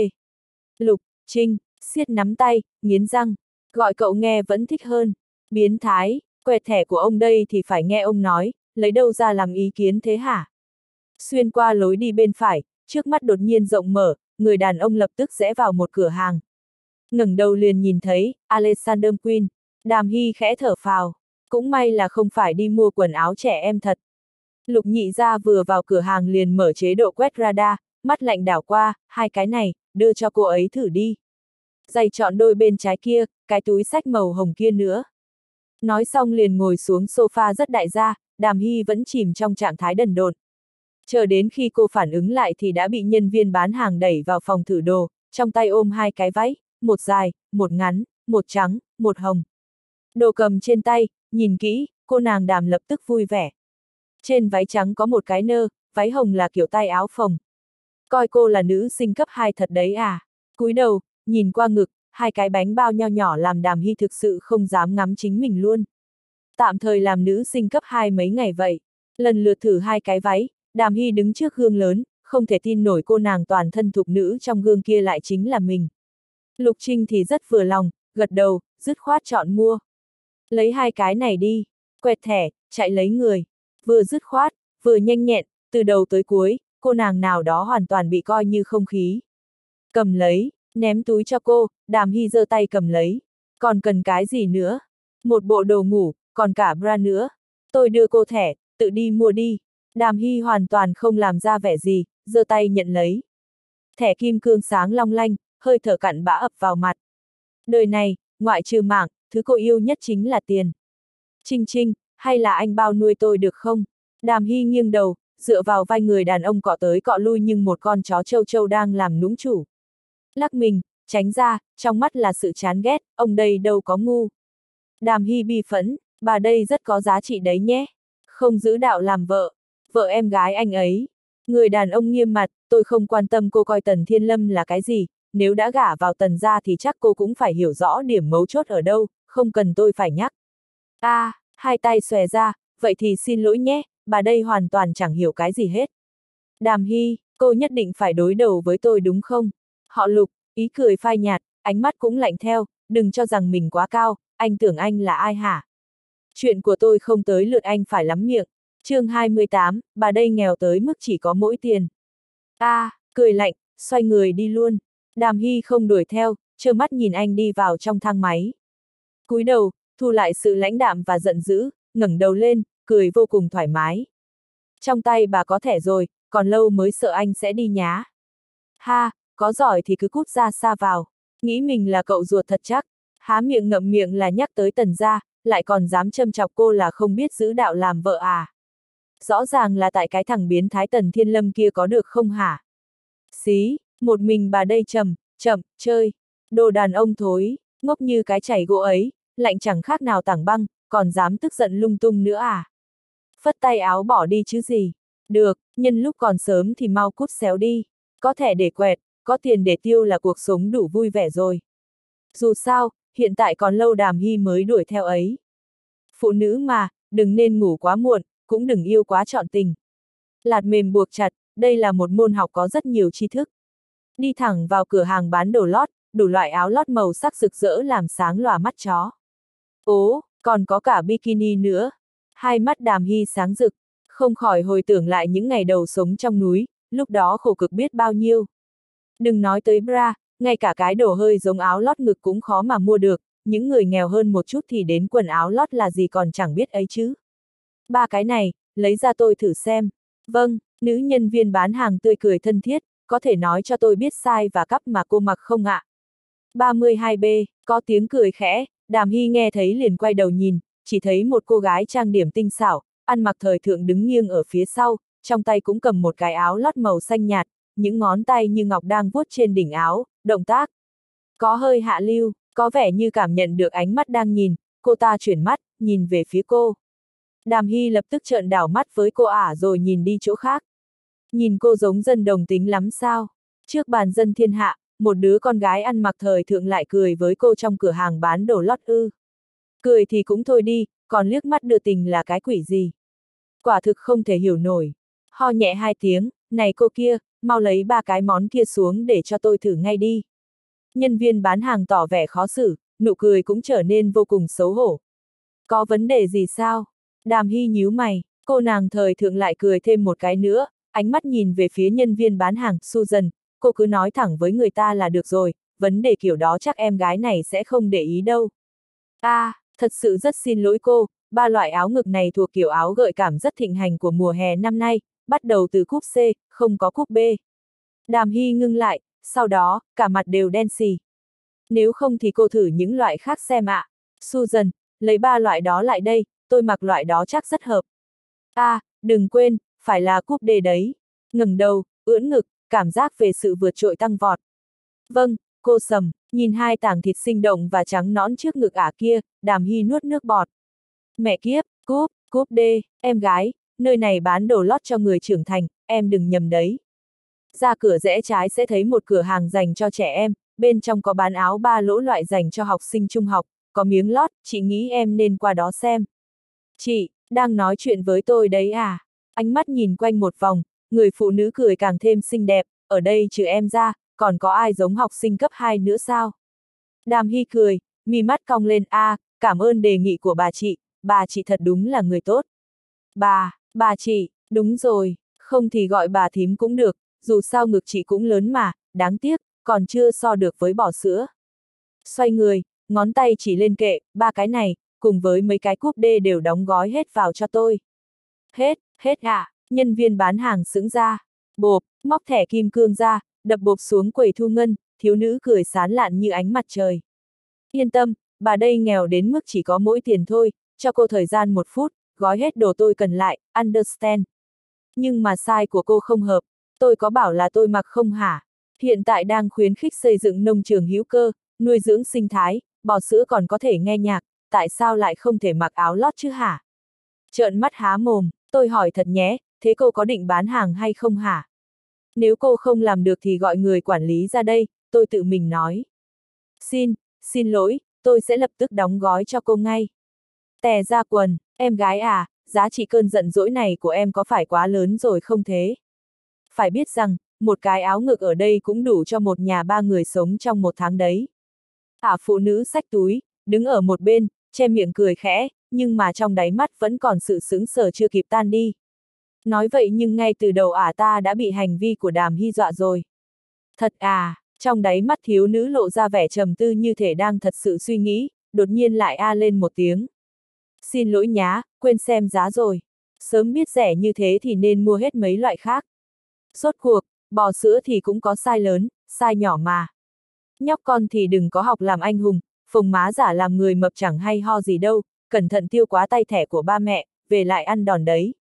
Lục Trinh, siết nắm tay, nghiến răng, gọi cậu nghe vẫn thích hơn. Biến thái, quẹt thẻ của ông đây thì phải nghe ông nói, lấy đâu ra làm ý kiến thế hả? Xuyên qua lối đi bên phải, trước mắt đột nhiên rộng mở, người đàn ông lập tức rẽ vào một cửa hàng. Ngẩng đầu liền nhìn thấy, Alexander Queen. Đàm Hy khẽ thở phào, cũng may là không phải đi mua quần áo trẻ em thật. Lục Nhị gia vừa vào cửa hàng liền mở chế độ quét radar, mắt lạnh đảo qua, hai cái này, đưa cho cô ấy thử đi. Giày chọn đôi bên trái kia, cái túi xách màu hồng kia nữa. Nói xong liền ngồi xuống sofa rất đại gia, Đàm Hy vẫn chìm trong trạng thái đần độn. Chờ đến khi cô phản ứng lại thì đã bị nhân viên bán hàng đẩy vào phòng thử đồ, trong tay ôm hai cái váy, một dài, một ngắn, một trắng, một hồng. Đồ cầm trên tay, nhìn kỹ, cô nàng Đàm lập tức vui vẻ. Trên váy trắng có một cái nơ, váy hồng là kiểu tay áo phồng. Coi cô là nữ sinh cấp hai thật đấy à. Cúi đầu, nhìn qua ngực, hai cái bánh bao nho nhỏ làm Đàm Hy thực sự không dám ngắm chính mình luôn. Tạm thời làm nữ sinh cấp hai mấy ngày vậy. Lần lượt thử hai cái váy, Đàm Hy đứng trước gương lớn, không thể tin nổi cô nàng toàn thân thục nữ trong gương kia lại chính là mình. Lục Trinh thì rất vừa lòng, gật đầu, dứt khoát chọn mua. Lấy hai cái này đi, quẹt thẻ, chạy lấy người. Vừa dứt khoát, vừa nhanh nhẹn, từ đầu tới cuối, cô nàng nào đó hoàn toàn bị coi như không khí. Cầm lấy, ném túi cho cô, Đàm Hy giơ tay cầm lấy. Còn cần cái gì nữa? Một bộ đồ ngủ, còn cả bra nữa. Tôi đưa cô thẻ, tự đi mua đi. Đàm Hy hoàn toàn không làm ra vẻ gì, giơ tay nhận lấy. Thẻ kim cương sáng long lanh, hơi thở cặn bã ập vào mặt. Đời này, ngoại trừ mạng, thứ cô yêu nhất chính là tiền. Trinh Trinh, hay là anh bao nuôi tôi được không? Đàm Hy nghiêng đầu, dựa vào vai người đàn ông cọ tới cọ lui nhưng một con chó trâu trâu đang làm nũng chủ. Lắc mình, tránh ra, trong mắt là sự chán ghét, ông đây đâu có ngu. Đàm Hy bi phẫn, bà đây rất có giá trị đấy nhé. Không giữ đạo làm vợ, vợ em gái anh ấy. Người đàn ông nghiêm mặt, tôi không quan tâm cô coi Tần Thiên Lâm là cái gì, nếu đã gả vào Tần gia thì chắc cô cũng phải hiểu rõ điểm mấu chốt ở đâu, không cần tôi phải nhắc. A, à, hai tay xòe ra, vậy thì xin lỗi nhé, bà đây hoàn toàn chẳng hiểu cái gì hết. Đàm Hy, cô nhất định phải đối đầu với tôi đúng không? Họ Lục, ý cười phai nhạt, ánh mắt cũng lạnh theo, đừng cho rằng mình quá cao, anh tưởng anh là ai hả? Chuyện của tôi không tới lượt anh phải lắm miệng. Chương hai mươi tám, bà đây nghèo tới mức chỉ có mỗi tiền. A, à, cười lạnh, xoay người đi luôn. Đàm Hy không đuổi theo, trơ mắt nhìn anh đi vào trong thang máy. Cúi đầu, thu lại sự lãnh đạm và giận dữ, ngẩng đầu lên, cười vô cùng thoải mái. Trong tay bà có thẻ rồi, còn lâu mới sợ anh sẽ đi nhá. Ha, có giỏi thì cứ cút ra xa vào. Nghĩ mình là cậu ruột thật chắc. Há miệng ngậm miệng là nhắc tới Tần gia, lại còn dám châm chọc cô là không biết giữ đạo làm vợ à. Rõ ràng là tại cái thằng biến thái Tần Thiên Lâm kia có được không hả? Xí, một mình bà đây trầm, chậm, chơi. Đồ đàn ông thối, ngốc như cái chảy gỗ ấy, lạnh chẳng khác nào tảng băng, còn dám tức giận lung tung nữa à? Phất tay áo bỏ đi chứ gì. Được, nhân lúc còn sớm thì mau cút xéo đi. Có thẻ để quẹt, có tiền để tiêu là cuộc sống đủ vui vẻ rồi. Dù sao, hiện tại còn lâu Đàm Hy mới đuổi theo ấy. Phụ nữ mà, đừng nên ngủ quá muộn, cũng đừng yêu quá trọn tình. Lạt mềm buộc chặt, đây là một môn học có rất nhiều tri thức. Đi thẳng vào cửa hàng bán đồ lót, đủ loại áo lót màu sắc rực rỡ làm sáng lòa mắt chó. Ố, còn có cả bikini nữa. Hai mắt Đàm Hy sáng rực, không khỏi hồi tưởng lại những ngày đầu sống trong núi, lúc đó khổ cực biết bao nhiêu. Đừng nói tới bra, ngay cả cái đồ hơi giống áo lót ngực cũng khó mà mua được, những người nghèo hơn một chút thì đến quần áo lót là gì còn chẳng biết ấy chứ. Ba cái này, lấy ra tôi thử xem. Vâng, nữ nhân viên bán hàng tươi cười thân thiết, có thể nói cho tôi biết size và cắp mà cô mặc không ạ? ba mươi hai B, có tiếng cười khẽ, Đàm Hy nghe thấy liền quay đầu nhìn, chỉ thấy một cô gái trang điểm tinh xảo, ăn mặc thời thượng đứng nghiêng ở phía sau, trong tay cũng cầm một cái áo lót màu xanh nhạt, những ngón tay như ngọc đang vuốt trên đỉnh áo, động tác có hơi hạ lưu, có vẻ như cảm nhận được ánh mắt đang nhìn, cô ta chuyển mắt, nhìn về phía cô. Đàm Hy lập tức trợn đảo mắt với cô ả rồi nhìn đi chỗ khác. Nhìn cô giống dân đồng tính lắm sao? Trước bàn dân thiên hạ, một đứa con gái ăn mặc thời thượng lại cười với cô trong cửa hàng bán đồ lót ư. Cười thì cũng thôi đi, còn liếc mắt đưa tình là cái quỷ gì? Quả thực không thể hiểu nổi. Ho nhẹ hai tiếng, này cô kia, mau lấy ba cái món kia xuống để cho tôi thử ngay đi. Nhân viên bán hàng tỏ vẻ khó xử, nụ cười cũng trở nên vô cùng xấu hổ. Có vấn đề gì sao? Đàm Hy nhíu mày, cô nàng thời thượng lại cười thêm một cái nữa, ánh mắt nhìn về phía nhân viên bán hàng, Susan, cô cứ nói thẳng với người ta là được rồi, vấn đề kiểu đó chắc em gái này sẽ không để ý đâu. A, à, thật sự rất xin lỗi cô, ba loại áo ngực này thuộc kiểu áo gợi cảm rất thịnh hành của mùa hè năm nay, bắt đầu từ cúp C, không có cúp B. Đàm Hy ngưng lại, sau đó, cả mặt đều đen xì. Nếu không thì cô thử những loại khác xem ạ. À. Susan, lấy ba loại đó lại đây, tôi mặc loại đó chắc rất hợp. A, à, đừng quên, phải là cúp D đấy. Ngẩng đầu, ưỡn ngực, cảm giác về sự vượt trội tăng vọt. Vâng, cô sầm, nhìn hai tảng thịt sinh động và trắng nõn trước ngực ả kia, Đàm Hy nuốt nước bọt. Mẹ kiếp, cúp, cúp D, em gái, nơi này bán đồ lót cho người trưởng thành, em đừng nhầm đấy. Ra cửa rẽ trái sẽ thấy một cửa hàng dành cho trẻ em, bên trong có bán áo ba lỗ loại dành cho học sinh trung học, có miếng lót, chị nghĩ em nên qua đó xem. Chị, đang nói chuyện với tôi đấy à? Ánh mắt nhìn quanh một vòng, người phụ nữ cười càng thêm xinh đẹp, ở đây trừ em ra, còn có ai giống học sinh cấp hai nữa sao? Đàm Hy cười, mi mắt cong lên, a, à, cảm ơn đề nghị của bà chị, bà chị thật đúng là người tốt. Bà, bà chị, đúng rồi, Không thì gọi bà thím cũng được, dù sao ngực chị cũng lớn mà, đáng tiếc, còn chưa so được với bò sữa. Xoay người, ngón tay chỉ lên kệ, ba cái này, cùng với mấy cái cúp đê đều đóng gói hết vào cho tôi. Hết, hết à, nhân viên bán hàng sững ra. Bộp, móc thẻ kim cương ra, đập bộp xuống quầy thu ngân, thiếu nữ cười sán lạn như ánh mặt trời. Yên tâm, bà đây nghèo đến mức chỉ có mỗi tiền thôi, cho cô thời gian một phút, gói hết đồ tôi cần lại, understand. Nhưng mà size của cô không hợp, tôi có bảo là tôi mặc không hả? Hiện tại đang khuyến khích xây dựng nông trường hữu cơ, nuôi dưỡng sinh thái, bò sữa còn có thể nghe nhạc, tại sao lại không thể mặc áo lót chứ hả? Trợn mắt há mồm, tôi hỏi thật nhé, thế cô có định bán hàng hay không hả? Nếu cô không làm được thì gọi người quản lý ra đây, tôi tự mình nói. Xin, xin lỗi, tôi sẽ lập tức đóng gói cho cô ngay. Tè ra quần, em gái à, giá trị cơn giận dỗi này của em có phải quá lớn rồi không thế? Phải biết rằng, một cái áo ngực ở đây cũng đủ cho một nhà ba người sống trong một tháng đấy. Ả phụ nữ xách túi, đứng ở một bên, che miệng cười khẽ, nhưng mà trong đáy mắt vẫn còn sự sững sờ chưa kịp tan đi. Nói vậy nhưng ngay từ đầu ả ta đã bị hành vi của Đàm Hy dọa rồi. Thật à, trong đáy mắt thiếu nữ lộ ra vẻ trầm tư như thể đang thật sự suy nghĩ, đột nhiên lại a lên một tiếng. Xin lỗi nhá, quên xem giá rồi. Sớm biết rẻ như thế thì nên mua hết mấy loại khác. Rốt cuộc, bò sữa thì cũng có size lớn, size nhỏ mà. Nhóc con thì đừng có học làm anh hùng, phồng má giả làm người mập chẳng hay ho gì đâu, cẩn thận tiêu quá tay thẻ của ba mẹ, về lại ăn đòn đấy.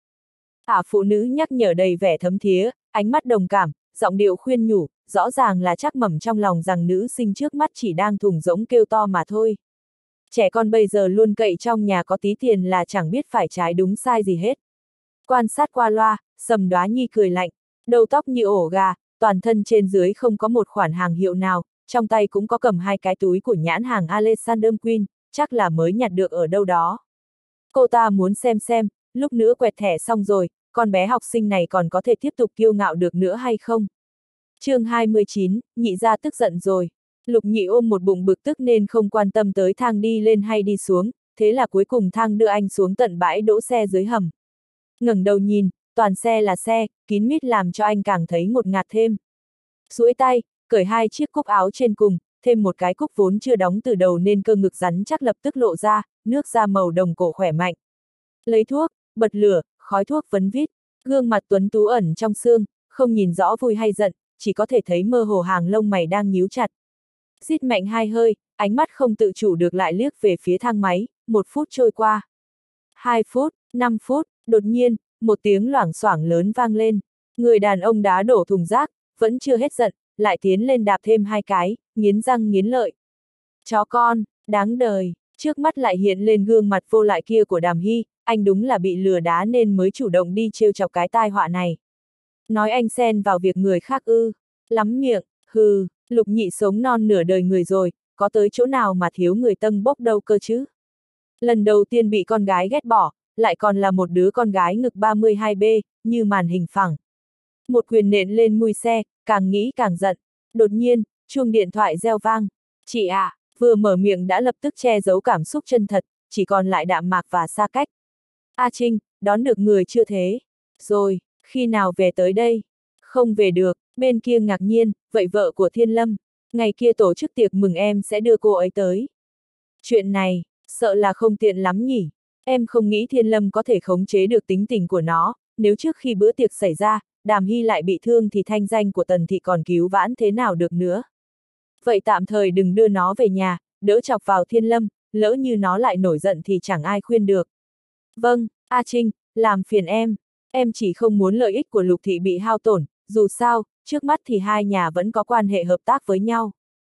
Ả phụ nữ nhắc nhở đầy vẻ thấm thía, ánh mắt đồng cảm, giọng điệu khuyên nhủ, rõ ràng là chắc mẩm trong lòng rằng nữ sinh trước mắt chỉ đang thùng rỗng kêu to mà thôi. Trẻ con bây giờ luôn cậy trong nhà có tí tiền là chẳng biết phải trái đúng sai gì hết. Quan sát qua loa, Sầm Đoá Nhi cười lạnh, đầu tóc như ổ gà, toàn thân trên dưới không có một khoản hàng hiệu nào, trong tay cũng có cầm hai cái túi của nhãn hàng Alexander Queen, chắc là mới nhặt được ở đâu đó. Cô ta muốn xem xem, lúc nữa quẹt thẻ xong rồi, con bé học sinh này còn có thể tiếp tục kiêu ngạo được nữa hay không? chương hai mươi chín, nhị gia tức giận rồi. Lục nhị ôm một bụng bực tức nên không quan tâm tới thang đi lên hay đi xuống, thế là cuối cùng thang đưa anh xuống tận bãi đỗ xe dưới hầm. Ngẩng đầu nhìn, toàn xe là xe, kín mít làm cho anh càng thấy ngột ngạt thêm. Duỗi tay, cởi hai chiếc cúc áo trên cùng, thêm một cái cúc vốn chưa đóng từ đầu nên cơ ngực rắn chắc lập tức lộ ra, nước da màu đồng cổ khỏe mạnh. Lấy thuốc, bật lửa, khói thuốc vấn vít, gương mặt tuấn tú ẩn trong xương, không nhìn rõ vui hay giận, chỉ có thể thấy mơ hồ hàng lông mày đang nhíu chặt. Rít mạnh hai hơi, ánh mắt không tự chủ được lại liếc về phía thang máy, một phút trôi qua. Hai phút, năm phút, đột nhiên, một tiếng loảng xoảng lớn vang lên. Người đàn ông đá đổ thùng rác, vẫn chưa hết giận, lại tiến lên đạp thêm hai cái, nghiến răng nghiến lợi. Chó con, đáng đời, trước mắt lại hiện lên gương mặt vô lại kia của Đàm Hy, anh đúng là bị lừa đá nên mới chủ động đi trêu chọc cái tai họa này. Nói anh xen vào việc người khác ư, lắm miệng, hừ, Lục Nhị sống non nửa đời người rồi, có tới chỗ nào mà thiếu người tâng bốc đâu cơ chứ. Lần đầu tiên bị con gái ghét bỏ, lại còn là một đứa con gái ngực ba mươi hai B, như màn hình phẳng. Một quyền nện lên mui xe, càng nghĩ càng giận. Đột nhiên, chuông điện thoại reo vang. Chị ạ, à, vừa mở miệng đã lập tức che giấu cảm xúc chân thật, chỉ còn lại đạm mạc và xa cách. A Trinh, đón được người chưa thế? Rồi, khi nào về tới đây? Không về được, bên kia ngạc nhiên, vậy vợ của Thiên Lâm, ngày kia tổ chức tiệc mừng em sẽ đưa cô ấy tới. Chuyện này, sợ là không tiện lắm nhỉ? Em không nghĩ Thiên Lâm có thể khống chế được tính tình của nó, nếu trước khi bữa tiệc xảy ra, Đàm Hy lại bị thương thì thanh danh của Tần Thị còn cứu vãn thế nào được nữa. Vậy tạm thời đừng đưa nó về nhà, đỡ chọc vào Thiên Lâm, lỡ như nó lại nổi giận thì chẳng ai khuyên được. Vâng, A Trinh, làm phiền em, em chỉ không muốn lợi ích của Lục Thị bị hao tổn, dù sao, trước mắt thì hai nhà vẫn có quan hệ hợp tác với nhau.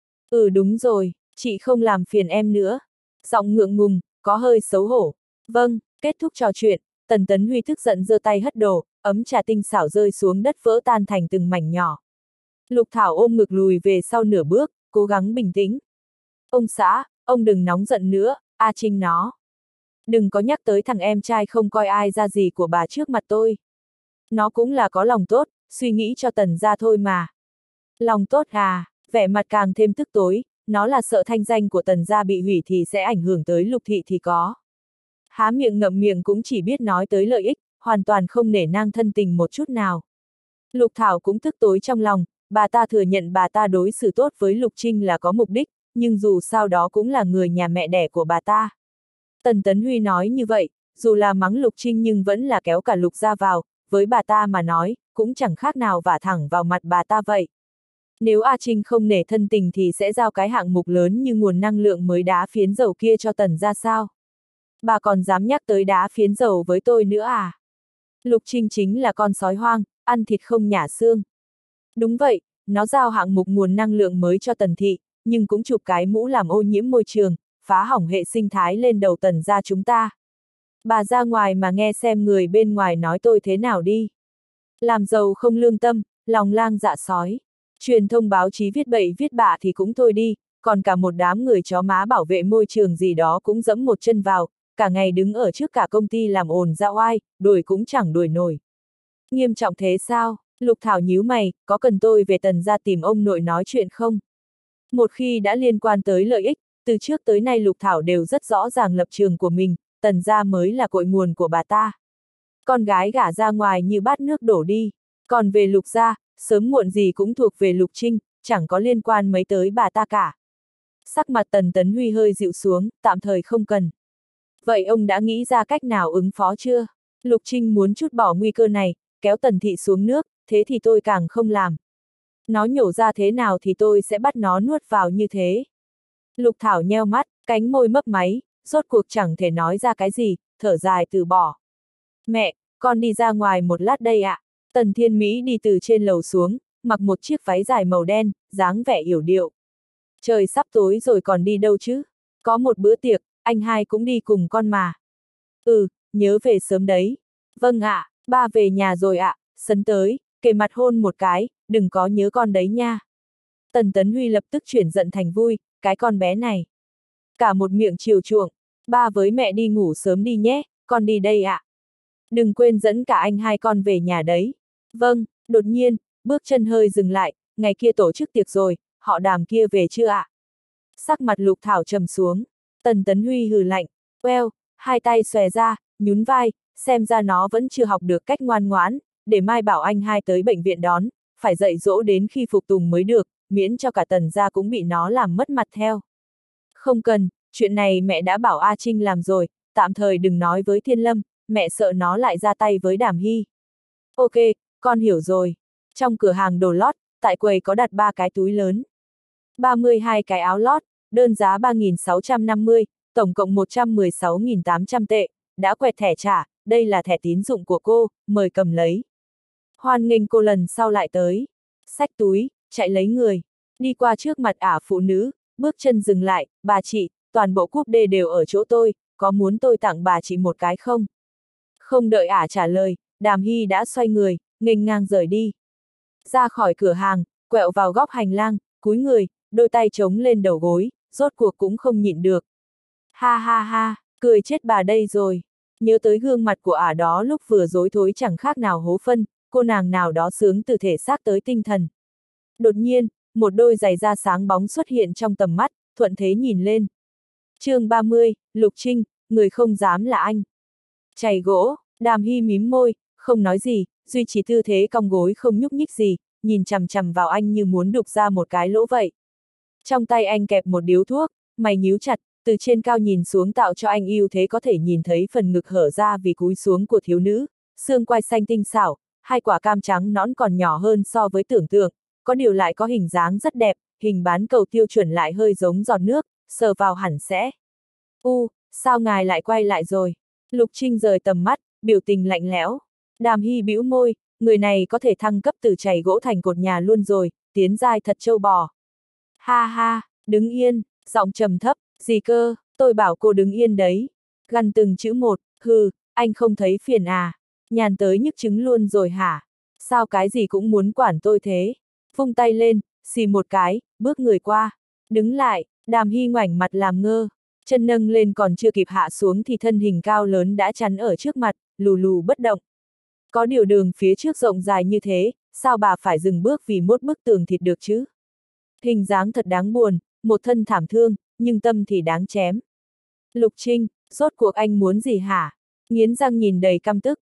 Ừ đúng rồi, chị không làm phiền em nữa. Giọng ngượng ngùng, có hơi xấu hổ. Vâng, kết thúc trò chuyện, Tần Tấn Huy tức giận giơ tay hất đồ, ấm trà tinh xảo rơi xuống đất vỡ tan thành từng mảnh nhỏ. Lục Thảo ôm ngực lùi về sau nửa bước, cố gắng bình tĩnh. Ông xã, ông đừng nóng giận nữa, A Trinh nó. Đừng có nhắc tới thằng em trai không coi ai ra gì của bà trước mặt tôi. Nó cũng là có lòng tốt, suy nghĩ cho Tần gia thôi mà. Lòng tốt à, vẻ mặt càng thêm tức tối, nó là sợ thanh danh của Tần gia bị hủy thì sẽ ảnh hưởng tới Lục Thị thì có. Há miệng ngậm miệng cũng chỉ biết nói tới lợi ích, hoàn toàn không nể nang thân tình một chút nào. Lục Thảo cũng tức tối trong lòng, bà ta thừa nhận bà ta đối xử tốt với Lục Trinh là có mục đích, nhưng dù sao đó cũng là người nhà mẹ đẻ của bà ta. Tần Tấn Huy nói như vậy, dù là mắng Lục Trinh nhưng vẫn là kéo cả Lục gia vào, với bà ta mà nói, cũng chẳng khác nào vả thẳng vào mặt bà ta vậy. Nếu A Trinh không nể thân tình thì sẽ giao cái hạng mục lớn như nguồn năng lượng mới đá phiến dầu kia cho Tần ra sao? Bà còn dám nhắc tới đá phiến dầu với tôi nữa à? Lục Trinh chính là con sói hoang, ăn thịt không nhả xương. Đúng vậy, nó giao hạng mục nguồn năng lượng mới cho Tần thị, nhưng cũng chụp cái mũ làm ô nhiễm môi trường, phá hỏng hệ sinh thái lên đầu Tần gia chúng ta. Bà ra ngoài mà nghe xem người bên ngoài nói tôi thế nào đi. Làm giàu không lương tâm, lòng lang dạ sói. Truyền thông báo chí viết bậy viết bạ thì cũng thôi đi, còn cả một đám người chó má bảo vệ môi trường gì đó cũng dẫm một chân vào, cả ngày đứng ở trước cả công ty làm ồn ra oai, đuổi cũng chẳng đuổi nổi. Nghiêm trọng thế sao? Lục Thảo nhíu mày, có cần tôi về Tần gia tìm ông nội nói chuyện không? Một khi đã liên quan tới lợi ích, từ trước tới nay Lục Thảo đều rất rõ ràng lập trường của mình, Tần gia mới là cội nguồn của bà ta. Con gái gả ra ngoài như bát nước đổ đi, còn về Lục gia, sớm muộn gì cũng thuộc về Lục Trinh, chẳng có liên quan mấy tới bà ta cả. Sắc mặt Tần Tấn Huy hơi dịu xuống, tạm thời không cần. Vậy ông đã nghĩ ra cách nào ứng phó chưa? Lục Trinh muốn trút bỏ nguy cơ này, kéo Tần thị xuống nước, thế thì tôi càng không làm. Nó nhổ ra thế nào thì tôi sẽ bắt nó nuốt vào như thế. Lục Thảo nheo mắt, cánh môi mấp máy, rốt cuộc chẳng thể nói ra cái gì, thở dài từ bỏ. Mẹ, con đi ra ngoài một lát đây ạ. À. Tần Thiên Mỹ đi từ trên lầu xuống, mặc một chiếc váy dài màu đen, dáng vẻ yểu điệu. Trời sắp tối rồi còn đi đâu chứ? Có một bữa tiệc, anh hai cũng đi cùng con mà. Ừ, nhớ về sớm đấy. Vâng ạ, à, ba về nhà rồi ạ, à, sấn tới, kề mặt hôn một cái, đừng có nhớ con đấy nha. Tần Tấn Huy lập tức chuyển giận thành vui, cái con bé này. Cả một miệng chiều chuộng, ba với mẹ đi ngủ sớm đi nhé, con đi đây ạ. À. Đừng quên dẫn cả anh hai con về nhà đấy. Vâng, đột nhiên, bước chân hơi dừng lại, ngày kia tổ chức tiệc rồi, họ Đàm kia về chưa ạ? À? Sắc mặt Lục Thảo trầm xuống, Tần Tấn Huy hừ lạnh, well, hai tay xòe ra, nhún vai, xem ra nó vẫn chưa học được cách ngoan ngoãn, để mai bảo anh hai tới bệnh viện đón, phải dạy dỗ đến khi phục tùng mới được, miễn cho cả Tần gia cũng bị nó làm mất mặt theo. Không cần, chuyện này mẹ đã bảo A Trinh làm rồi, tạm thời đừng nói với Thiên Lâm, mẹ sợ nó lại ra tay với Đàm Hy. Ok, con hiểu rồi. Trong cửa hàng đồ lót, tại quầy có đặt ba cái túi lớn. ba mươi hai cái áo lót, đơn giá ba nghìn sáu trăm năm mươi, tổng cộng một trăm mười sáu nghìn tám trăm tệ, đã quẹt thẻ trả, đây là thẻ tín dụng của cô, mời cầm lấy. Hoan nghênh cô lần sau lại tới. Xách túi, chạy lấy người, đi qua trước mặt ả phụ nữ, bước chân dừng lại, bà chị, toàn bộ cúp đê đều ở chỗ tôi, có muốn tôi tặng bà chị một cái không? Không đợi ả trả lời, Đàm Hy đã xoay người, nghênh ngang rời đi. Ra khỏi cửa hàng, quẹo vào góc hành lang, cúi người, đôi tay chống lên đầu gối, rốt cuộc cũng không nhịn được. Ha ha ha, cười chết bà đây rồi. Nhớ tới gương mặt của ả đó lúc vừa dối thối chẳng khác nào hố phân, cô nàng nào đó sướng từ thể xác tới tinh thần. Đột nhiên, một đôi giày da sáng bóng xuất hiện trong tầm mắt, thuận thế nhìn lên. chương ba mươi, Lục Trinh, người không dám là anh. Chày gỗ, Đàm Hy mím môi, không nói gì, duy trì tư thế cong gối không nhúc nhích gì, nhìn chằm chằm vào anh như muốn đục ra một cái lỗ vậy. Trong tay anh kẹp một điếu thuốc, mày nhíu chặt, từ trên cao nhìn xuống tạo cho anh ưu thế có thể nhìn thấy phần ngực hở ra vì cúi xuống của thiếu nữ, xương quai xanh tinh xảo, hai quả cam trắng nõn còn nhỏ hơn so với tưởng tượng, có điều lại có hình dáng rất đẹp, hình bán cầu tiêu chuẩn lại hơi giống giọt nước, sờ vào hẳn sẽ. U, sao ngài lại quay lại rồi? Lục Trinh rời tầm mắt, biểu tình lạnh lẽo. Đàm Hy bĩu môi, người này có thể thăng cấp từ chày gỗ thành cột nhà luôn rồi, tiến giai thật trâu bò. Ha ha, đứng yên, giọng trầm thấp, gì cơ, tôi bảo cô đứng yên đấy. Gằn từng chữ một, hừ, anh không thấy phiền à, nhàn tới nhức trứng luôn rồi hả? Sao cái gì cũng muốn quản tôi thế? Vung tay lên, xì một cái, bước người qua. Đứng lại, Đàm Hy ngoảnh mặt làm ngơ. Chân nâng lên còn chưa kịp hạ xuống thì thân hình cao lớn đã chắn ở trước mặt, lù lù bất động. Có điều đường phía trước rộng dài như thế, sao bà phải dừng bước vì một bức tường thịt được chứ? Hình dáng thật đáng buồn, một thân thảm thương, nhưng tâm thì đáng chém. Lục Trinh, rốt cuộc anh muốn gì hả? Nghiến răng nhìn đầy căm tức,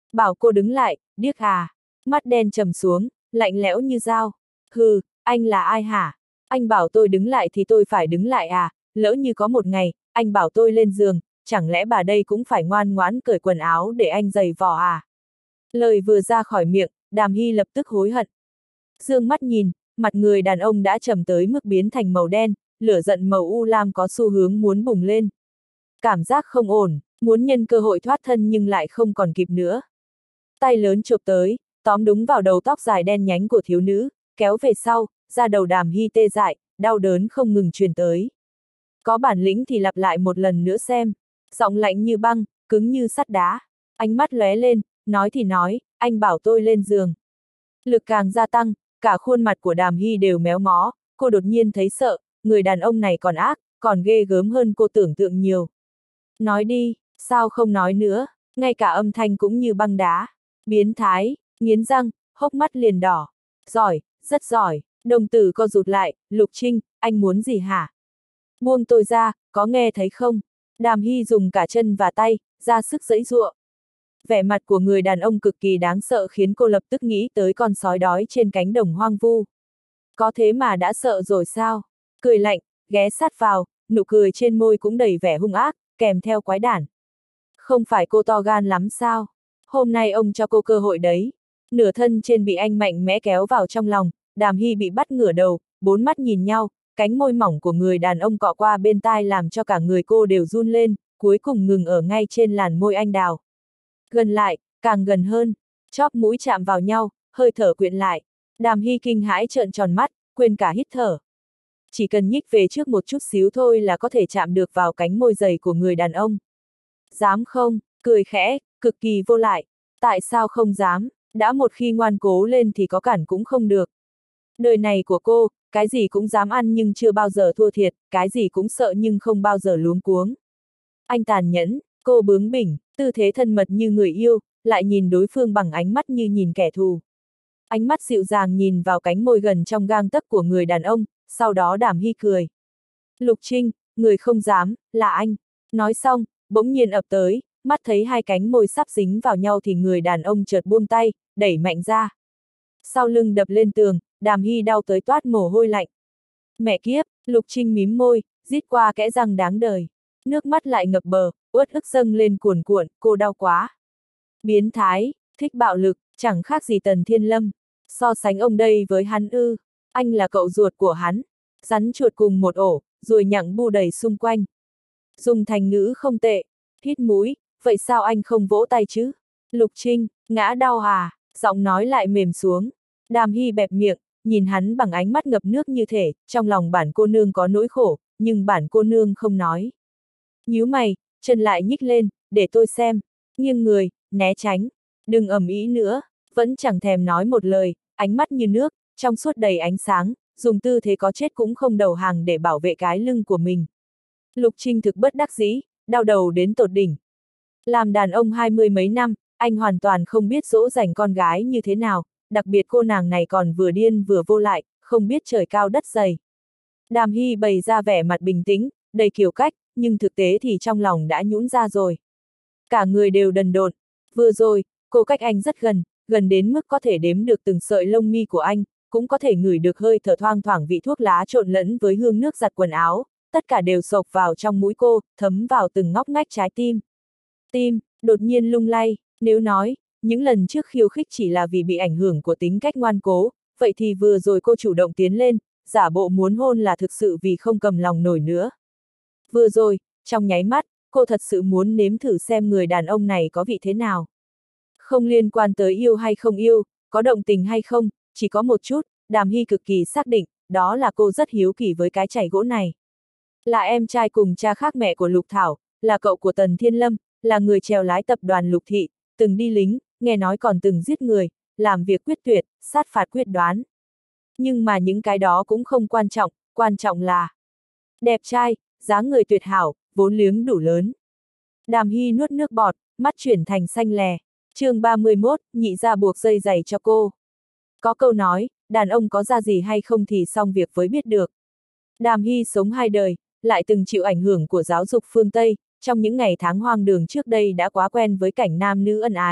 Bảo cô đứng lại, điếc à. Mắt đen trầm xuống, lạnh lẽo như dao. Hừ, anh là ai hả? Anh bảo tôi đứng lại thì tôi phải đứng lại à? Lỡ như có một ngày, anh bảo tôi lên giường, chẳng lẽ bà đây cũng phải ngoan ngoãn cởi quần áo để anh giày vò à? Lời vừa ra khỏi miệng, Đàm Hy lập tức hối hận. Dương mắt nhìn, mặt người đàn ông đã trầm tới mức biến thành màu đen, lửa giận màu u lam có xu hướng muốn bùng lên. Cảm giác không ổn, muốn nhân cơ hội thoát thân nhưng lại không còn kịp nữa. Tay lớn chụp tới, tóm đúng vào đầu tóc dài đen nhánh của thiếu nữ, kéo về sau, ra đầu Đàm Hy tê dại, đau đớn không ngừng truyền tới. Có bản lĩnh thì lặp lại một lần nữa xem. Giọng lạnh như băng, cứng như sắt đá. Ánh mắt lóe lên, nói thì nói, anh bảo tôi lên giường. Lực càng gia tăng, cả khuôn mặt của Đàm Hy đều méo mó, cô đột nhiên thấy sợ, người đàn ông này còn ác, còn ghê gớm hơn cô tưởng tượng nhiều. Nói đi, sao không nói nữa, ngay cả âm thanh cũng như băng đá. Biến thái, nghiến răng, hốc mắt liền đỏ. Giỏi, rất giỏi, đồng tử co rụt lại, Lục Trinh, anh muốn gì hả? Buông tôi ra, có nghe thấy không? Đàm Hy dùng cả chân và tay, ra sức giãy giụa. Vẻ mặt của người đàn ông cực kỳ đáng sợ khiến cô lập tức nghĩ tới con sói đói trên cánh đồng hoang vu. Có thế mà đã sợ rồi sao? Cười lạnh, ghé sát vào, nụ cười trên môi cũng đầy vẻ hung ác, kèm theo quái đản. Không phải cô to gan lắm sao? Hôm nay ông cho cô cơ hội đấy. Nửa thân trên bị anh mạnh mẽ kéo vào trong lòng, Đàm Hy bị bắt ngửa đầu, bốn mắt nhìn nhau, cánh môi mỏng của người đàn ông cọ qua bên tai làm cho cả người cô đều run lên, cuối cùng ngừng ở ngay trên làn môi anh đào. Gần lại, càng gần hơn, chóp mũi chạm vào nhau, hơi thở quyện lại. Đàm Hy kinh hãi trợn tròn mắt, quên cả hít thở. Chỉ cần nhích về trước một chút xíu thôi là có thể chạm được vào cánh môi dày của người đàn ông. Dám không? Cười khẽ, cực kỳ vô lại. Tại sao không dám? Đã một khi ngoan cố lên thì có cản cũng không được. Đời này của cô, cái gì cũng dám ăn nhưng chưa bao giờ thua thiệt, cái gì cũng sợ nhưng không bao giờ luống cuống. Anh tàn nhẫn, cô bướng bỉnh, tư thế thân mật như người yêu, lại nhìn đối phương bằng ánh mắt như nhìn kẻ thù. Ánh mắt dịu dàng nhìn vào cánh môi gần trong gang tấc của người đàn ông, sau đó Đàm Hy cười. Lục Trinh, người không dám, là anh. Nói xong, bỗng nhiên ập tới, mắt thấy hai cánh môi sắp dính vào nhau thì người đàn ông chợt buông tay, đẩy mạnh ra. Sau lưng đập lên tường, Đàm Hy đau tới toát mồ hôi lạnh. Mẹ kiếp, Lục Trinh mím môi, rít qua kẽ răng đáng đời. Nước mắt lại ngập bờ, uất ức dâng lên cuồn cuộn, cô đau quá. Biến thái, thích bạo lực, chẳng khác gì Tần Thiên Lâm. So sánh ông đây với hắn ư, anh là cậu ruột của hắn. Rắn chuột cùng một ổ, ruồi nhặng bu đầy xung quanh. Dùng thành ngữ không tệ, hít mũi, vậy sao anh không vỗ tay chứ? Lục Trinh, ngã đau à, giọng nói lại mềm xuống. Đàm Hy bẹp miệng, nhìn hắn bằng ánh mắt ngập nước như thể, trong lòng bản cô nương có nỗi khổ, nhưng bản cô nương không nói. Nhíu mày, chân lại nhích lên, để tôi xem, nghiêng người, né tránh, đừng ầm ĩ nữa, vẫn chẳng thèm nói một lời, ánh mắt như nước, trong suốt đầy ánh sáng, dùng tư thế có chết cũng không đầu hàng để bảo vệ cái lưng của mình. Lục Trinh thực bất đắc dĩ, đau đầu đến tột đỉnh. Làm đàn ông hai mươi mấy năm, anh hoàn toàn không biết dỗ dành con gái như thế nào, đặc biệt cô nàng này còn vừa điên vừa vô lại, không biết trời cao đất dày. Đàm Hy bày ra vẻ mặt bình tĩnh, đầy kiêu cách, nhưng thực tế thì trong lòng đã nhũn ra rồi. Cả người đều đần độn. Vừa rồi, cô cách anh rất gần, gần đến mức có thể đếm được từng sợi lông mi của anh, cũng có thể ngửi được hơi thở thoang thoảng vị thuốc lá trộn lẫn với hương nước giặt quần áo, tất cả đều xộc vào trong mũi cô, thấm vào từng ngóc ngách trái tim. Tim, đột nhiên lung lay, nếu nói, những lần trước khiêu khích chỉ là vì bị ảnh hưởng của tính cách ngoan cố, vậy thì vừa rồi cô chủ động tiến lên, giả bộ muốn hôn là thực sự vì không cầm lòng nổi nữa. Vừa rồi, trong nháy mắt, cô thật sự muốn nếm thử xem người đàn ông này có vị thế nào. Không liên quan tới yêu hay không yêu, có động tình hay không, chỉ có một chút, Đàm Hy cực kỳ xác định, đó là cô rất hiếu kỳ với cái chày gỗ này. Là em trai cùng cha khác mẹ của Lục Thảo, là cậu của Tần Thiên Lâm, là người chèo lái tập đoàn Lục Thị, từng đi lính, nghe nói còn từng giết người, làm việc quyết tuyệt, sát phạt quyết đoán. Nhưng mà những cái đó cũng không quan trọng, quan trọng là đẹp trai, dáng người tuyệt hảo, vốn liếng đủ lớn. Đàm Hy nuốt nước bọt, mắt chuyển thành xanh lè. Chương ba mươi mốt, nhị ra buộc dây giày cho cô. Có câu nói, đàn ông có ra gì hay không thì xong việc với biết được. Đàm Hy sống hai đời, lại từng chịu ảnh hưởng của giáo dục phương Tây, trong những ngày tháng hoang đường trước đây đã quá quen với cảnh nam nữ ân ái,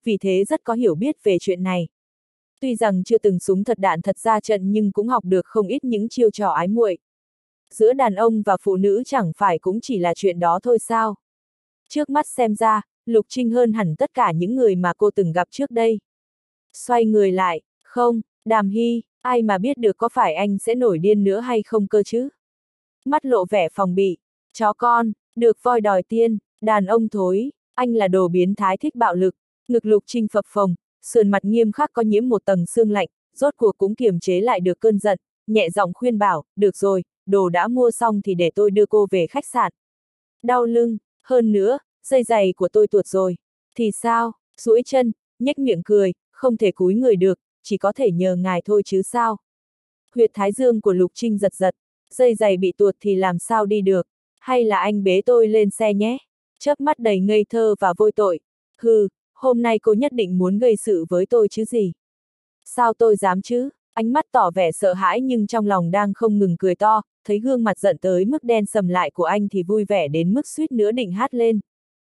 vì thế rất có hiểu biết về chuyện này. Tuy rằng chưa từng súng thật đạn thật ra trận nhưng cũng học được không ít những chiêu trò ái muội. Giữa đàn ông và phụ nữ chẳng phải cũng chỉ là chuyện đó thôi sao? Trước mắt xem ra, Lục Trinh hơn hẳn tất cả những người mà cô từng gặp trước đây. Xoay người lại, không, Đàm Hy, ai mà biết được có phải anh sẽ nổi điên nữa hay không cơ chứ? Mắt lộ vẻ phòng bị, chó con, được voi đòi tiên, đàn ông thối, anh là đồ biến thái thích bạo lực. Ngực Lục Trinh phập phồng, sườn mặt nghiêm khắc có nhiễm một tầng sương lạnh, rốt cuộc cũng kiềm chế lại được cơn giận, nhẹ giọng khuyên bảo, được rồi, đồ đã mua xong thì để tôi đưa cô về khách sạn. Đau lưng, hơn nữa, dây giày của tôi tuột rồi. Thì sao, duỗi chân, nhếch miệng cười, không thể cúi người được, chỉ có thể nhờ ngài thôi chứ sao. Huyệt thái dương của Lục Trinh giật giật, dây giày bị tuột thì làm sao đi được, hay là anh bế tôi lên xe nhé. Chớp mắt đầy ngây thơ và vôi tội. Hừ, hôm nay cô nhất định muốn gây sự với tôi chứ gì. Sao tôi dám chứ, ánh mắt tỏ vẻ sợ hãi nhưng trong lòng đang không ngừng cười to, thấy gương mặt giận tới mức đen sầm lại của anh thì vui vẻ đến mức suýt nữa định hát lên.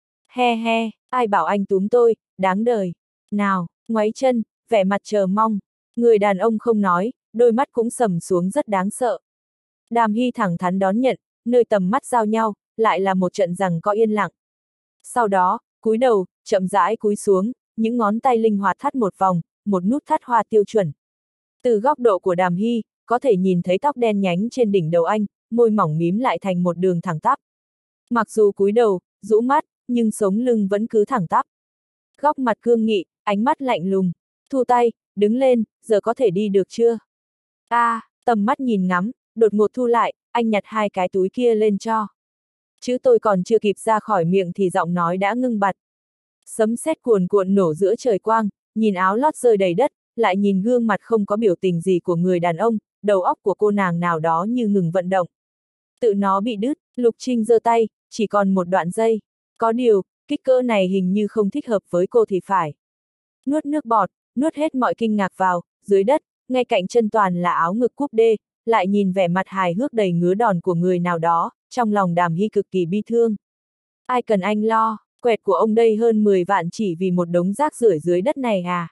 He he, ai bảo anh túm tôi, đáng đời. Nào, ngoáy chân, vẻ mặt chờ mong. Người đàn ông không nói, đôi mắt cũng sầm xuống rất đáng sợ. Đàm Hy thẳng thắn đón nhận, nơi tầm mắt giao nhau, lại là một trận giằng co yên lặng. Sau đó, cúi đầu, chậm rãi cúi xuống, những ngón tay linh hoạt thắt một vòng, một nút thắt hoa tiêu chuẩn. Từ góc độ của Đàm Hy, có thể nhìn thấy tóc đen nhánh trên đỉnh đầu anh, môi mỏng mím lại thành một đường thẳng tắp. Mặc dù cúi đầu, rũ mắt, nhưng sống lưng vẫn cứ thẳng tắp. Góc mặt cương nghị, ánh mắt lạnh lùng. Thu tay, đứng lên, giờ có thể đi được chưa? A, à, tầm mắt nhìn ngắm, đột ngột thu lại, anh nhặt hai cái túi kia lên cho. Chứ tôi còn chưa kịp ra khỏi miệng thì giọng nói đã ngưng bặt. Sấm sét cuồn cuộn nổ giữa trời quang, nhìn áo lót rơi đầy đất, lại nhìn gương mặt không có biểu tình gì của người đàn ông, đầu óc của cô nàng nào đó như ngừng vận động. Tự nó bị đứt, Lục Trinh giơ tay, chỉ còn một đoạn dây. Có điều, kích cỡ này hình như không thích hợp với cô thì phải. Nuốt nước bọt, nuốt hết mọi kinh ngạc vào, dưới đất, ngay cạnh chân toàn là áo ngực cúp đê, lại nhìn vẻ mặt hài hước đầy ngứa đòn của người nào đó, trong lòng Đàm Hy cực kỳ bi thương. Ai cần anh lo, quẹt của ông đây hơn mười vạn chỉ vì một đống rác rưởi dưới đất này à?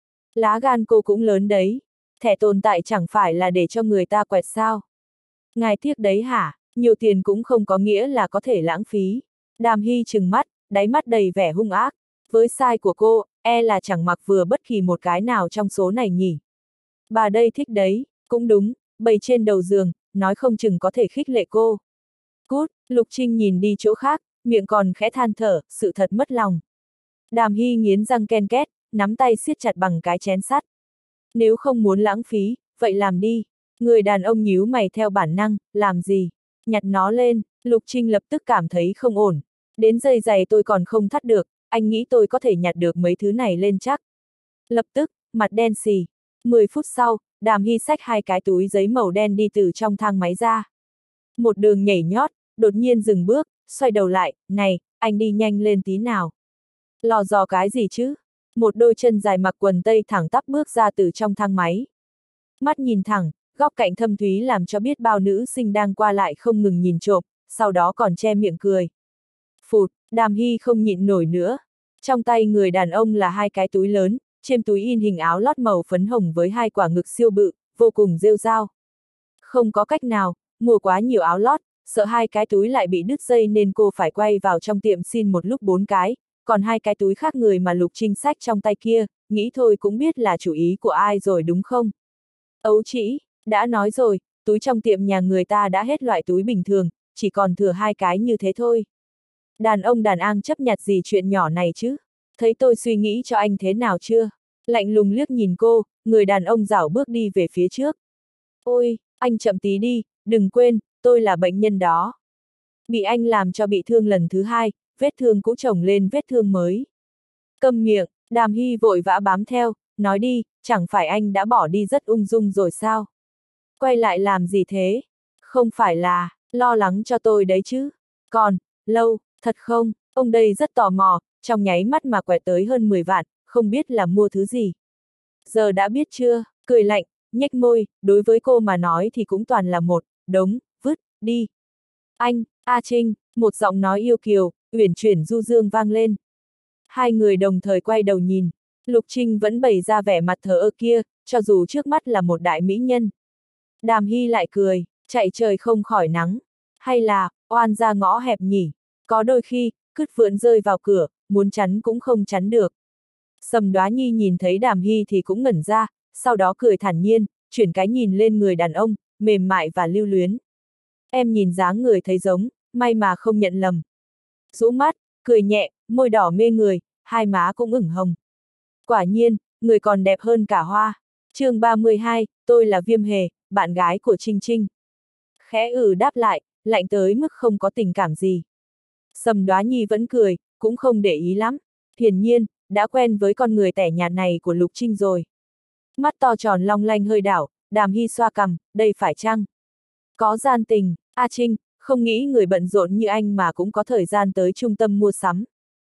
Lá gan cô cũng lớn đấy, thẻ tồn tại chẳng phải là để cho người ta quẹt sao? Ngài tiếc đấy hả, nhiều tiền cũng không có nghĩa là có thể lãng phí. Đàm Hy trừng mắt, đáy mắt đầy vẻ hung ác. Với size của cô, e là chẳng mặc vừa bất kỳ một cái nào trong số này nhỉ. Bà đây thích đấy, cũng đúng, bày trên đầu giường, nói không chừng có thể khích lệ cô. Cút, Lục Trinh nhìn đi chỗ khác, miệng còn khẽ than thở, sự thật mất lòng. Đàm Hy nghiến răng ken két, nắm tay siết chặt bằng cái chén sắt. Nếu không muốn lãng phí, vậy làm đi. Người đàn ông nhíu mày theo bản năng, làm gì? Nhặt nó lên, Lục Trinh lập tức cảm thấy không ổn. Đến dây giày tôi còn không thắt được, anh nghĩ tôi có thể nhặt được mấy thứ này lên chắc. Lập tức, mặt đen xì. mười phút sau, Đàm Hy xách hai cái túi giấy màu đen đi từ trong thang máy ra. Một đường nhảy nhót, đột nhiên dừng bước, xoay đầu lại, này, anh đi nhanh lên tí nào. Lò dò cái gì chứ? Một đôi chân dài mặc quần tây thẳng tắp bước ra từ trong thang máy. Mắt nhìn thẳng, góc cạnh thâm thúy làm cho biết bao nữ sinh đang qua lại không ngừng nhìn trộm, sau đó còn che miệng cười. Phụt, Đàm Hy không nhịn nổi nữa. Trong tay người đàn ông là hai cái túi lớn, trên túi in hình áo lót màu phấn hồng với hai quả ngực siêu bự, vô cùng rêu rao. Không có cách nào, mua quá nhiều áo lót, sợ hai cái túi lại bị đứt dây nên cô phải quay vào trong tiệm xin một lúc bốn cái, còn hai cái túi khác người mà Lục Trinh xách trong tay kia, nghĩ thôi cũng biết là chủ ý của ai rồi đúng không? Ấu trĩ, đã nói rồi, túi trong tiệm nhà người ta đã hết loại túi bình thường, chỉ còn thừa hai cái như thế thôi. Đàn ông đàn an chấp nhặt gì chuyện nhỏ này chứ? Thấy tôi suy nghĩ cho anh thế nào chưa? Lạnh lùng liếc nhìn cô, người đàn ông rảo bước đi về phía trước. Ôi, anh chậm tí đi, đừng quên, tôi là bệnh nhân đó. Bị anh làm cho bị thương lần thứ hai, vết thương cũ chồng lên vết thương mới. Câm miệng, Đàm Hy vội vã bám theo, nói đi, chẳng phải anh đã bỏ đi rất ung dung rồi sao? Quay lại làm gì thế? Không phải là, lo lắng cho tôi đấy chứ? Còn, lâu, thật không? Ông đây rất tò mò, trong nháy mắt mà quẹt tới hơn mười vạn, không biết là mua thứ gì. Giờ đã biết chưa? Cười lạnh, nhếch môi, đối với cô mà nói thì cũng toàn là một đống, vứt, đi. Anh, A Trinh, một giọng nói yêu kiều, uyển chuyển du dương vang lên. Hai người đồng thời quay đầu nhìn, Lục Trinh vẫn bày ra vẻ mặt thờ ơ kia, cho dù trước mắt là một đại mỹ nhân. Đàm Hy lại cười, chạy trời không khỏi nắng. Hay là, oan ra ngõ hẹp nhỉ? Có đôi khi, cứt vượn rơi vào cửa, muốn chắn cũng không chắn được. Sầm Đoá Nhi nhìn thấy Đàm Hy thì cũng ngẩn ra, sau đó cười thản nhiên, chuyển cái nhìn lên người đàn ông, mềm mại và lưu luyến. Em nhìn dáng người thấy giống, may mà không nhận lầm. Rũ mắt, cười nhẹ, môi đỏ mê người, hai má cũng ửng hồng. Quả nhiên, người còn đẹp hơn cả hoa. chương ba mươi hai, tôi là Viêm Hề, bạn gái của Trinh Trinh. Khẽ ừ đáp lại, lạnh tới mức không có tình cảm gì. Sầm Đoá Nhi vẫn cười, cũng không để ý lắm. Hiển nhiên, đã quen với con người tẻ nhạt này của Lục Trinh rồi. Mắt to tròn long lanh hơi đảo, Đàm Hy xoa cằm, đây phải chăng? Có gian tình, A Trinh, không nghĩ người bận rộn như anh mà cũng có thời gian tới trung tâm mua sắm.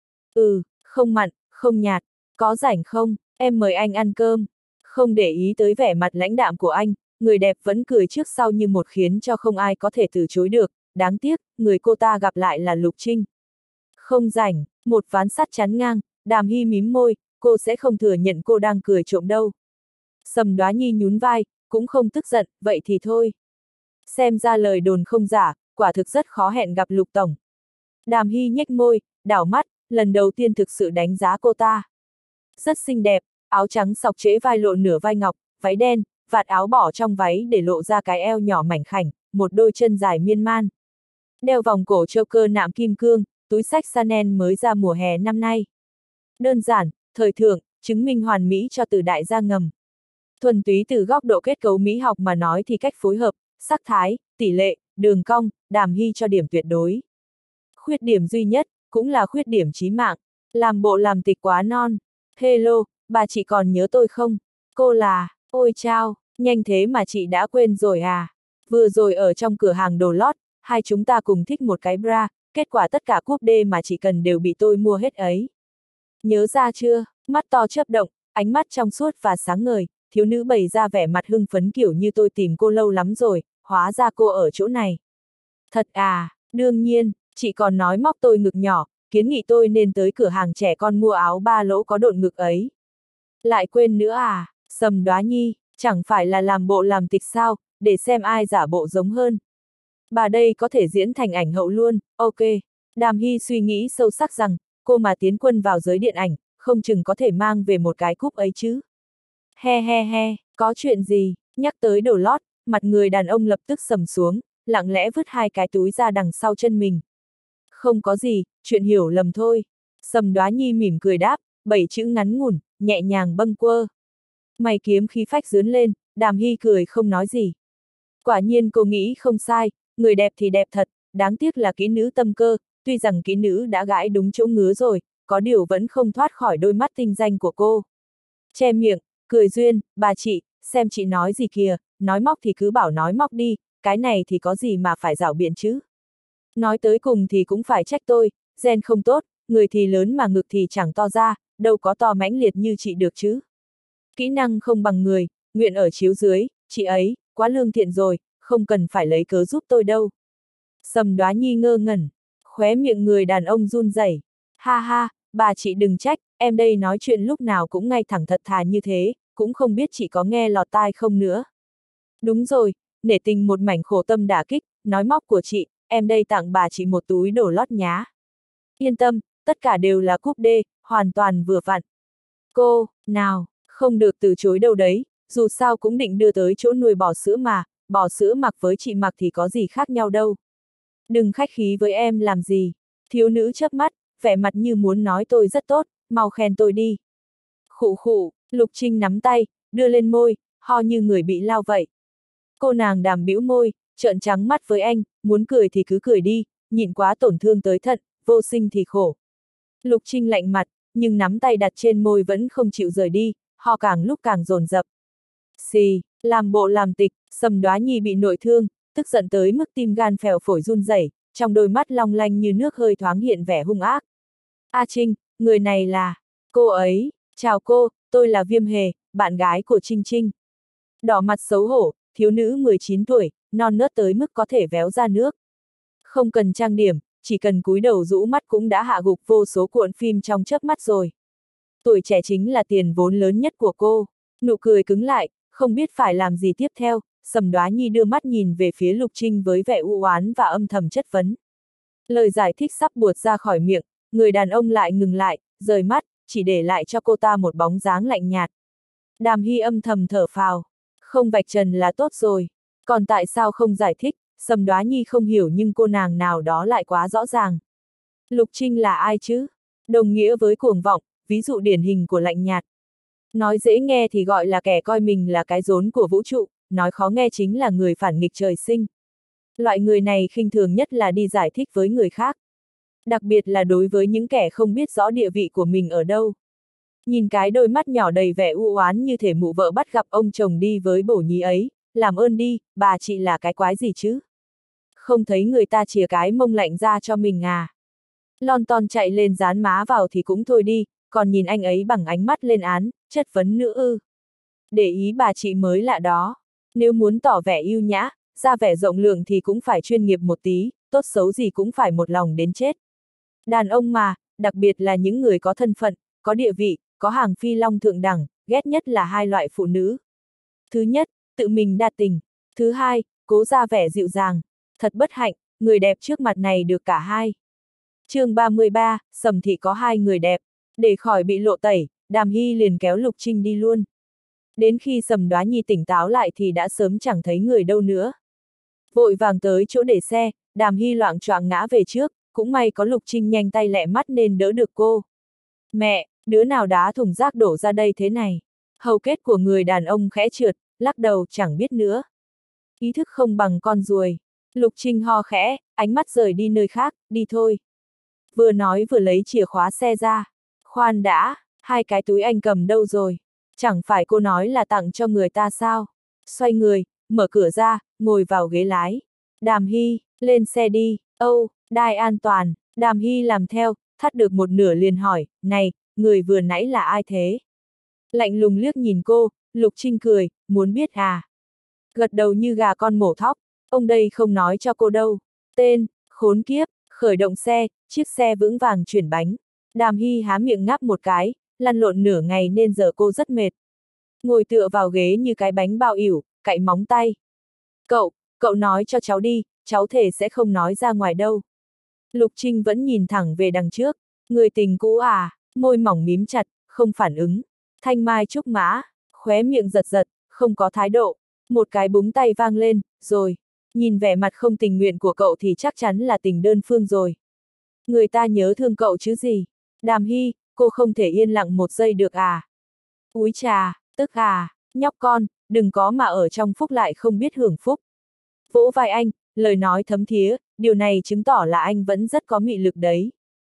Ừ, không mặn, không nhạt, có rảnh không, em mời anh ăn cơm. Không để ý tới vẻ mặt lãnh đạm của anh, người đẹp vẫn cười trước sau như một khiến cho không ai có thể từ chối được, đáng tiếc, người cô ta gặp lại là Lục Trinh. Không rảnh, một ván sắt chắn ngang, Đàm Hy mím môi, cô sẽ không thừa nhận cô đang cười trộm đâu. Sầm Đoá Nhi nhún vai, cũng không tức giận, vậy thì thôi. Xem ra lời đồn không giả, quả thực rất khó hẹn gặp Lục Tổng. Đàm Hy nhếch môi, đảo mắt, lần đầu tiên thực sự đánh giá cô ta. Rất xinh đẹp, áo trắng xọc trễ vai lộ nửa vai ngọc, váy đen, vạt áo bỏ trong váy để lộ ra cái eo nhỏ mảnh khảnh, một đôi chân dài miên man. Đeo vòng cổ choker nạm kim cương, túi xách Chanel mới ra mùa hè năm nay. Đơn giản, thời thượng, chứng minh hoàn mỹ cho từ đại gia ngầm. Thuần túy từ góc độ kết cấu mỹ học mà nói thì cách phối hợp, sắc thái, tỷ lệ, đường cong, Đàm Hy cho điểm tuyệt đối. Khuyết điểm duy nhất, cũng là khuyết điểm chí mạng, làm bộ làm tịch quá non. Hello, bà chị còn nhớ tôi không? Cô là, ôi chao, nhanh thế mà chị đã quên rồi à? Vừa rồi ở trong cửa hàng đồ lót, hai chúng ta cùng thích một cái bra, kết quả tất cả cúp D mà chị cần đều bị tôi mua hết ấy. Nhớ ra chưa? Mắt to chớp động, ánh mắt trong suốt và sáng ngời, thiếu nữ bày ra vẻ mặt hưng phấn kiểu như tôi tìm cô lâu lắm rồi, hóa ra cô ở chỗ này. Thật à, đương nhiên, chị còn nói móc tôi ngực nhỏ, kiến nghị tôi nên tới cửa hàng trẻ con mua áo ba lỗ có độn ngực ấy. Lại quên nữa à, Sầm Đoá Nhi, chẳng phải là làm bộ làm tịch sao, để xem ai giả bộ giống hơn. Bà đây có thể diễn thành ảnh hậu luôn, ok. Đàm Hy suy nghĩ sâu sắc rằng, cô mà tiến quân vào giới điện ảnh, không chừng có thể mang về một cái cúp ấy chứ. He he he, có chuyện gì, nhắc tới đồ lót, mặt người đàn ông lập tức sầm xuống, lặng lẽ vứt hai cái túi ra đằng sau chân mình. Không có gì, chuyện hiểu lầm thôi. Sầm Đoá Nhi mỉm cười đáp, bảy chữ ngắn ngủn, nhẹ nhàng bâng quơ. Mày kiếm khí phách dướn lên, Đàm Hy cười không nói gì. Quả nhiên cô nghĩ không sai, người đẹp thì đẹp thật, đáng tiếc là kỹ nữ tâm cơ, tuy rằng kỹ nữ đã gãi đúng chỗ ngứa rồi, có điều vẫn không thoát khỏi đôi mắt tinh danh của cô. Che miệng, cười duyên, bà chị, xem chị nói gì kìa, nói móc thì cứ bảo nói móc đi, cái này thì có gì mà phải giảo biện chứ. Nói tới cùng thì cũng phải trách tôi, gen không tốt, người thì lớn mà ngực thì chẳng to ra, đâu có to mãnh liệt như chị được chứ. Kỹ năng không bằng người, nguyện ở chiếu dưới, chị ấy, quá lương thiện rồi, không cần phải lấy cớ giúp tôi đâu. Sầm Đoá Nhi ngơ ngẩn, khóe miệng người đàn ông run rẩy. Ha ha, bà chị đừng trách, em đây nói chuyện lúc nào cũng ngay thẳng thật thà như thế, cũng không biết chị có nghe lọt tai không nữa. Đúng rồi, nể tình một mảnh khổ tâm đả kích, nói móc của chị, em đây tặng bà chị một túi đồ lót nhá. Yên tâm, tất cả đều là cúp D, hoàn toàn vừa vặn. Cô, nào, không được từ chối đâu đấy, dù sao cũng định đưa tới chỗ nuôi bò sữa mà, bò sữa mặc với chị mặc thì có gì khác nhau đâu. Đừng khách khí với em làm gì. Thiếu nữ chớp mắt, vẻ mặt như muốn nói tôi rất tốt, mau khen tôi đi. Khụ khụ, Lục Trinh nắm tay, đưa lên môi, ho như người bị lao vậy. Cô nàng Đàm bĩu môi, trợn trắng mắt với anh, muốn cười thì cứ cười đi, nhịn quá tổn thương tới thận, vô sinh thì khổ. Lục Trinh lạnh mặt, nhưng nắm tay đặt trên môi vẫn không chịu rời đi, ho càng lúc càng dồn dập. Xì, làm bộ làm tịch, Sầm Đoá Nhi bị nội thương, tức giận tới mức tim gan phèo phổi run rẩy, trong đôi mắt long lanh như nước hơi thoáng hiện vẻ hung ác. A Trinh, người này là, cô ấy, chào cô, tôi là Viêm Hề, bạn gái của Trinh Trinh. Đỏ mặt xấu hổ, thiếu nữ mười chín tuổi, non nớt tới mức có thể véo ra nước. Không cần trang điểm, chỉ cần cúi đầu rũ mắt cũng đã hạ gục vô số cuộn phim trong chớp mắt rồi. tuổi trẻ chính là tiền vốn lớn nhất của cô. Nụ cười cứng lại, không biết phải làm gì tiếp theo, Sầm Đoá Nhi đưa mắt nhìn về phía Lục Trinh với vẻ u oán và âm thầm chất vấn. Lời giải thích sắp buột ra khỏi miệng, người đàn ông lại ngừng lại, rời mắt, chỉ để lại cho cô ta một bóng dáng lạnh nhạt. Đàm Hy âm thầm thở phào, không vạch trần là tốt rồi, còn tại sao không giải thích, Sầm Đoá Nhi không hiểu nhưng cô nàng nào đó lại quá rõ ràng. Lục Trinh là ai chứ? Đồng nghĩa với cuồng vọng, ví dụ điển hình của lạnh nhạt. Nói dễ nghe thì gọi là kẻ coi mình là cái rốn của vũ trụ, nói khó nghe chính là người phản nghịch trời sinh. Loại người này khinh thường nhất là đi giải thích với người khác. Đặc biệt là đối với những kẻ không biết rõ địa vị của mình ở đâu. Nhìn cái đôi mắt nhỏ đầy vẻ u oán như thể mụ vợ bắt gặp ông chồng đi với bổ nhí ấy, làm ơn đi, bà chị là cái quái gì chứ? Không thấy người ta chìa cái mông lạnh ra cho mình à? Lon ton chạy lên dán má vào thì cũng thôi đi, còn nhìn anh ấy bằng ánh mắt lên án, chất vấn nữa ư. Để ý bà chị mới lạ đó. Nếu muốn tỏ vẻ yêu nhã, ra vẻ rộng lượng thì cũng phải chuyên nghiệp một tí, tốt xấu gì cũng phải một lòng đến chết. Đàn ông mà, đặc biệt là những người có thân phận, có địa vị, có hàng phi long thượng đẳng, ghét nhất là hai loại phụ nữ. Thứ nhất, tự mình đa tình. Thứ hai, cố ra vẻ dịu dàng. Thật bất hạnh, người đẹp trước mặt này được cả hai. chương ba mươi ba, Sầm Thị có hai người đẹp. Để khỏi bị lộ tẩy, Đàm Hy liền kéo Lục Trinh đi luôn. Đến khi Sầm Đoá Nhi tỉnh táo lại thì đã sớm chẳng thấy người đâu nữa. Vội vàng tới chỗ để xe, Đàm Hy loạng choạng ngã về trước, cũng may có Lục Trinh nhanh tay lẹ mắt nên đỡ được cô. Mẹ, đứa nào đá thùng rác đổ ra đây thế này? Hầu kết của người đàn ông khẽ trượt, lắc đầu chẳng biết nữa. Ý thức không bằng con ruồi. Lục Trinh ho khẽ, ánh mắt rời đi nơi khác, đi thôi. Vừa nói vừa lấy chìa khóa xe ra. Khoan đã, hai cái túi anh cầm đâu rồi? Chẳng phải cô nói là tặng cho người ta sao? Xoay người, mở cửa ra, ngồi vào ghế lái. Đàm Hy, lên xe đi. Âu, đai an toàn. Đàm Hy làm theo, thắt được một nửa liền hỏi, này, người vừa nãy là ai thế? Lạnh lùng liếc nhìn cô, Lục Trinh cười, muốn biết à? Gật đầu như gà con mổ thóc, ông đây không nói cho cô đâu. Tên, khốn kiếp, khởi động xe, chiếc xe vững vàng chuyển bánh. Đàm Hy há miệng ngáp một cái, lăn lộn nửa ngày nên giờ cô rất mệt. Ngồi tựa vào ghế như cái bánh bao ỉu, cạy móng tay. Cậu, cậu nói cho cháu đi, cháu thề sẽ không nói ra ngoài đâu. Lục Trinh vẫn nhìn thẳng về đằng trước, người tình cũ à, môi mỏng mím chặt, không phản ứng. Thanh mai trúc mã, khóe miệng giật giật, không có thái độ. Một cái búng tay vang lên, rồi. Nhìn vẻ mặt không tình nguyện của cậu thì chắc chắn là tình đơn phương rồi. Người ta nhớ thương cậu chứ gì. Đàm Hy, cô không thể yên lặng một giây được à. Úi trà, tức à, nhóc con, đừng có mà ở trong phúc lại không biết hưởng phúc. Vỗ vai anh, lời nói thấm thía, điều này chứng tỏ là anh vẫn rất có mị lực đấy.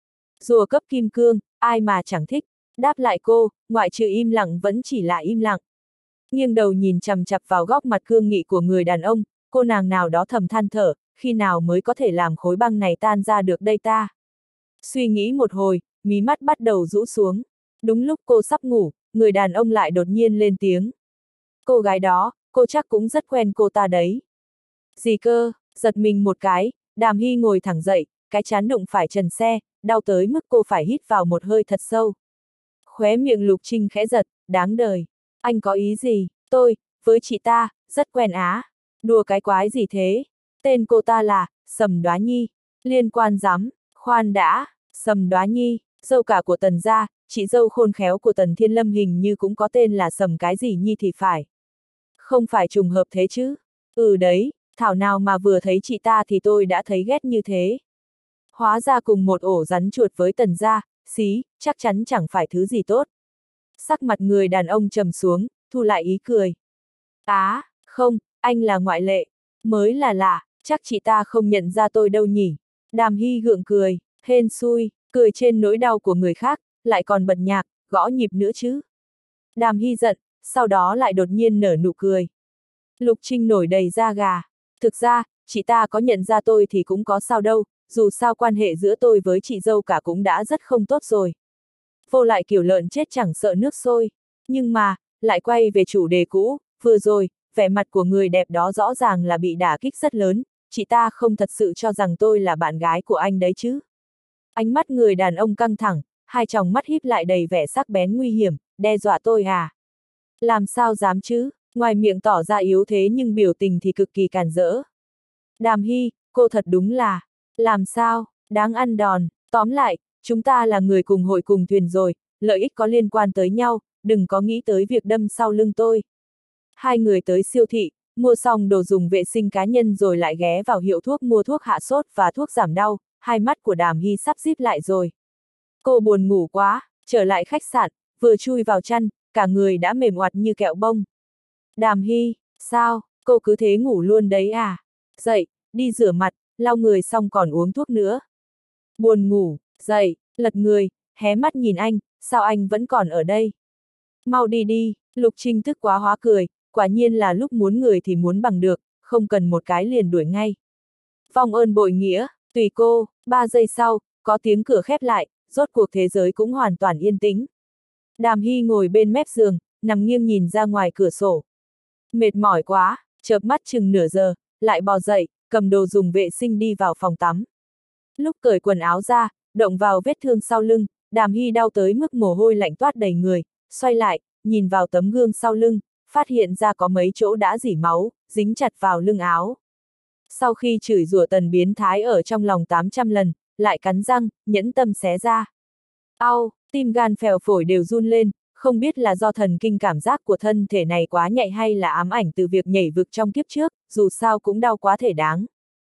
Rùa cấp kim cương, ai mà chẳng thích. Đáp lại cô, ngoại trừ im lặng vẫn chỉ là im lặng. Nghiêng đầu nhìn chằm chặp vào góc mặt cương nghị của người đàn ông, cô nàng nào đó thầm than thở, khi nào mới có thể làm khối băng này tan ra được đây ta. Suy nghĩ một hồi, mí mắt bắt đầu rũ xuống. Đúng lúc cô sắp ngủ, người đàn ông lại đột nhiên lên tiếng. Cô gái đó, cô chắc cũng rất quen cô ta đấy. Gì cơ, giật mình một cái, Đàm Hy ngồi thẳng dậy, cái trán đụng phải trần xe, đau tới mức cô phải hít vào một hơi thật sâu. Khóe miệng Lục Trinh khẽ giật, đáng đời. Anh có ý gì? Tôi, với chị ta, rất quen á. Đùa cái quái gì thế? Tên cô ta là, Sầm Đoá Nhi. Liên quan rắm, khoan đã, Sầm Đoá Nhi, dâu cả của Tần gia, chị dâu khôn khéo của Tần Thiên Lâm hình như cũng có tên là Sầm cái gì Nhi thì phải. Không phải trùng hợp thế chứ? Ừ đấy, thảo nào mà vừa thấy chị ta thì tôi đã thấy ghét như thế. Hóa ra cùng một ổ rắn chuột với Tần gia, xí, chắc chắn chẳng phải thứ gì tốt. Sắc mặt người đàn ông trầm xuống, thu lại ý cười. Á, à, không, anh là ngoại lệ. Mới là lạ, chắc chị ta không nhận ra tôi đâu nhỉ. Đàm Hy gượng cười, hên xui, cười trên nỗi đau của người khác, lại còn bật nhạc, gõ nhịp nữa chứ. Đàm Hy giận, sau đó lại đột nhiên nở nụ cười. Lục Trinh nổi đầy da gà. Thực ra, chị ta có nhận ra tôi thì cũng có sao đâu, dù sao quan hệ giữa tôi với chị dâu cả cũng đã rất không tốt rồi. Vô lại kiểu lợn chết chẳng sợ nước sôi. Nhưng mà, lại quay về chủ đề cũ, vừa rồi, vẻ mặt của người đẹp đó rõ ràng là bị đả kích rất lớn, chị ta không thật sự cho rằng tôi là bạn gái của anh đấy chứ. Ánh mắt người đàn ông căng thẳng, hai tròng mắt híp lại đầy vẻ sắc bén nguy hiểm, đe dọa tôi à? Làm sao dám chứ, ngoài miệng tỏ ra yếu thế nhưng biểu tình thì cực kỳ càn rỡ. Đàm Hy, cô thật đúng là, làm sao, đáng ăn đòn, tóm lại, chúng ta là người cùng hội cùng thuyền rồi, lợi ích có liên quan tới nhau, đừng có nghĩ tới việc đâm sau lưng tôi. Hai người tới siêu thị, mua xong đồ dùng vệ sinh cá nhân rồi lại ghé vào hiệu thuốc mua thuốc hạ sốt và thuốc giảm đau, hai mắt của Đàm Hy sắp díp lại rồi. Cô buồn ngủ quá, trở lại khách sạn, vừa chui vào chăn, cả người đã mềm oặt như kẹo bông. Đàm Hy, sao, cô cứ thế ngủ luôn đấy à? Dậy, đi rửa mặt, lau người xong còn uống thuốc nữa. Buồn ngủ, dậy, lật người, hé mắt nhìn anh, sao anh vẫn còn ở đây? Mau đi đi, Lục Trinh tức quá hóa cười, quả nhiên là lúc muốn người thì muốn bằng được, không cần một cái liền đuổi ngay. Vong ơn bội nghĩa, tùy cô, ba giây sau, có tiếng cửa khép lại, rốt cuộc thế giới cũng hoàn toàn yên tĩnh. Đàm Hy ngồi bên mép giường, nằm nghiêng nhìn ra ngoài cửa sổ. Mệt mỏi quá, chợp mắt chừng nửa giờ, lại bò dậy, cầm đồ dùng vệ sinh đi vào phòng tắm. Lúc cởi quần áo ra, động vào vết thương sau lưng, Đàm Hy đau tới mức mồ hôi lạnh toát đầy người, xoay lại, nhìn vào tấm gương sau lưng, phát hiện ra có mấy chỗ đã rỉ máu, dính chặt vào lưng áo. Sau khi chửi rủa tần biến thái ở trong lòng tám trăm lần, lại cắn răng, nhẫn tâm xé ra. Au, tim gan phèo phổi đều run lên, không biết là do thần kinh cảm giác của thân thể này quá nhạy hay là ám ảnh từ việc nhảy vực trong kiếp trước, dù sao cũng đau quá thể đáng.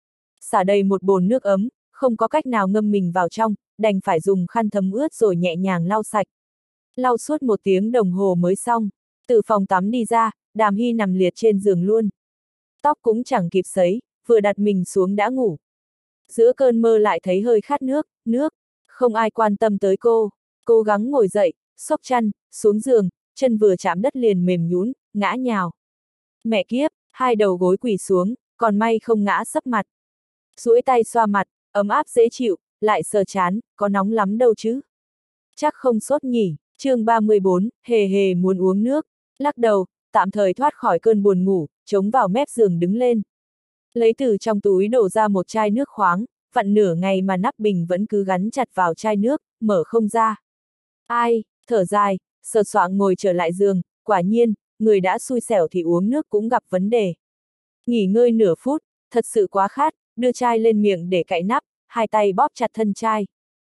Xả đầy một bồn nước ấm, không có cách nào ngâm mình vào trong, đành phải dùng khăn thấm ướt rồi nhẹ nhàng lau sạch. Lau suốt một tiếng đồng hồ mới xong, từ phòng tắm đi ra, Đàm Hy nằm liệt trên giường luôn. Tóc cũng chẳng kịp sấy, vừa đặt mình xuống đã ngủ. Giữa cơn mơ lại thấy hơi khát nước, nước, không ai quan tâm tới cô, cố gắng ngồi dậy, xốc chăn, xuống giường, chân vừa chạm đất liền mềm nhũn, ngã nhào. Mẹ kiếp, hai đầu gối quỳ xuống, còn may không ngã sấp mặt. Duỗi tay xoa mặt, ấm áp dễ chịu, lại sờ chán, có nóng lắm đâu chứ. Chắc không sốt nhỉ, chương ba mươi bốn, hề hề muốn uống nước, lắc đầu, tạm thời thoát khỏi cơn buồn ngủ, chống vào mép giường đứng lên. Lấy từ trong túi đổ ra một chai nước khoáng, vặn nửa ngày mà nắp bình vẫn cứ gắn chặt vào chai nước, mở không ra. Ai, thở dài, sờ soạng ngồi trở lại giường, quả nhiên, người đã xui xẻo thì uống nước cũng gặp vấn đề. Nghỉ ngơi nửa phút, thật sự quá khát, đưa chai lên miệng để cạy nắp, hai tay bóp chặt thân chai.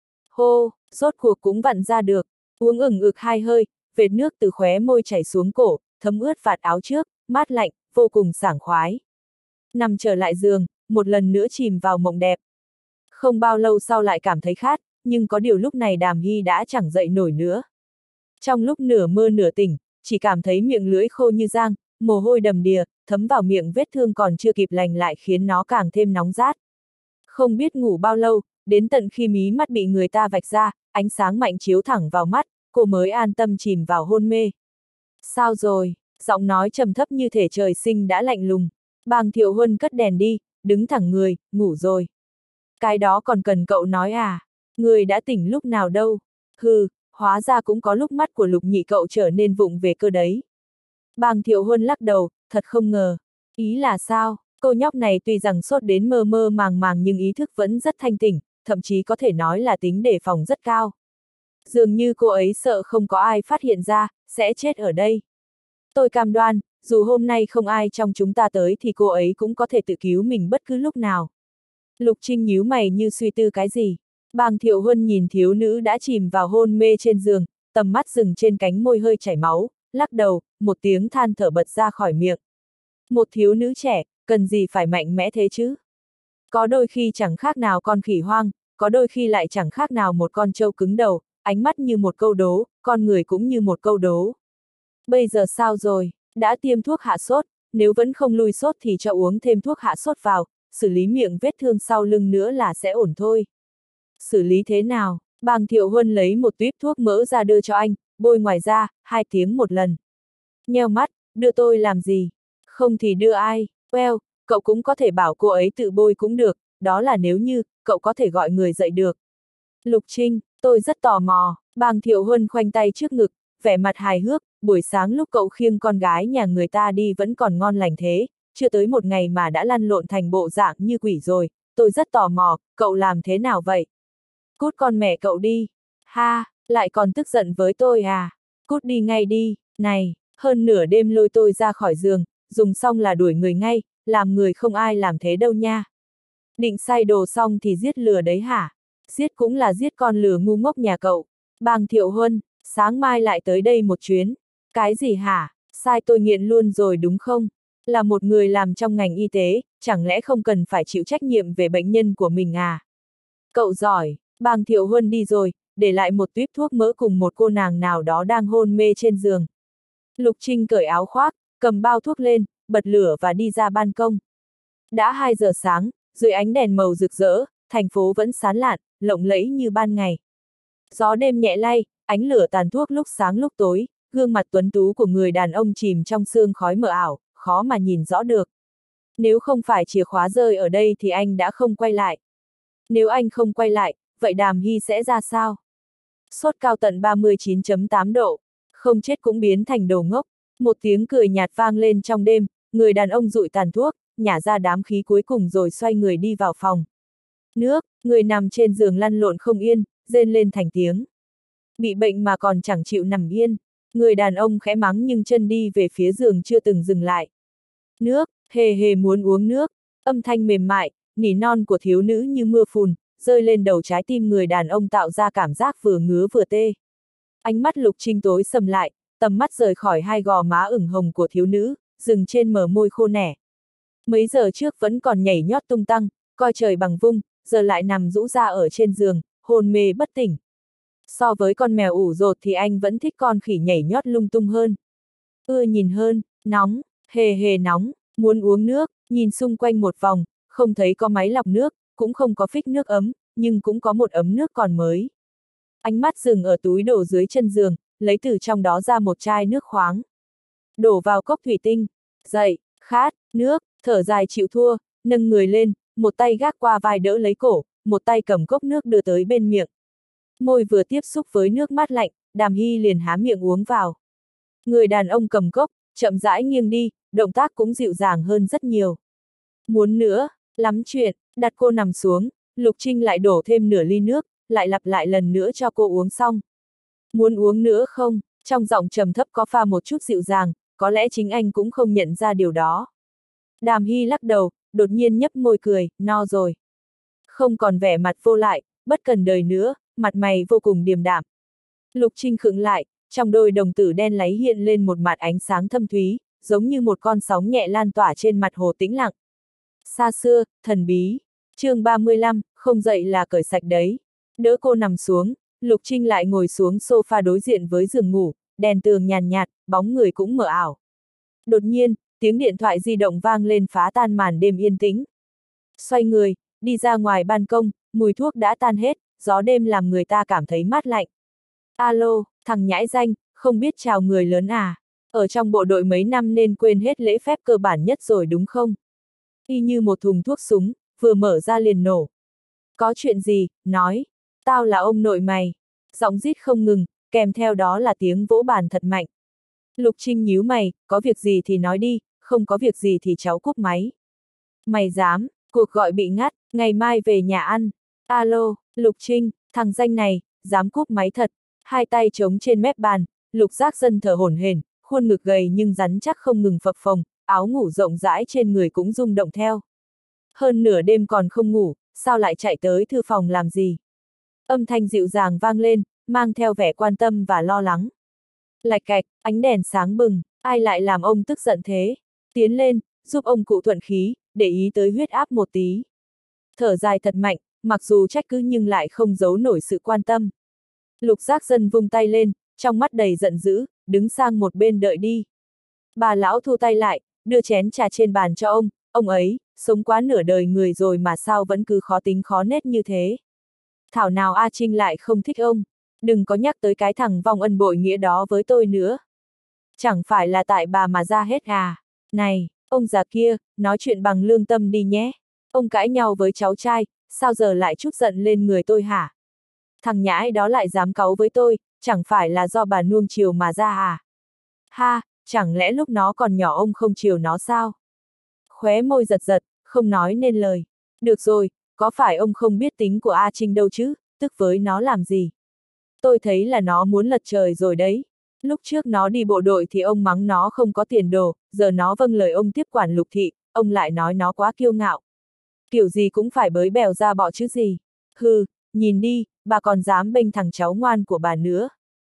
Hô, rốt cuộc cũng vặn ra được, uống ửng ực hai hơi, vệt nước từ khóe môi chảy xuống cổ, thấm ướt vạt áo trước, mát lạnh, vô cùng sảng khoái. Nằm trở lại giường, một lần nữa chìm vào mộng đẹp. Không bao lâu sau lại cảm thấy khát, nhưng có điều lúc này Đàm Hy đã chẳng dậy nổi nữa. Trong lúc nửa mơ nửa tỉnh, chỉ cảm thấy miệng lưỡi khô như giang, mồ hôi đầm đìa, thấm vào miệng vết thương còn chưa kịp lành lại khiến nó càng thêm nóng rát. Không biết ngủ bao lâu, đến tận khi mí mắt bị người ta vạch ra, ánh sáng mạnh chiếu thẳng vào mắt, cô mới an tâm chìm vào hôn mê. Sao rồi? Giọng nói trầm thấp như thể trời sinh đã lạnh lùng. Bàng Thiệu Huân cất đèn đi, đứng thẳng người, ngủ rồi. Cái đó còn cần cậu nói à? Người đã tỉnh lúc nào đâu? Hừ, hóa ra cũng có lúc mắt của Lục Nhị cậu trở nên vụng về cơ đấy. Bàng Thiệu Huân lắc đầu, thật không ngờ. Ý là sao? Cô nhóc này tuy rằng sốt đến mơ mơ màng màng nhưng ý thức vẫn rất thanh tỉnh, thậm chí có thể nói là tính đề phòng rất cao. Dường như cô ấy sợ không có ai phát hiện ra, sẽ chết ở đây. Tôi cam đoan, dù hôm nay không ai trong chúng ta tới thì cô ấy cũng có thể tự cứu mình bất cứ lúc nào. Lục Trinh nhíu mày như suy tư cái gì. Bàng Thiệu Huân nhìn thiếu nữ đã chìm vào hôn mê trên giường, tầm mắt dừng trên cánh môi hơi chảy máu, lắc đầu, một tiếng than thở bật ra khỏi miệng. Một thiếu nữ trẻ, cần gì phải mạnh mẽ thế chứ? Có đôi khi chẳng khác nào con khỉ hoang, có đôi khi lại chẳng khác nào một con trâu cứng đầu, ánh mắt như một câu đố, con người cũng như một câu đố. Bây giờ sao rồi? Đã tiêm thuốc hạ sốt, nếu vẫn không lui sốt thì cho uống thêm thuốc hạ sốt vào, xử lý miệng vết thương sau lưng nữa là sẽ ổn thôi. Xử lý thế nào? Bàng Thiệu Huân lấy một tuýp thuốc mỡ ra đưa cho anh, bôi ngoài da, hai tiếng một lần. Nheo mắt, đưa tôi làm gì? Không thì đưa ai? Well, cậu cũng có thể bảo cô ấy tự bôi cũng được, đó là nếu như, cậu có thể gọi người dậy được. Lục Trinh, tôi rất tò mò, Bàng Thiệu Huân khoanh tay trước ngực, vẻ mặt hài hước, buổi sáng lúc cậu khiêng con gái nhà người ta đi vẫn còn ngon lành thế, chưa tới một ngày mà đã lăn lộn thành bộ dạng như quỷ rồi, tôi rất tò mò, cậu làm thế nào vậy? Cút con mẹ cậu đi. Ha, Lại còn tức giận với tôi à? Cút đi ngay đi, này, hơn nửa đêm lôi tôi ra khỏi giường, dùng xong là đuổi người ngay, làm người không ai làm thế đâu nha. Định sai đồ xong thì giết lừa đấy hả? Giết cũng là giết con lừa ngu ngốc nhà cậu. Bàng Thiệu Huân, sáng mai lại tới đây một chuyến. Cái gì hả? Sai tôi nghiện luôn rồi đúng không? Là một người làm trong ngành y tế, chẳng lẽ không cần phải chịu trách nhiệm về bệnh nhân của mình à? Cậu giỏi, Bàng Thiệu Huân đi rồi, để lại một tuýp thuốc mỡ cùng một cô nàng nào đó đang hôn mê trên giường. Lục Trinh cởi áo khoác, cầm bao thuốc lên, bật lửa và đi ra ban công. Đã hai giờ sáng, dưới ánh đèn màu rực rỡ, thành phố vẫn sáng lạn, lộng lẫy như ban ngày. Gió đêm nhẹ lay, ánh lửa tàn thuốc lúc sáng lúc tối, gương mặt tuấn tú của người đàn ông chìm trong sương khói mờ ảo, khó mà nhìn rõ được. Nếu không phải chìa khóa rơi ở đây thì anh đã không quay lại. Nếu anh không quay lại, vậy Đàm Hy sẽ ra sao? Sốt cao tận ba mươi chín phẩy tám độ, không chết cũng biến thành đồ ngốc. Một tiếng cười nhạt vang lên trong đêm, người đàn ông dụi tàn thuốc, nhả ra đám khí cuối cùng rồi xoay người đi vào phòng. Nước, người nằm trên giường lăn lộn không yên, rên lên thành tiếng. Bị bệnh mà còn chẳng chịu nằm yên. Người đàn ông khẽ mắng nhưng chân đi về phía giường chưa từng dừng lại. Nước, hề hề muốn uống nước, âm thanh mềm mại, nỉ non của thiếu nữ như mưa phùn, rơi lên đầu trái tim người đàn ông tạo ra cảm giác vừa ngứa vừa tê. Ánh mắt Lục Trinh tối sầm lại, tầm mắt rời khỏi hai gò má ửng hồng của thiếu nữ, dừng trên mờ môi khô nẻ. Mấy giờ trước vẫn còn nhảy nhót tung tăng, coi trời bằng vung, giờ lại nằm rũ ra ở trên giường, hôn mê bất tỉnh. So với con mèo ủ rột thì anh vẫn thích con khỉ nhảy nhót lung tung hơn. Ưa nhìn hơn, nóng, hề hề nóng, muốn uống nước, nhìn xung quanh một vòng, không thấy có máy lọc nước, cũng không có phích nước ấm, nhưng cũng có một ấm nước còn mới. Ánh mắt dừng ở túi đổ dưới chân giường, lấy từ trong đó ra một chai nước khoáng. Đổ vào cốc thủy tinh, dậy, khát, nước, thở dài chịu thua, nâng người lên, một tay gác qua vai đỡ lấy cổ, một tay cầm cốc nước đưa tới bên miệng. Môi vừa tiếp xúc với nước mát lạnh, Đàm Hy liền há miệng uống vào. Người đàn ông cầm cốc, chậm rãi nghiêng đi, động tác cũng dịu dàng hơn rất nhiều. Muốn nữa, lắm chuyện, đặt cô nằm xuống, Lục Trinh lại đổ thêm nửa ly nước, lại lặp lại lần nữa cho cô uống xong. Muốn uống nữa không? Trong giọng trầm thấp có pha một chút dịu dàng, có lẽ chính anh cũng không nhận ra điều đó. Đàm Hy lắc đầu, đột nhiên nhấp môi cười, no rồi. Không còn vẻ mặt vô lại, bất cần đời nữa, mặt mày vô cùng điềm đạm. Lục Trinh khựng lại, trong đôi đồng tử đen láy hiện lên một mặt ánh sáng thâm thúy, giống như một con sóng nhẹ lan tỏa trên mặt hồ tĩnh lặng. Xa xưa, thần bí. Chương ba mươi lăm, không dậy là cởi sạch đấy. Đỡ cô nằm xuống, Lục Trinh lại ngồi xuống sofa đối diện với giường ngủ, đèn tường nhàn nhạt, bóng người cũng mờ ảo. Đột nhiên, tiếng điện thoại di động vang lên phá tan màn đêm yên tĩnh. Xoay người, đi ra ngoài ban công, mùi thuốc đã tan hết, gió đêm làm người ta cảm thấy mát lạnh. Alo, thằng nhãi danh, không biết chào người lớn à? Ở trong bộ đội mấy năm nên quên hết lễ phép cơ bản nhất rồi đúng không? Y như một thùng thuốc súng, vừa mở ra liền nổ. Có chuyện gì, nói, tao là ông nội mày. Giọng rít không ngừng, kèm theo đó là tiếng vỗ bàn thật mạnh. Lục Trinh nhíu mày, có việc gì thì nói đi, không có việc gì thì cháu cúp máy. Mày dám, cuộc gọi bị ngắt, ngày mai về nhà ăn. Alo, Lục Trinh, thằng danh này, dám cúp máy thật. Hai tay trống trên mép bàn, Lục Giác Dân thở hổn hển, khuôn ngực gầy nhưng rắn chắc không ngừng phập phồng, áo ngủ rộng rãi trên người cũng rung động theo. Hơn nửa đêm còn không ngủ, sao lại chạy tới thư phòng làm gì? Âm thanh dịu dàng vang lên, mang theo vẻ quan tâm và lo lắng. Lạch cạch, ánh đèn sáng bừng, ai lại làm ông tức giận thế? Tiến lên, giúp ông cụ thuận khí, để ý tới huyết áp một tí. Thở dài thật mạnh, mặc dù trách cứ nhưng lại không giấu nổi sự quan tâm. Lục Giác Dân vung tay lên, trong mắt đầy giận dữ, đứng sang một bên đợi đi. Bà lão thu tay lại, đưa chén trà trên bàn cho ông, ông ấy, sống quá nửa đời người rồi mà sao vẫn cứ khó tính khó nết như thế. Thảo nào A Trinh lại không thích ông, đừng có nhắc tới cái thằng vong ân bội nghĩa đó với tôi nữa. Chẳng phải là tại bà mà ra hết à? Này, ông già kia, nói chuyện bằng lương tâm đi nhé. Ông cãi nhau với cháu trai, sao giờ lại trút giận lên người tôi hả? Thằng nhãi đó lại dám cáu với tôi, chẳng phải là do bà nuông chiều mà ra à? Ha, chẳng lẽ lúc nó còn nhỏ ông không chiều nó sao? Khóe môi giật giật, không nói nên lời. Được rồi, có phải ông không biết tính của A Trinh đâu chứ, tức với nó làm gì? tôi thấy là nó muốn lật trời rồi đấy. Lúc trước nó đi bộ đội thì ông mắng nó không có tiền đồ, giờ nó vâng lời ông tiếp quản Lục thị, ông lại nói nó quá kiêu ngạo. Kiểu gì cũng phải bới bèo ra bọ chứ gì. Hừ, nhìn đi, bà còn dám bênh thằng cháu ngoan của bà nữa.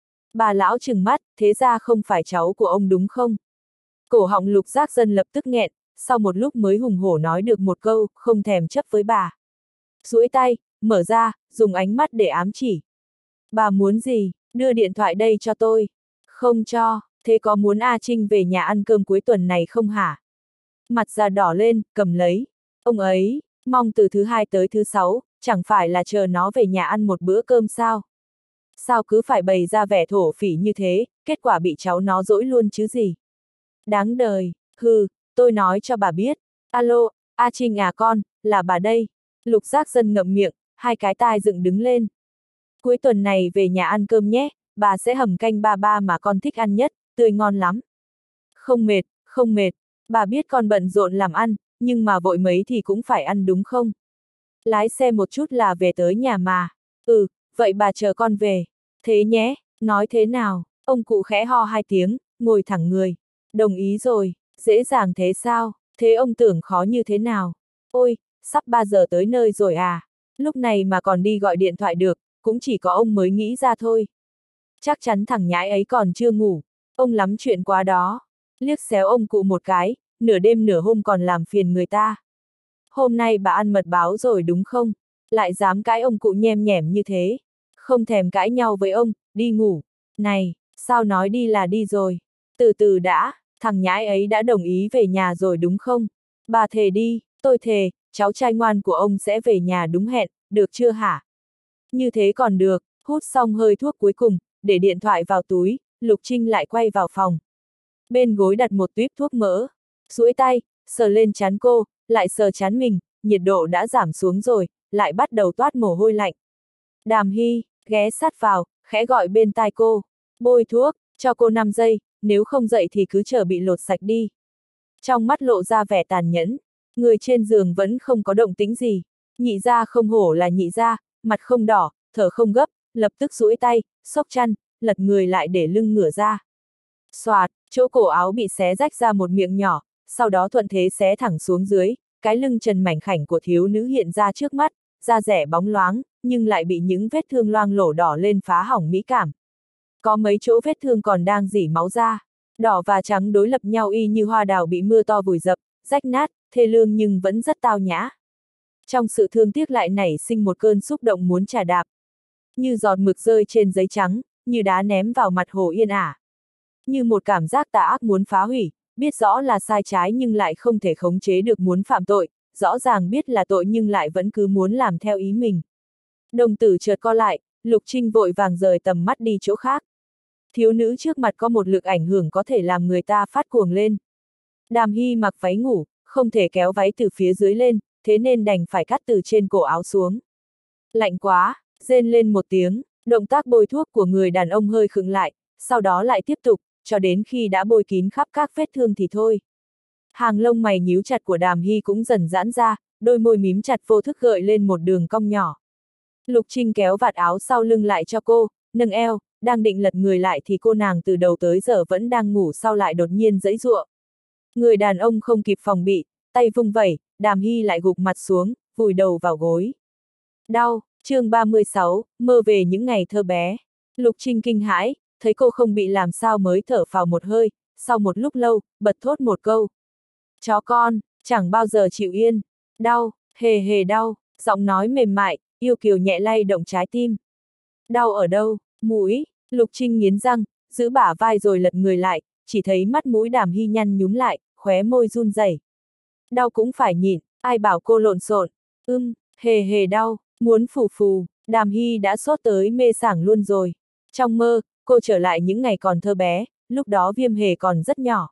Bà lão trừng mắt, thế ra không phải cháu của ông đúng không? Cổ họng Lục Giác Dân lập tức nghẹn, sau một lúc mới hùng hổ nói được một câu, không thèm chấp với bà. Duỗi tay, mở ra, dùng ánh mắt để ám chỉ. Bà muốn gì, đưa điện thoại đây cho tôi. Không cho, thế có muốn A Trinh về nhà ăn cơm cuối tuần này không hả? Mặt già đỏ lên, cầm lấy. Ông ấy, mong từ thứ hai tới thứ sáu, chẳng phải là chờ nó về nhà ăn một bữa cơm sao? Sao cứ phải bày ra vẻ thổ phỉ như thế, kết quả bị cháu nó dỗi luôn chứ gì? Đáng đời, hừ, tôi nói cho bà biết. Alo, A Trinh à con, là bà đây. Lục Giác Dân ngậm miệng, hai cái tai dựng đứng lên. Cuối tuần này về nhà ăn cơm nhé, bà sẽ hầm canh ba ba mà con thích ăn nhất, tươi ngon lắm. Không mệt, không mệt, bà biết con bận rộn làm ăn, nhưng mà vội mấy thì cũng phải ăn đúng không? Lái xe một chút là về tới nhà mà. Ừ, vậy bà chờ con về. Thế nhé, nói thế nào? Ông cụ khẽ ho hai tiếng, ngồi thẳng người. Đồng ý rồi, dễ dàng thế sao? Thế ông tưởng khó như thế nào? Ôi, sắp ba giờ tới nơi rồi à? Lúc này mà còn đi gọi điện thoại được, cũng chỉ có ông mới nghĩ ra thôi. Chắc chắn thằng nhãi ấy còn chưa ngủ, ông lắm chuyện quá đó. Liếc xéo ông cụ một cái, nửa đêm nửa hôm còn làm phiền người ta. Hôm nay bà ăn mật báo rồi đúng không? Lại dám cãi ông cụ nhem nhẻm như thế. Không thèm cãi nhau với ông, đi ngủ. Này, sao nói đi là đi rồi? Từ từ đã, thằng nhãi ấy đã đồng ý về nhà rồi đúng không? Bà thề đi, tôi thề, cháu trai ngoan của ông sẽ về nhà đúng hẹn, được chưa hả? Như thế còn được, hút xong hơi thuốc cuối cùng, để điện thoại vào túi, Lục Trinh lại quay vào phòng. Bên gối đặt một tuýp thuốc mỡ. Duỗi tay, sờ lên trán cô, lại sờ trán mình, nhiệt độ đã giảm xuống rồi, lại bắt đầu toát mồ hôi lạnh. Đàm Hy, ghé sát vào, khẽ gọi bên tai cô. Bôi thuốc, cho cô năm giây, nếu không dậy thì cứ chờ bị lột sạch đi. Trong mắt lộ ra vẻ tàn nhẫn, người trên giường vẫn không có động tĩnh gì. Nhị gia không hổ là nhị gia, mặt không đỏ, thở không gấp, lập tức duỗi tay, xốc chăn, lật người lại để lưng ngửa ra. Xoạt, chỗ cổ áo bị xé rách ra một miệng nhỏ, sau đó thuận thế xé thẳng xuống dưới, cái lưng trần mảnh khảnh của thiếu nữ hiện ra trước mắt, da rẻ bóng loáng, nhưng lại bị những vết thương loang lổ đỏ lên phá hỏng mỹ cảm. Có mấy chỗ vết thương còn đang rỉ máu ra, đỏ và trắng đối lập nhau y như hoa đào bị mưa to vùi dập, rách nát, thê lương nhưng vẫn rất tao nhã. Trong sự thương tiếc lại nảy sinh một cơn xúc động muốn trà đạp. Như giọt mực rơi trên giấy trắng, như đá ném vào mặt hồ yên ả. Như một cảm giác tà ác muốn phá hủy, biết rõ là sai trái nhưng lại không thể khống chế được muốn phạm tội, rõ ràng biết là tội nhưng lại vẫn cứ muốn làm theo ý mình. Đồng tử chợt co lại, Lục Trinh vội vàng rời tầm mắt đi chỗ khác. Thiếu nữ trước mặt có một lực ảnh hưởng có thể làm người ta phát cuồng lên. Đàm Hy mặc váy ngủ, không thể kéo váy từ phía dưới lên, thế nên đành phải cắt từ trên cổ áo xuống. Lạnh quá, rên lên một tiếng, động tác bôi thuốc của người đàn ông hơi khựng lại, sau đó lại tiếp tục, cho đến khi đã bôi kín khắp các vết thương thì thôi. Hàng lông mày nhíu chặt của Đàm Hy cũng dần giãn ra, đôi môi mím chặt vô thức gợi lên một đường cong nhỏ. Lục Trinh kéo vạt áo sau lưng lại cho cô, nâng eo, đang định lật người lại thì cô nàng từ đầu tới giờ vẫn đang ngủ sau lại đột nhiên giãy giụa. Người đàn ông không kịp phòng bị, tay vung vẩy, Đàm Hy lại gục mặt xuống, vùi đầu vào gối. Đau, chương ba mươi sáu, mơ về những ngày thơ bé. Lục Trinh kinh hãi, thấy cô không bị làm sao mới thở phào một hơi, sau một lúc lâu, bật thốt một câu. Chó con, chẳng bao giờ chịu yên. Đau, hề hề đau, giọng nói mềm mại, yêu kiều nhẹ lay động trái tim. Đau ở đâu, mũi, Lục Trinh nghiến răng, giữ bả vai rồi lật người lại, chỉ thấy mắt mũi Đàm Hy nhăn nhúm lại, khóe môi run rẩy. Đau cũng phải nhịn, ai bảo cô lộn xộn, ưm, hề hề đau, muốn phù phù, Đàm Hy đã sốt tới mê sảng luôn rồi. Trong mơ, cô trở lại những ngày còn thơ bé, lúc đó Viêm Hề còn rất nhỏ.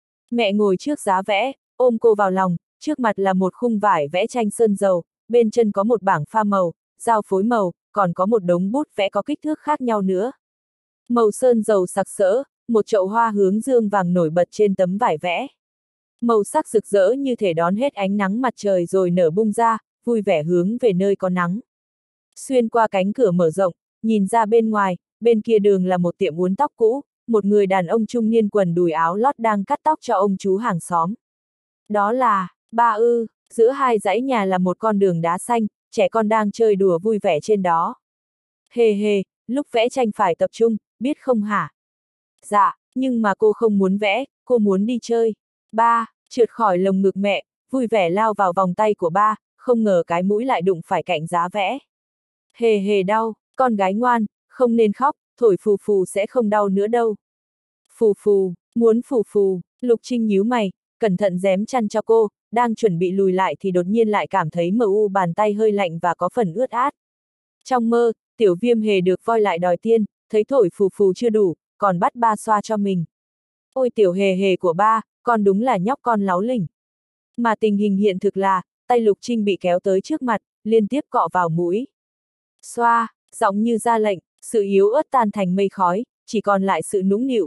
Mẹ ngồi trước giá vẽ, ôm cô vào lòng, trước mặt là một khung vải vẽ tranh sơn dầu, bên chân có một bảng pha màu, dao phối màu, còn có một đống bút vẽ có kích thước khác nhau nữa. Màu sơn dầu sặc sỡ, một chậu hoa hướng dương vàng nổi bật trên tấm vải vẽ. Màu sắc rực rỡ như thể đón hết ánh nắng mặt trời rồi nở bung ra, vui vẻ hướng về nơi có nắng. Xuyên qua cánh cửa mở rộng, nhìn ra bên ngoài, bên kia đường là một tiệm uốn tóc cũ, một người đàn ông trung niên quần đùi áo lót đang cắt tóc cho ông chú hàng xóm. Đó là, ba ư, giữa hai dãy nhà là một con đường đá xanh, trẻ con đang chơi đùa vui vẻ trên đó. Hề hề, lúc vẽ tranh phải tập trung, biết không hả? Dạ, nhưng mà cô không muốn vẽ, cô muốn đi chơi. Ba, trượt khỏi lồng ngực mẹ, vui vẻ lao vào vòng tay của ba, không ngờ cái mũi lại đụng phải cạnh giá vẽ. Hề hề đau, con gái ngoan, không nên khóc, thổi phù phù sẽ không đau nữa đâu. Phù phù, muốn phù phù, Lục Trinh nhíu mày, cẩn thận rém chăn cho cô, đang chuẩn bị lùi lại thì đột nhiên lại cảm thấy mờ u bàn tay hơi lạnh và có phần ướt át. Trong mơ, tiểu viêm hề được voi lại đòi tiên, thấy thổi phù phù chưa đủ, còn bắt ba xoa cho mình. Ôi tiểu hề hề của ba, con đúng là nhóc con láu lỉnh. Mà tình hình hiện thực là, tay Lục Trinh bị kéo tới trước mặt, liên tiếp cọ vào mũi. Xoa, giọng như ra lệnh, sự yếu ớt tan thành mây khói, chỉ còn lại sự nũng nịu.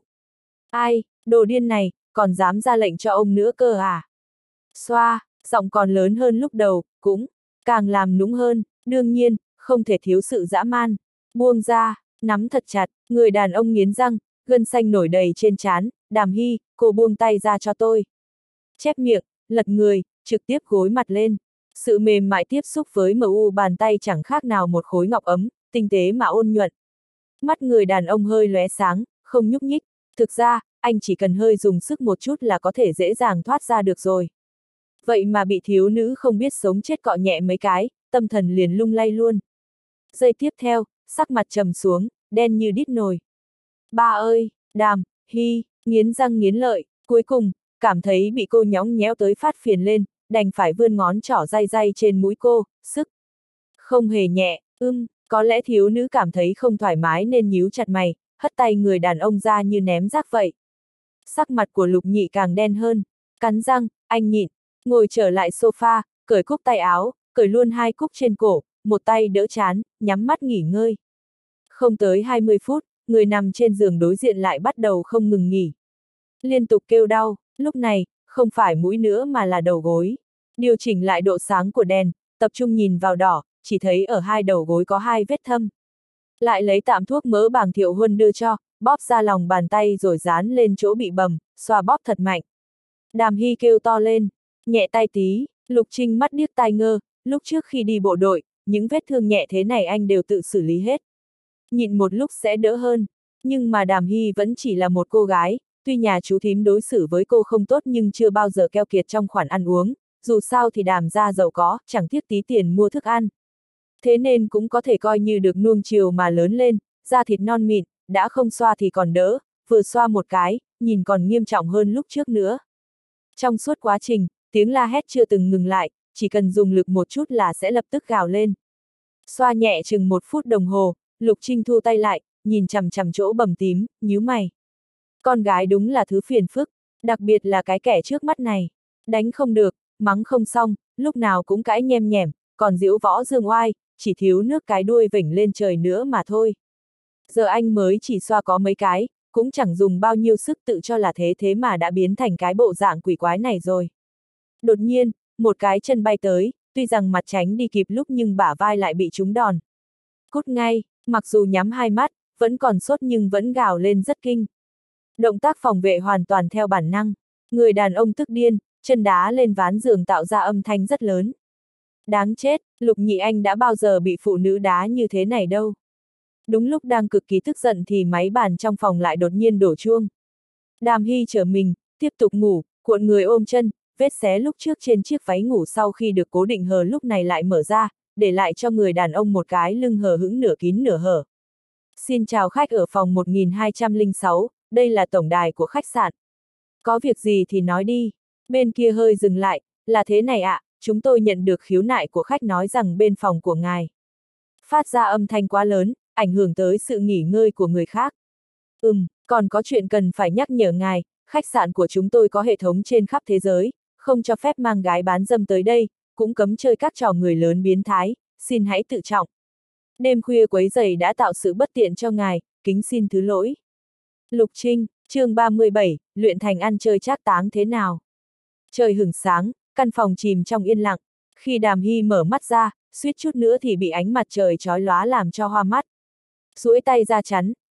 Ai, đồ điên này, còn dám ra lệnh cho ông nữa cơ à? Xoa, giọng còn lớn hơn lúc đầu, cũng càng làm nũng hơn, đương nhiên, không thể thiếu sự dã man. Buông ra, nắm thật chặt, người đàn ông nghiến răng, gân xanh nổi đầy trên trán, Đàm Hy, cô buông tay ra cho tôi. Chép miệng, lật người, trực tiếp gối mặt lên. Sự mềm mại tiếp xúc với mờ u bàn tay chẳng khác nào một khối ngọc ấm, tinh tế mà ôn nhuận. Mắt người đàn ông hơi lóe sáng, không nhúc nhích. Thực ra, anh chỉ cần hơi dùng sức một chút là có thể dễ dàng thoát ra được rồi. Vậy mà bị thiếu nữ không biết sống chết cọ nhẹ mấy cái, tâm thần liền lung lay luôn. Giây tiếp theo, sắc mặt trầm xuống, đen như đít nồi. Ba ơi, Đàm Hy, nghiến răng nghiến lợi, cuối cùng, cảm thấy bị cô nhõng nhẽo tới phát phiền lên, đành phải vươn ngón trỏ day day trên mũi cô, sức. Không hề nhẹ, ưm, có lẽ thiếu nữ cảm thấy không thoải mái nên nhíu chặt mày, hất tay người đàn ông ra như ném rác vậy. Sắc mặt của Lục Nhị càng đen hơn, cắn răng, anh nhịn, ngồi trở lại sofa, cởi cúc tay áo, cởi luôn hai cúc trên cổ, một tay đỡ chán, nhắm mắt nghỉ ngơi. Không tới hai mươi phút, người nằm trên giường đối diện lại bắt đầu không ngừng nghỉ. Liên tục kêu đau, lúc này, không phải mũi nữa mà là đầu gối. Điều chỉnh lại độ sáng của đèn, tập trung nhìn vào đỏ, chỉ thấy ở hai đầu gối có hai vết thâm. Lại lấy tạm thuốc mỡ bàng Thiệu Huân đưa cho, bóp ra lòng bàn tay rồi dán lên chỗ bị bầm, xoa bóp thật mạnh. Đàm Hy kêu to lên, nhẹ tay tí, Lục Trinh mắt điếc tai ngơ, lúc trước khi đi bộ đội, những vết thương nhẹ thế này anh đều tự xử lý hết. Nhịn một lúc sẽ đỡ hơn, nhưng mà Đàm Hy vẫn chỉ là một cô gái, tuy nhà chú thím đối xử với cô không tốt nhưng chưa bao giờ keo kiệt trong khoản ăn uống, dù sao thì Đàm gia giàu có, chẳng tiếc tí tiền mua thức ăn. Thế nên cũng có thể coi như được nuông chiều mà lớn lên, da thịt non mịn, đã không xoa thì còn đỡ, vừa xoa một cái, nhìn còn nghiêm trọng hơn lúc trước nữa. Trong suốt quá trình, tiếng la hét chưa từng ngừng lại, chỉ cần dùng lực một chút là sẽ lập tức gào lên. Xoa nhẹ chừng một phút đồng hồ, Lục Trinh thu tay lại, nhìn chằm chằm chỗ bầm tím, nhíu mày. Con gái đúng là thứ phiền phức, đặc biệt là cái kẻ trước mắt này. Đánh không được, mắng không xong, lúc nào cũng cãi nhem nhẻm, còn diễu võ dương oai, chỉ thiếu nước cái đuôi vểnh lên trời nữa mà thôi. Giờ anh mới chỉ xoa có mấy cái, cũng chẳng dùng bao nhiêu sức tự cho là thế thế mà đã biến thành cái bộ dạng quỷ quái này rồi. Đột nhiên, một cái chân bay tới, tuy rằng mặt tránh đi kịp lúc nhưng bả vai lại bị trúng đòn. Cút ngay, mặc dù nhắm hai mắt, vẫn còn sốt nhưng vẫn gào lên rất kinh. Động tác phòng vệ hoàn toàn theo bản năng, người đàn ông tức điên, chân đá lên ván giường tạo ra âm thanh rất lớn. Đáng chết, Lục Nhị Anh đã bao giờ bị phụ nữ đá như thế này đâu. Đúng lúc đang cực kỳ tức giận thì máy bàn trong phòng lại đột nhiên đổ chuông. Đàm Hy trở mình, tiếp tục ngủ, cuộn người ôm chân, vết xé lúc trước trên chiếc váy ngủ sau khi được cố định hờ lúc này lại mở ra, để lại cho người đàn ông một cái lưng hờ hững nửa kín nửa hở. Xin chào khách ở phòng một nghìn hai trăm lẻ sáu, đây là tổng đài của khách sạn. Có việc gì thì nói đi. Bên kia hơi dừng lại, là thế này ạ, à, chúng tôi nhận được khiếu nại của khách nói rằng bên phòng của ngài phát ra âm thanh quá lớn, ảnh hưởng tới sự nghỉ ngơi của người khác. Ừm, còn có chuyện cần phải nhắc nhở ngài, khách sạn của chúng tôi có hệ thống trên khắp thế giới, không cho phép mang gái bán dâm tới đây, cũng cấm chơi các trò người lớn biến thái, xin hãy tự trọng. Đêm khuya quấy rầy đã tạo sự bất tiện cho ngài, kính xin thứ lỗi. Lục Trinh, chương ba mươi bảy, luyện thành ăn chơi trác táng thế nào? Trời hửng sáng, căn phòng chìm trong yên lặng, khi Đàm Hy mở mắt ra, suýt chút nữa thì bị ánh mặt trời chói lóa làm cho hoa mắt. Duỗi tay ra chắn,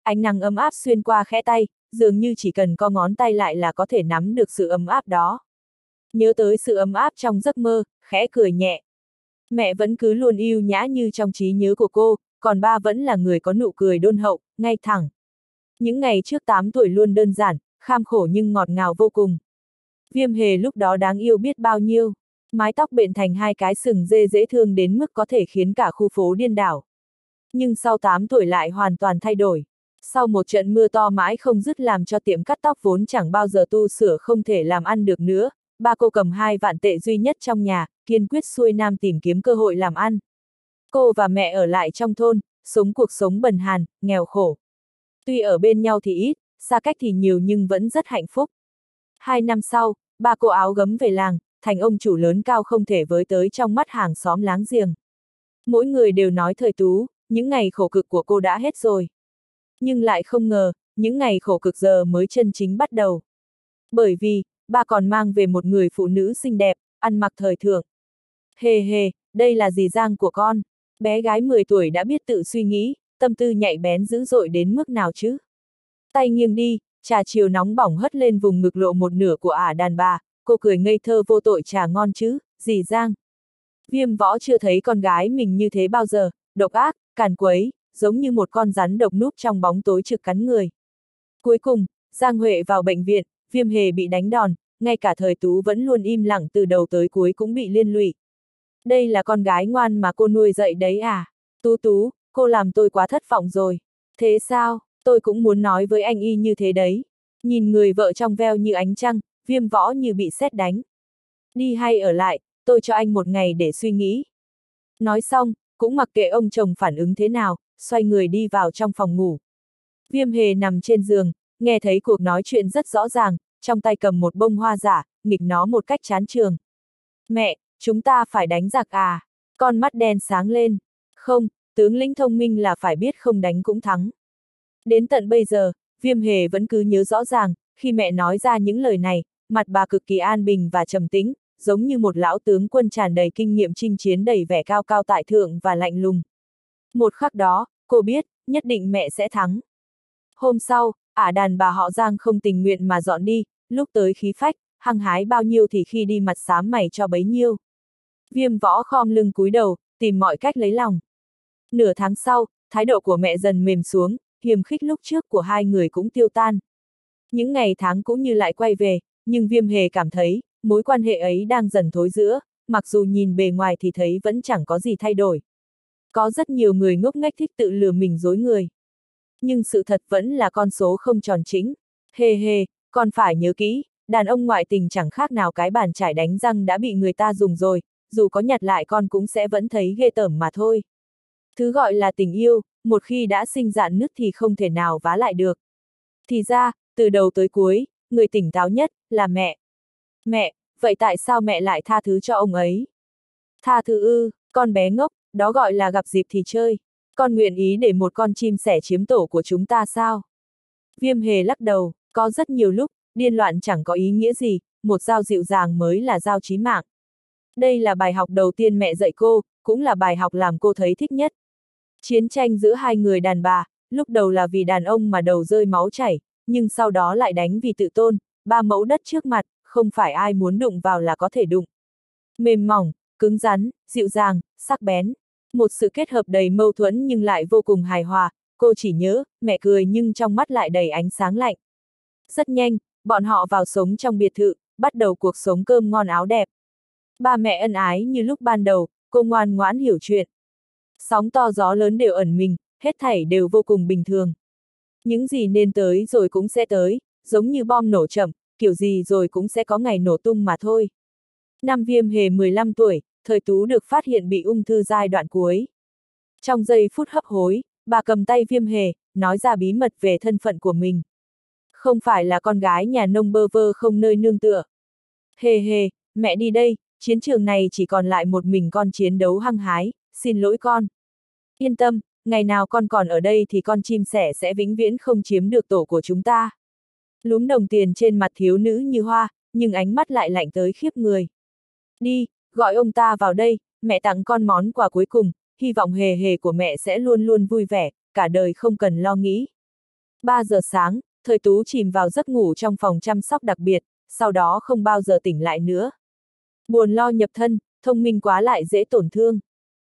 Ánh nắng ấm áp xuyên qua khẽ tay, dường như chỉ cần co ngón tay lại là có thể nắm được sự ấm áp đó. Nhớ tới sự ấm áp trong giấc mơ, khẽ cười nhẹ. Mẹ vẫn cứ luôn yêu nhã như trong trí nhớ của cô, còn ba vẫn là người có nụ cười đôn hậu, ngay thẳng. Những ngày trước tám tuổi luôn đơn giản, kham khổ nhưng ngọt ngào vô cùng. Viêm Hề lúc đó đáng yêu biết bao nhiêu. Mái tóc bện thành hai cái sừng dê dễ thương đến mức có thể khiến cả khu phố điên đảo. Nhưng sau tám tuổi lại hoàn toàn thay đổi. Sau một trận mưa to mãi không dứt làm cho tiệm cắt tóc vốn chẳng bao giờ tu sửa không thể làm ăn được nữa, ba cô cầm hai vạn tệ duy nhất trong nhà, kiên quyết xuôi nam tìm kiếm cơ hội làm ăn. Cô và mẹ ở lại trong thôn, sống cuộc sống bần hàn, nghèo khổ. Tuy ở bên nhau thì ít, xa cách thì nhiều nhưng vẫn rất hạnh phúc. Hai năm sau, ba cô áo gấm về làng, thành ông chủ lớn cao không thể với tới trong mắt hàng xóm láng giềng. Mỗi người đều nói thời Tú, những ngày khổ cực của cô đã hết rồi. Nhưng lại không ngờ, những ngày khổ cực giờ mới chân chính bắt đầu. Bởi vì, ba còn mang về một người phụ nữ xinh đẹp, ăn mặc thời thượng. Hề hề, đây là dì Giang của con. Bé gái mười tuổi đã biết tự suy nghĩ, tâm tư nhạy bén dữ dội đến mức nào chứ. Tay nghiêng đi, trà chiều nóng bỏng hất lên vùng ngực lộ một nửa của ả đàn bà, cô cười ngây thơ vô tội trà ngon chứ, dì Giang. Viêm Võ chưa thấy con gái mình như thế bao giờ, độc ác, càn quấy, giống như một con rắn độc núp trong bóng tối trực cắn người. Cuối cùng, Giang Huệ vào bệnh viện, Viêm Hề bị đánh đòn, ngay cả thời Tú vẫn luôn im lặng từ đầu tới cuối cũng bị liên lụy. Đây là con gái ngoan mà cô nuôi dạy đấy à? Tú Tú, cô làm tôi quá thất vọng rồi. Thế sao? Tôi cũng muốn nói với anh y như thế đấy. Nhìn người vợ trong veo như ánh trăng, Viêm Võ như bị sét đánh. Đi hay ở lại, tôi cho anh một ngày để suy nghĩ. Nói xong, cũng mặc kệ ông chồng phản ứng thế nào, xoay người đi vào trong phòng ngủ. Viêm Hề nằm trên giường, nghe thấy cuộc nói chuyện rất rõ ràng, trong tay cầm một bông hoa giả, nghịch nó một cách chán chường. Mẹ, chúng ta phải đánh giặc à? Con mắt đen sáng lên. Không, tướng lĩnh thông minh là phải biết không đánh cũng thắng. Đến tận bây giờ, Viêm Hề vẫn cứ nhớ rõ ràng, khi mẹ nói ra những lời này, mặt bà cực kỳ an bình và trầm tĩnh, giống như một lão tướng quân tràn đầy kinh nghiệm chinh chiến đầy vẻ cao cao tại thượng và lạnh lùng. Một khắc đó, cô biết, nhất định mẹ sẽ thắng. Hôm sau, ả đàn bà họ Giang không tình nguyện mà dọn đi, lúc tới khí phách, hăng hái bao nhiêu thì khi đi mặt xám mày cho bấy nhiêu. Viêm Võ khom lưng cúi đầu, tìm mọi cách lấy lòng. Nửa tháng sau, thái độ của mẹ dần mềm xuống, hiềm khích lúc trước của hai người cũng tiêu tan. Những ngày tháng cũng như lại quay về, nhưng Viêm Hề cảm thấy, mối quan hệ ấy đang dần thối rữa, mặc dù nhìn bề ngoài thì thấy vẫn chẳng có gì thay đổi. Có rất nhiều người ngốc nghếch thích tự lừa mình dối người. Nhưng sự thật vẫn là con số không tròn chỉnh. Hề hề, con phải nhớ kỹ, đàn ông ngoại tình chẳng khác nào cái bàn chải đánh răng đã bị người ta dùng rồi, dù có nhặt lại con cũng sẽ vẫn thấy ghê tởm mà thôi. Thứ gọi là tình yêu, một khi đã sinh rạn nứt thì không thể nào vá lại được. Thì ra, từ đầu tới cuối, người tỉnh táo nhất, là mẹ. Mẹ, vậy tại sao mẹ lại tha thứ cho ông ấy? Tha thứ ư, con bé ngốc, đó gọi là gặp dịp thì chơi. Con nguyện ý để một con chim sẻ chiếm tổ của chúng ta sao? Viêm Hề lắc đầu, có rất nhiều lúc, điên loạn chẳng có ý nghĩa gì, một dao dịu dàng mới là dao chí mạng. Đây là bài học đầu tiên mẹ dạy cô, cũng là bài học làm cô thấy thích nhất. Chiến tranh giữa hai người đàn bà, lúc đầu là vì đàn ông mà đầu rơi máu chảy, nhưng sau đó lại đánh vì tự tôn, ba mẫu đất trước mặt, không phải ai muốn đụng vào là có thể đụng. Mềm mỏng, cứng rắn, dịu dàng, sắc bén. Một sự kết hợp đầy mâu thuẫn nhưng lại vô cùng hài hòa, cô chỉ nhớ, mẹ cười nhưng trong mắt lại đầy ánh sáng lạnh. Rất nhanh, bọn họ vào sống trong biệt thự, bắt đầu cuộc sống cơm ngon áo đẹp. Ba mẹ ân ái như lúc ban đầu, cô ngoan ngoãn hiểu chuyện. Sóng to gió lớn đều ẩn mình, hết thảy đều vô cùng bình thường. Những gì nên tới rồi cũng sẽ tới, giống như bom nổ chậm, kiểu gì rồi cũng sẽ có ngày nổ tung mà thôi. Năm Viêm Hề mười lăm tuổi, thời Tú được phát hiện bị ung thư giai đoạn cuối. Trong giây phút hấp hối, bà cầm tay Viêm Hề, nói ra bí mật về thân phận của mình. Không phải là con gái nhà nông bơ vơ không nơi nương tựa. Hề hề, mẹ đi đây, chiến trường này chỉ còn lại một mình con chiến đấu hăng hái, xin lỗi con. Yên tâm, ngày nào con còn ở đây thì con chim sẻ sẽ vĩnh viễn không chiếm được tổ của chúng ta. Lúm đồng tiền trên mặt thiếu nữ như hoa, nhưng ánh mắt lại lạnh tới khiếp người. Đi, gọi ông ta vào đây, mẹ tặng con món quà cuối cùng, hy vọng hề hề của mẹ sẽ luôn luôn vui vẻ, cả đời không cần lo nghĩ. ba giờ sáng, Thời Tú chìm vào giấc ngủ trong phòng chăm sóc đặc biệt, sau đó không bao giờ tỉnh lại nữa. Buồn lo nhập thân, thông minh quá lại dễ tổn thương.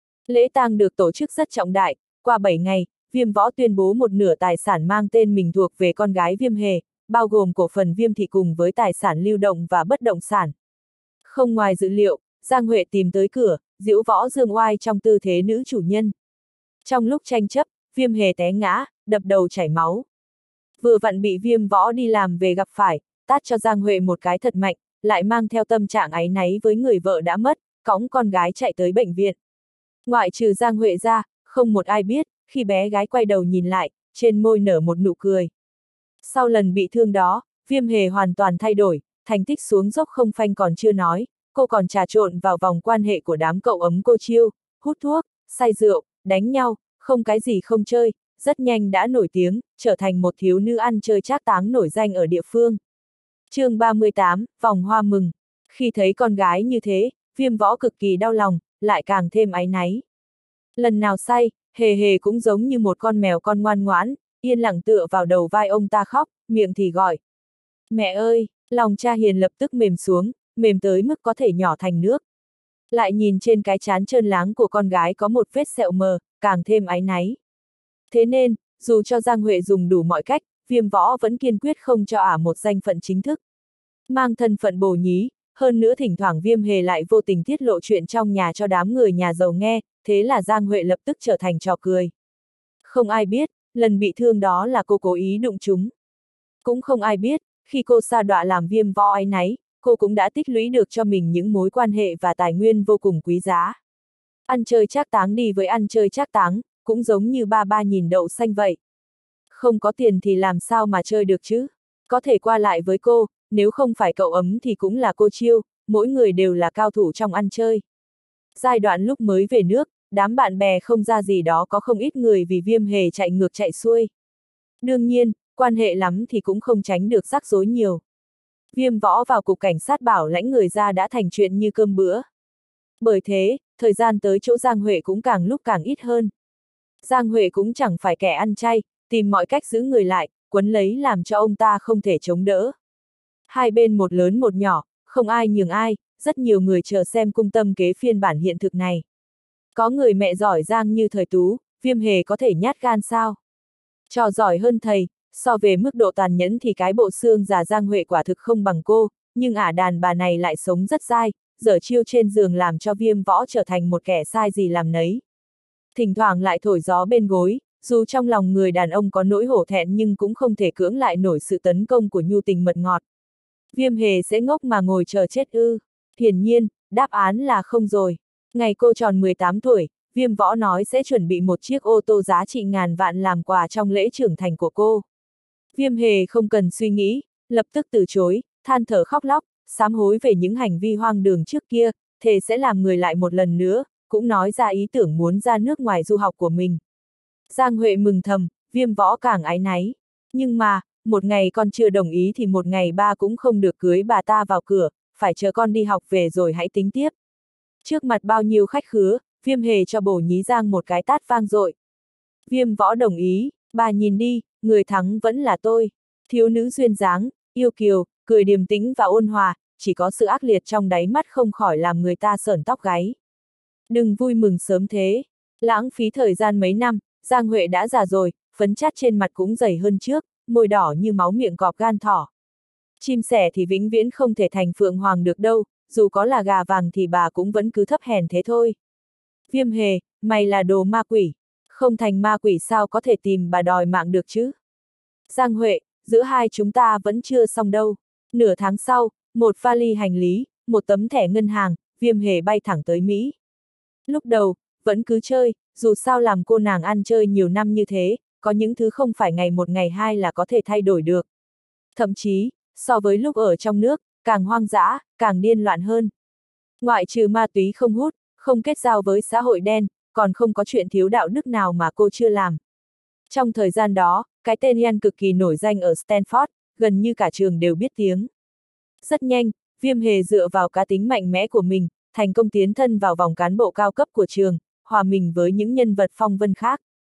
Lễ tang được tổ chức rất trọng đại, qua bảy ngày, Viêm Võ tuyên bố một nửa tài sản mang tên mình thuộc về con gái Viêm Hề, bao gồm cổ phần Viêm thị cùng với tài sản lưu động và bất động sản. Không ngoài dự liệu, Giang Huệ tìm tới cửa, giễu Võ dương oai trong tư thế nữ chủ nhân. Trong lúc tranh chấp, Viêm Hề té ngã, đập đầu chảy máu. Vừa vặn bị Viêm Võ đi làm về gặp phải, tát cho Giang Huệ một cái thật mạnh, lại mang theo tâm trạng áy náy với người vợ đã mất, cõng con gái chạy tới bệnh viện. Ngoại trừ Giang Huệ ra, không một ai biết, khi bé gái quay đầu nhìn lại, trên môi nở một nụ cười. Sau lần bị thương đó, Viêm Hề hoàn toàn thay đổi, thành tích xuống dốc không phanh còn chưa nói, cô còn trà trộn vào vòng quan hệ của đám cậu ấm cô chiêu, hút thuốc, say rượu, đánh nhau, không cái gì không chơi, rất nhanh đã nổi tiếng, trở thành một thiếu nữ ăn chơi trác táng nổi danh ở địa phương. chương ba mươi tám, vòng hoa mừng. Khi thấy con gái như thế, Viêm Võ cực kỳ đau lòng, lại càng thêm áy náy. Lần nào say, Hề Hề cũng giống như một con mèo con ngoan ngoãn, yên lặng tựa vào đầu vai ông ta khóc, miệng thì gọi. Mẹ ơi, lòng cha hiền lập tức mềm xuống, mềm tới mức có thể nhỏ thành nước. Lại nhìn trên cái trán trơn láng của con gái có một vết sẹo mờ, càng thêm áy náy. Thế nên, dù cho Giang Huệ dùng đủ mọi cách, Viêm Võ vẫn kiên quyết không cho ả một danh phận chính thức. Mang thân phận bồ nhí, hơn nữa thỉnh thoảng Viêm Hề lại vô tình tiết lộ chuyện trong nhà cho đám người nhà giàu nghe, thế là Giang Huệ lập tức trở thành trò cười. Không ai biết, lần bị thương đó là cô cố ý đụng chúng. Cũng không ai biết, khi cô sa đọa làm Viêm Võ áy náy, cô cũng đã tích lũy được cho mình những mối quan hệ và tài nguyên vô cùng quý giá. Ăn chơi trác táng đi với ăn chơi trác táng, cũng giống như ba ba nhìn đậu xanh vậy. Không có tiền thì làm sao mà chơi được chứ? Có thể qua lại với cô, nếu không phải cậu ấm thì cũng là cô chiêu, mỗi người đều là cao thủ trong ăn chơi. Giai đoạn lúc mới về nước, đám bạn bè không ra gì đó có không ít người vì Viêm Hề chạy ngược chạy xuôi. Đương nhiên, quan hệ lắm thì cũng không tránh được rắc rối nhiều. Viêm Võ vào cục cảnh sát bảo lãnh người ra đã thành chuyện như cơm bữa. Bởi thế, thời gian tới chỗ Giang Huệ cũng càng lúc càng ít hơn. Giang Huệ cũng chẳng phải kẻ ăn chay, tìm mọi cách giữ người lại, quấn lấy làm cho ông ta không thể chống đỡ. Hai bên một lớn một nhỏ, không ai nhường ai, rất nhiều người chờ xem cung tâm kế phiên bản hiện thực này. Có người mẹ giỏi giang như Thời Tú, Viêm Hề có thể nhát gan sao? Trò giỏi hơn thầy, so về mức độ tàn nhẫn thì cái bộ xương già Giang Huệ quả thực không bằng cô, nhưng ả đàn bà này lại sống rất dai, giở chiêu trên giường làm cho Viêm Võ trở thành một kẻ sai gì làm nấy. Thỉnh thoảng lại thổi gió bên gối, dù trong lòng người đàn ông có nỗi hổ thẹn nhưng cũng không thể cưỡng lại nổi sự tấn công của nhu tình mật ngọt. Viêm Hề sẽ ngốc mà ngồi chờ chết ư? Hiển nhiên, đáp án là không rồi. Ngày cô tròn mười tám tuổi, Viêm Võ nói sẽ chuẩn bị một chiếc ô tô giá trị ngàn vạn làm quà trong lễ trưởng thành của cô. Viêm Hề không cần suy nghĩ, lập tức từ chối, than thở khóc lóc, sám hối về những hành vi hoang đường trước kia, thề sẽ làm người lại một lần nữa, cũng nói ra ý tưởng muốn ra nước ngoài du học của mình. Giang Huệ mừng thầm, Viêm Võ càng áy náy. Nhưng mà, một ngày con chưa đồng ý thì một ngày ba cũng không được cưới bà ta vào cửa, phải chờ con đi học về rồi hãy tính tiếp. Trước mặt bao nhiêu khách khứa, Viêm Hề cho bổ nhí Giang một cái tát vang dội. Viêm Võ đồng ý, bà nhìn đi, người thắng vẫn là tôi. Thiếu nữ duyên dáng, yêu kiều, cười điềm tĩnh và ôn hòa, chỉ có sự ác liệt trong đáy mắt không khỏi làm người ta sởn tóc gáy. Đừng vui mừng sớm thế. Lãng phí thời gian mấy năm, Giang Huệ đã già rồi, phấn chát trên mặt cũng dày hơn trước, môi đỏ như máu miệng cọp gan thỏ. Chim sẻ thì vĩnh viễn không thể thành phượng hoàng được đâu, dù có là gà vàng thì bà cũng vẫn cứ thấp hèn thế thôi. Viêm Hề, mày là đồ ma quỷ. Không thành ma quỷ sao có thể tìm bà đòi mạng được chứ? Giang Huệ, giữa hai chúng ta vẫn chưa xong đâu. Nửa tháng sau, một vali hành lý, một tấm thẻ ngân hàng, Viêm Hề bay thẳng tới Mỹ. Lúc đầu, vẫn cứ chơi, dù sao làm cô nàng ăn chơi nhiều năm như thế, có những thứ không phải ngày một ngày hai là có thể thay đổi được. Thậm chí, so với lúc ở trong nước, càng hoang dã, càng điên loạn hơn. Ngoại trừ ma túy không hút, không kết giao với xã hội đen, còn không có chuyện thiếu đạo đức nào mà cô chưa làm. Trong thời gian đó, cái tên Ian cực kỳ nổi danh ở Stanford, gần như cả trường đều biết tiếng. Rất nhanh, Viêm Hề dựa vào cá tính mạnh mẽ của mình, thành công tiến thân vào vòng cán bộ cao cấp của trường, hòa mình với những nhân vật phong vân khác.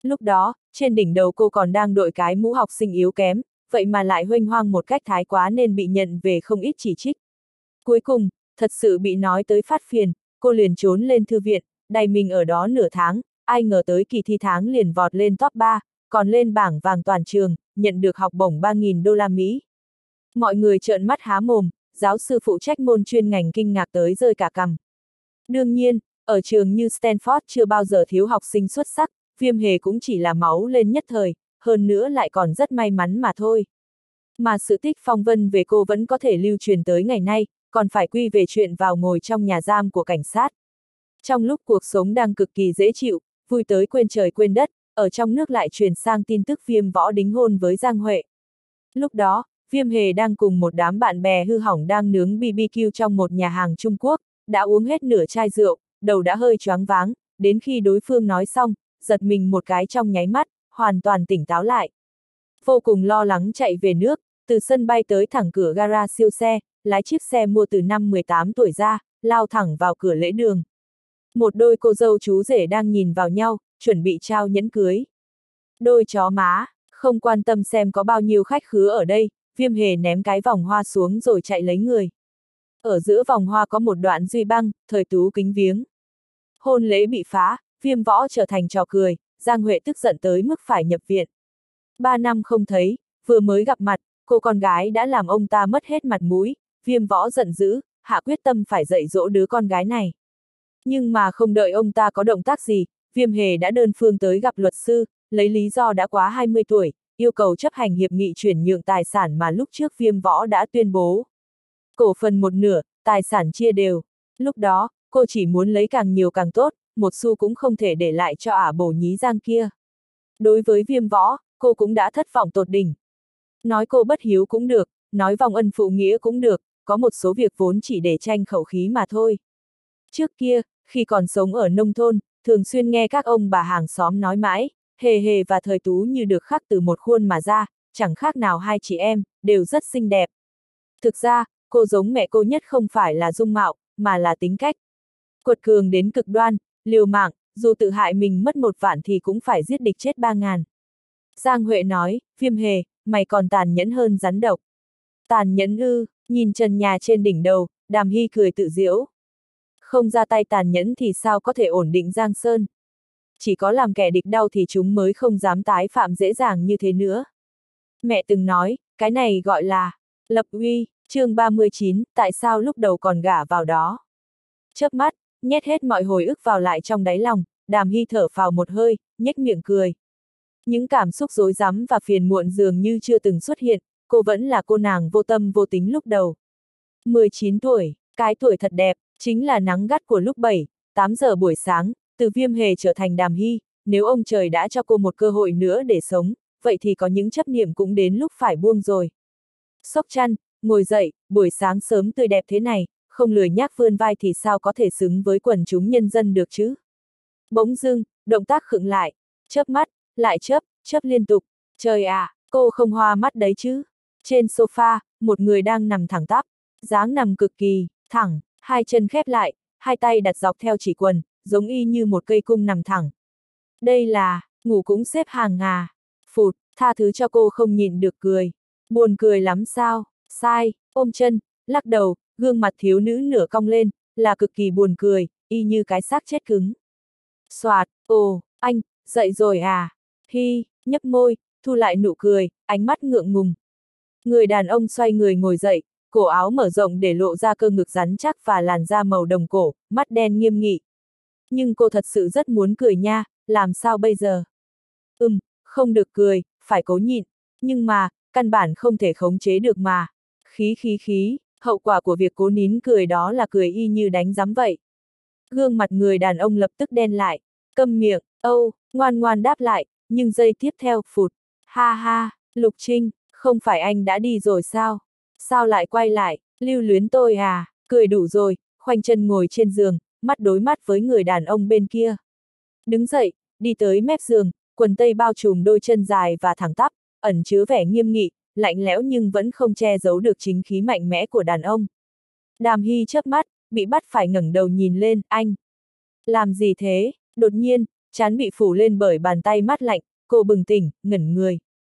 Lúc đó, trên đỉnh đầu cô còn đang đội cái mũ học sinh yếu kém, vậy mà lại huênh hoang một cách thái quá nên bị nhận về không ít chỉ trích. Cuối cùng, thật sự bị nói tới phát phiền, cô liền trốn lên thư viện, đày mình ở đó nửa tháng, ai ngờ tới kỳ thi tháng liền vọt lên top ba, còn lên bảng vàng toàn trường, nhận được học bổng ba nghìn đô la Mỹ. Mọi người trợn mắt há mồm, giáo sư phụ trách môn chuyên ngành kinh ngạc tới rơi cả cằm. Đương nhiên, ở trường như Stanford chưa bao giờ thiếu học sinh xuất sắc, Viêm Hề cũng chỉ là máu lên nhất thời, hơn nữa lại còn rất may mắn mà thôi. Mà sự tích phong vân về cô vẫn có thể lưu truyền tới ngày nay, còn phải quy về chuyện vào ngồi trong nhà giam của cảnh sát. Trong lúc cuộc sống đang cực kỳ dễ chịu, vui tới quên trời quên đất, ở trong nước lại truyền sang tin tức Viêm Võ đính hôn với Giang Huệ. Lúc đó, Viêm Hề đang cùng một đám bạn bè hư hỏng đang nướng bê bê kiu trong một nhà hàng Trung Quốc, đã uống hết nửa chai rượu, đầu đã hơi choáng váng, đến khi đối phương nói xong, giật mình một cái trong nháy mắt, hoàn toàn tỉnh táo lại. Vô cùng lo lắng chạy về nước, từ sân bay tới thẳng cửa gara siêu xe, lái chiếc xe mua từ năm mười tám tuổi ra, lao thẳng vào cửa lễ đường. Một đôi cô dâu chú rể đang nhìn vào nhau, chuẩn bị trao nhẫn cưới. Đôi chó má, không quan tâm xem có bao nhiêu khách khứa ở đây, Viêm Hề ném cái vòng hoa xuống rồi chạy lấy người. Ở giữa vòng hoa có một đoạn duy băng, thời tú kính viếng. Hôn lễ bị phá, Viêm Võ trở thành trò cười, Giang Huệ tức giận tới mức phải nhập viện. Ba năm không thấy, vừa mới gặp mặt, cô con gái đã làm ông ta mất hết mặt mũi, Viêm Võ giận dữ, hạ quyết tâm phải dạy dỗ đứa con gái này. Nhưng mà không đợi ông ta có động tác gì, Viêm Hề đã đơn phương tới gặp luật sư, lấy lý do đã quá hai mươi tuổi, yêu cầu chấp hành hiệp nghị chuyển nhượng tài sản mà lúc trước Viêm Võ đã tuyên bố. Cổ phần một nửa, tài sản chia đều. Lúc đó, cô chỉ muốn lấy càng nhiều càng tốt, một xu cũng không thể để lại cho ả bổ nhí Giang kia. Đối với Viêm Võ, cô cũng đã thất vọng tột đỉnh. Nói cô bất hiếu cũng được, nói vong ân phụ nghĩa cũng được, có một số việc vốn chỉ để tranh khẩu khí mà thôi. Trước kia, khi còn sống ở nông thôn, thường xuyên nghe các ông bà hàng xóm nói mãi, Hề Hề và Thời Tú như được khắc từ một khuôn mà ra, chẳng khác nào hai chị em, đều rất xinh đẹp. Thực ra, cô giống mẹ cô nhất không phải là dung mạo, mà là tính cách. Quật cường đến cực đoan, liều mạng, dù tự hại mình mất một vạn thì cũng phải giết địch chết ba ngàn. Giang Huệ nói, Viêm Hề, mày còn tàn nhẫn hơn rắn độc. Tàn nhẫn ư, nhìn trần nhà trên đỉnh đầu, Đàm Hy cười tự giễu. Không ra tay tàn nhẫn thì sao có thể ổn định Giang Sơn. Chỉ có làm kẻ địch đau thì chúng mới không dám tái phạm dễ dàng như thế nữa. Mẹ từng nói, cái này gọi là lập uy, chương ba mươi chín, tại sao lúc đầu còn gả vào đó. Chớp mắt, nhét hết mọi hồi ức vào lại trong đáy lòng, Đàm Hy thở phào một hơi, nhếch miệng cười. Những cảm xúc rối rắm và phiền muộn dường như chưa từng xuất hiện, cô vẫn là cô nàng vô tâm vô tính lúc đầu. mười chín tuổi, cái tuổi thật đẹp, chính là nắng gắt của lúc bảy, tám giờ buổi sáng, từ Viêm Hề trở thành Đàm Hy, nếu ông trời đã cho cô một cơ hội nữa để sống, vậy thì có những chấp niệm cũng đến lúc phải buông rồi. Xốc chăn, ngồi dậy, buổi sáng sớm tươi đẹp thế này, không lười nhác vươn vai thì sao có thể xứng với quần chúng nhân dân được chứ. Bỗng dưng, động tác khựng lại, chớp mắt, lại chớp, chớp liên tục, trời à, cô không hoa mắt đấy chứ. Trên sofa, một người đang nằm thẳng tắp, dáng nằm cực kỳ, thẳng, hai chân khép lại, hai tay đặt dọc theo chỉ quần, giống y như một cây cung nằm thẳng. Đây là, ngủ cũng xếp hàng à. Phụt, tha thứ cho cô không nhịn được cười. Buồn cười lắm sao, sai, ôm chân, lắc đầu, gương mặt thiếu nữ nửa cong lên, là cực kỳ buồn cười, y như cái xác chết cứng. Soạt, ồ, anh, dậy rồi à? Hi, nhấp môi, thu lại nụ cười, ánh mắt ngượng ngùng. Người đàn ông xoay người ngồi dậy, cổ áo mở rộng để lộ ra cơ ngực rắn chắc và làn da màu đồng cổ, mắt đen nghiêm nghị. Nhưng cô thật sự rất muốn cười nha, làm sao bây giờ? Ừm, không được cười, phải cố nhịn, nhưng mà, căn bản không thể khống chế được mà. Khí khí khí, hậu quả của việc cố nín cười đó là cười y như đánh giám vậy. Gương mặt người đàn ông lập tức đen lại, câm miệng, âu, ngoan ngoan đáp lại, nhưng giây tiếp theo, phụt. Ha ha, Lục Trinh, không phải anh đã đi rồi sao? Sao lại quay lại, lưu luyến tôi à? Cười đủ rồi, khoanh chân ngồi trên giường, mắt đối mắt với người đàn ông bên kia. Đứng dậy, đi tới mép giường, quần tây bao trùm đôi chân dài và thẳng tắp, ẩn chứa vẻ nghiêm nghị, lạnh lẽo nhưng vẫn không che giấu được chính khí mạnh mẽ của đàn ông. Đàm Hy chớp mắt, bị bắt phải ngẩng đầu nhìn lên, anh. Làm gì thế? Đột nhiên, trán bị phủ lên bởi bàn tay mát lạnh, cô bừng tỉnh, ngẩn người.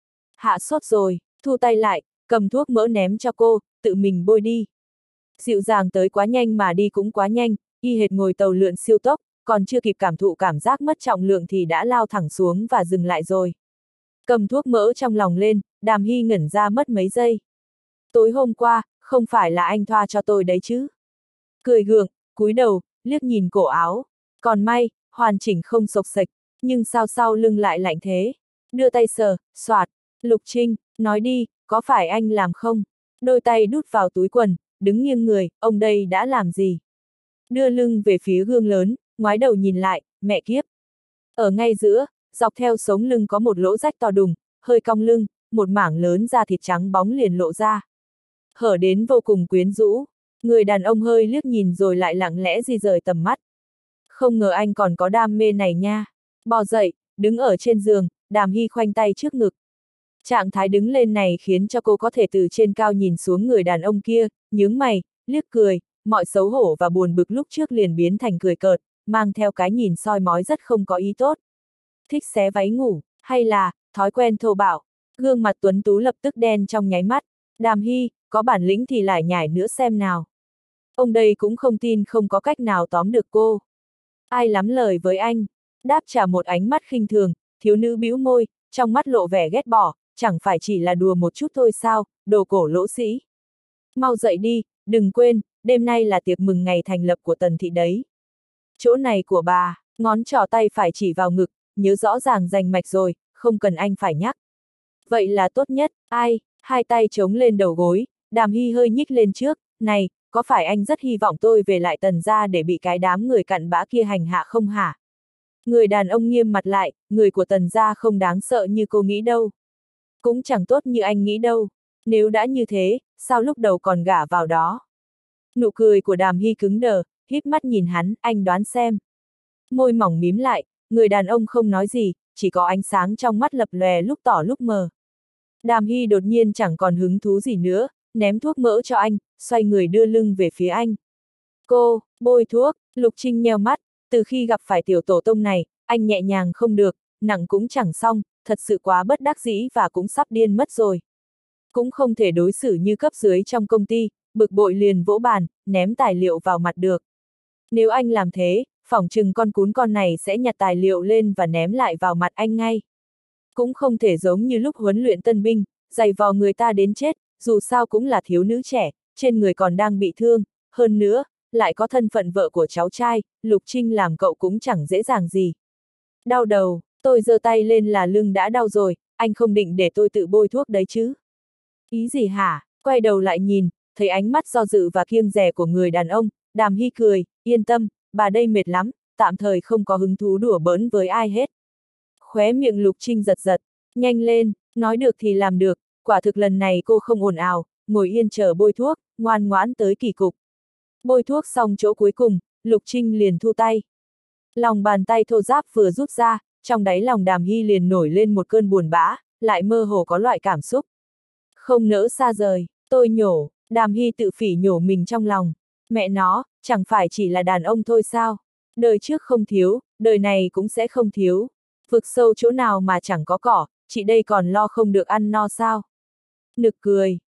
Hạ sốt rồi, thu tay lại, cầm thuốc mỡ ném cho cô, tự mình bôi đi. Dịu dàng tới quá nhanh mà đi cũng quá nhanh, y hệt ngồi tàu lượn siêu tốc, còn chưa kịp cảm thụ cảm giác mất trọng lượng thì đã lao thẳng xuống và dừng lại rồi. Cầm thuốc mỡ trong lòng lên, Đàm Hy ngẩn ra mất mấy giây. Tối hôm qua, không phải là anh thoa cho tôi đấy chứ? Cười gượng, cúi đầu, liếc nhìn cổ áo. Còn may, hoàn chỉnh không xộc xệch, nhưng sao sau lưng lại lạnh thế? Đưa tay sờ, xoạt. Lục Trinh, nói đi, có phải anh làm không? Đôi tay đút vào túi quần, đứng nghiêng người, ông đây đã làm gì? Đưa lưng về phía gương lớn, ngoái đầu nhìn lại, mẹ kiếp. Ở ngay giữa, dọc theo sống lưng có một lỗ rách to đùng, hơi cong lưng, một mảng lớn da thịt trắng bóng liền lộ ra. Hở đến vô cùng quyến rũ, người đàn ông hơi liếc nhìn rồi lại lặng lẽ di rời tầm mắt. Không ngờ anh còn có đam mê này nha. Bò dậy, đứng ở trên giường, Đàm Hy khoanh tay trước ngực. Trạng thái đứng lên này khiến cho cô có thể từ trên cao nhìn xuống người đàn ông kia, nhướng mày, liếc cười, mọi xấu hổ và buồn bực lúc trước liền biến thành cười cợt, mang theo cái nhìn soi mói rất không có ý tốt. Thích xé váy ngủ, hay là, thói quen thô bạo, gương mặt tuấn tú lập tức đen trong nháy mắt. Đàm Hy, có bản lĩnh thì lại nhảy nữa xem nào. Ông đây cũng không tin không có cách nào tóm được cô. Ai lắm lời với anh, đáp trả một ánh mắt khinh thường, thiếu nữ bĩu môi, trong mắt lộ vẻ ghét bỏ, chẳng phải chỉ là đùa một chút thôi sao, đồ cổ lỗ sĩ. Mau dậy đi, đừng quên, đêm nay là tiệc mừng ngày thành lập của Tần thị đấy. Chỗ này của bà, ngón trỏ tay phải chỉ vào ngực, nhớ rõ ràng rành mạch rồi, không cần anh phải nhắc. Vậy là tốt nhất, ai, hai tay chống lên đầu gối, Đàm Hy hơi nhích lên trước, này, có phải anh rất hy vọng tôi về lại Tần gia để bị cái đám người cặn bã kia hành hạ không hả? Người đàn ông nghiêm mặt lại, người của Tần gia không đáng sợ như cô nghĩ đâu. Cũng chẳng tốt như anh nghĩ đâu. Nếu đã như thế, sao lúc đầu còn gả vào đó? Nụ cười của Đàm Hy cứng đờ, híp mắt nhìn hắn, anh đoán xem. Môi mỏng mím lại, người đàn ông không nói gì, chỉ có ánh sáng trong mắt lập lòe lúc tỏ lúc mờ. Đàm Hy đột nhiên chẳng còn hứng thú gì nữa, ném thuốc mỡ cho anh, xoay người đưa lưng về phía anh. Cô, bôi thuốc, Lục Trinh nheo mắt, từ khi gặp phải tiểu tổ tông này, anh nhẹ nhàng không được, nặng cũng chẳng xong, thật sự quá bất đắc dĩ và cũng sắp điên mất rồi. Cũng không thể đối xử như cấp dưới trong công ty, bực bội liền vỗ bàn, ném tài liệu vào mặt được. Nếu anh làm thế, phỏng chừng con cún con này sẽ nhặt tài liệu lên và ném lại vào mặt anh ngay. Cũng không thể giống như lúc huấn luyện tân binh, giày vò người ta đến chết, dù sao cũng là thiếu nữ trẻ, trên người còn đang bị thương, hơn nữa, lại có thân phận vợ của cháu trai, Lục Trinh làm cậu cũng chẳng dễ dàng gì. Đau đầu, tôi giơ tay lên là lưng đã đau rồi, anh không định để tôi tự bôi thuốc đấy chứ? Ý gì hả? Quay đầu lại nhìn, thấy ánh mắt do dự và kiêng dè của người đàn ông, Đàm Hy cười, yên tâm, bà đây mệt lắm, tạm thời không có hứng thú đùa bỡn với ai hết. Khóe miệng Lục Trinh giật giật, nhanh lên, nói được thì làm được, quả thực lần này cô không ồn ào, ngồi yên chờ bôi thuốc, ngoan ngoãn tới kỳ cục. Bôi thuốc xong chỗ cuối cùng, Lục Trinh liền thu tay. Lòng bàn tay thô ráp vừa rút ra, trong đáy lòng Đàm Hy liền nổi lên một cơn buồn bã, lại mơ hồ có loại cảm xúc. Không nỡ xa rời, tôi nhổ, Đàm Hy tự phỉ nhổ mình trong lòng. Mẹ nó, chẳng phải chỉ là đàn ông thôi sao? Đời trước không thiếu, đời này cũng sẽ không thiếu. Vực sâu chỗ nào mà chẳng có cỏ, chị đây còn lo không được ăn no sao? Nực cười,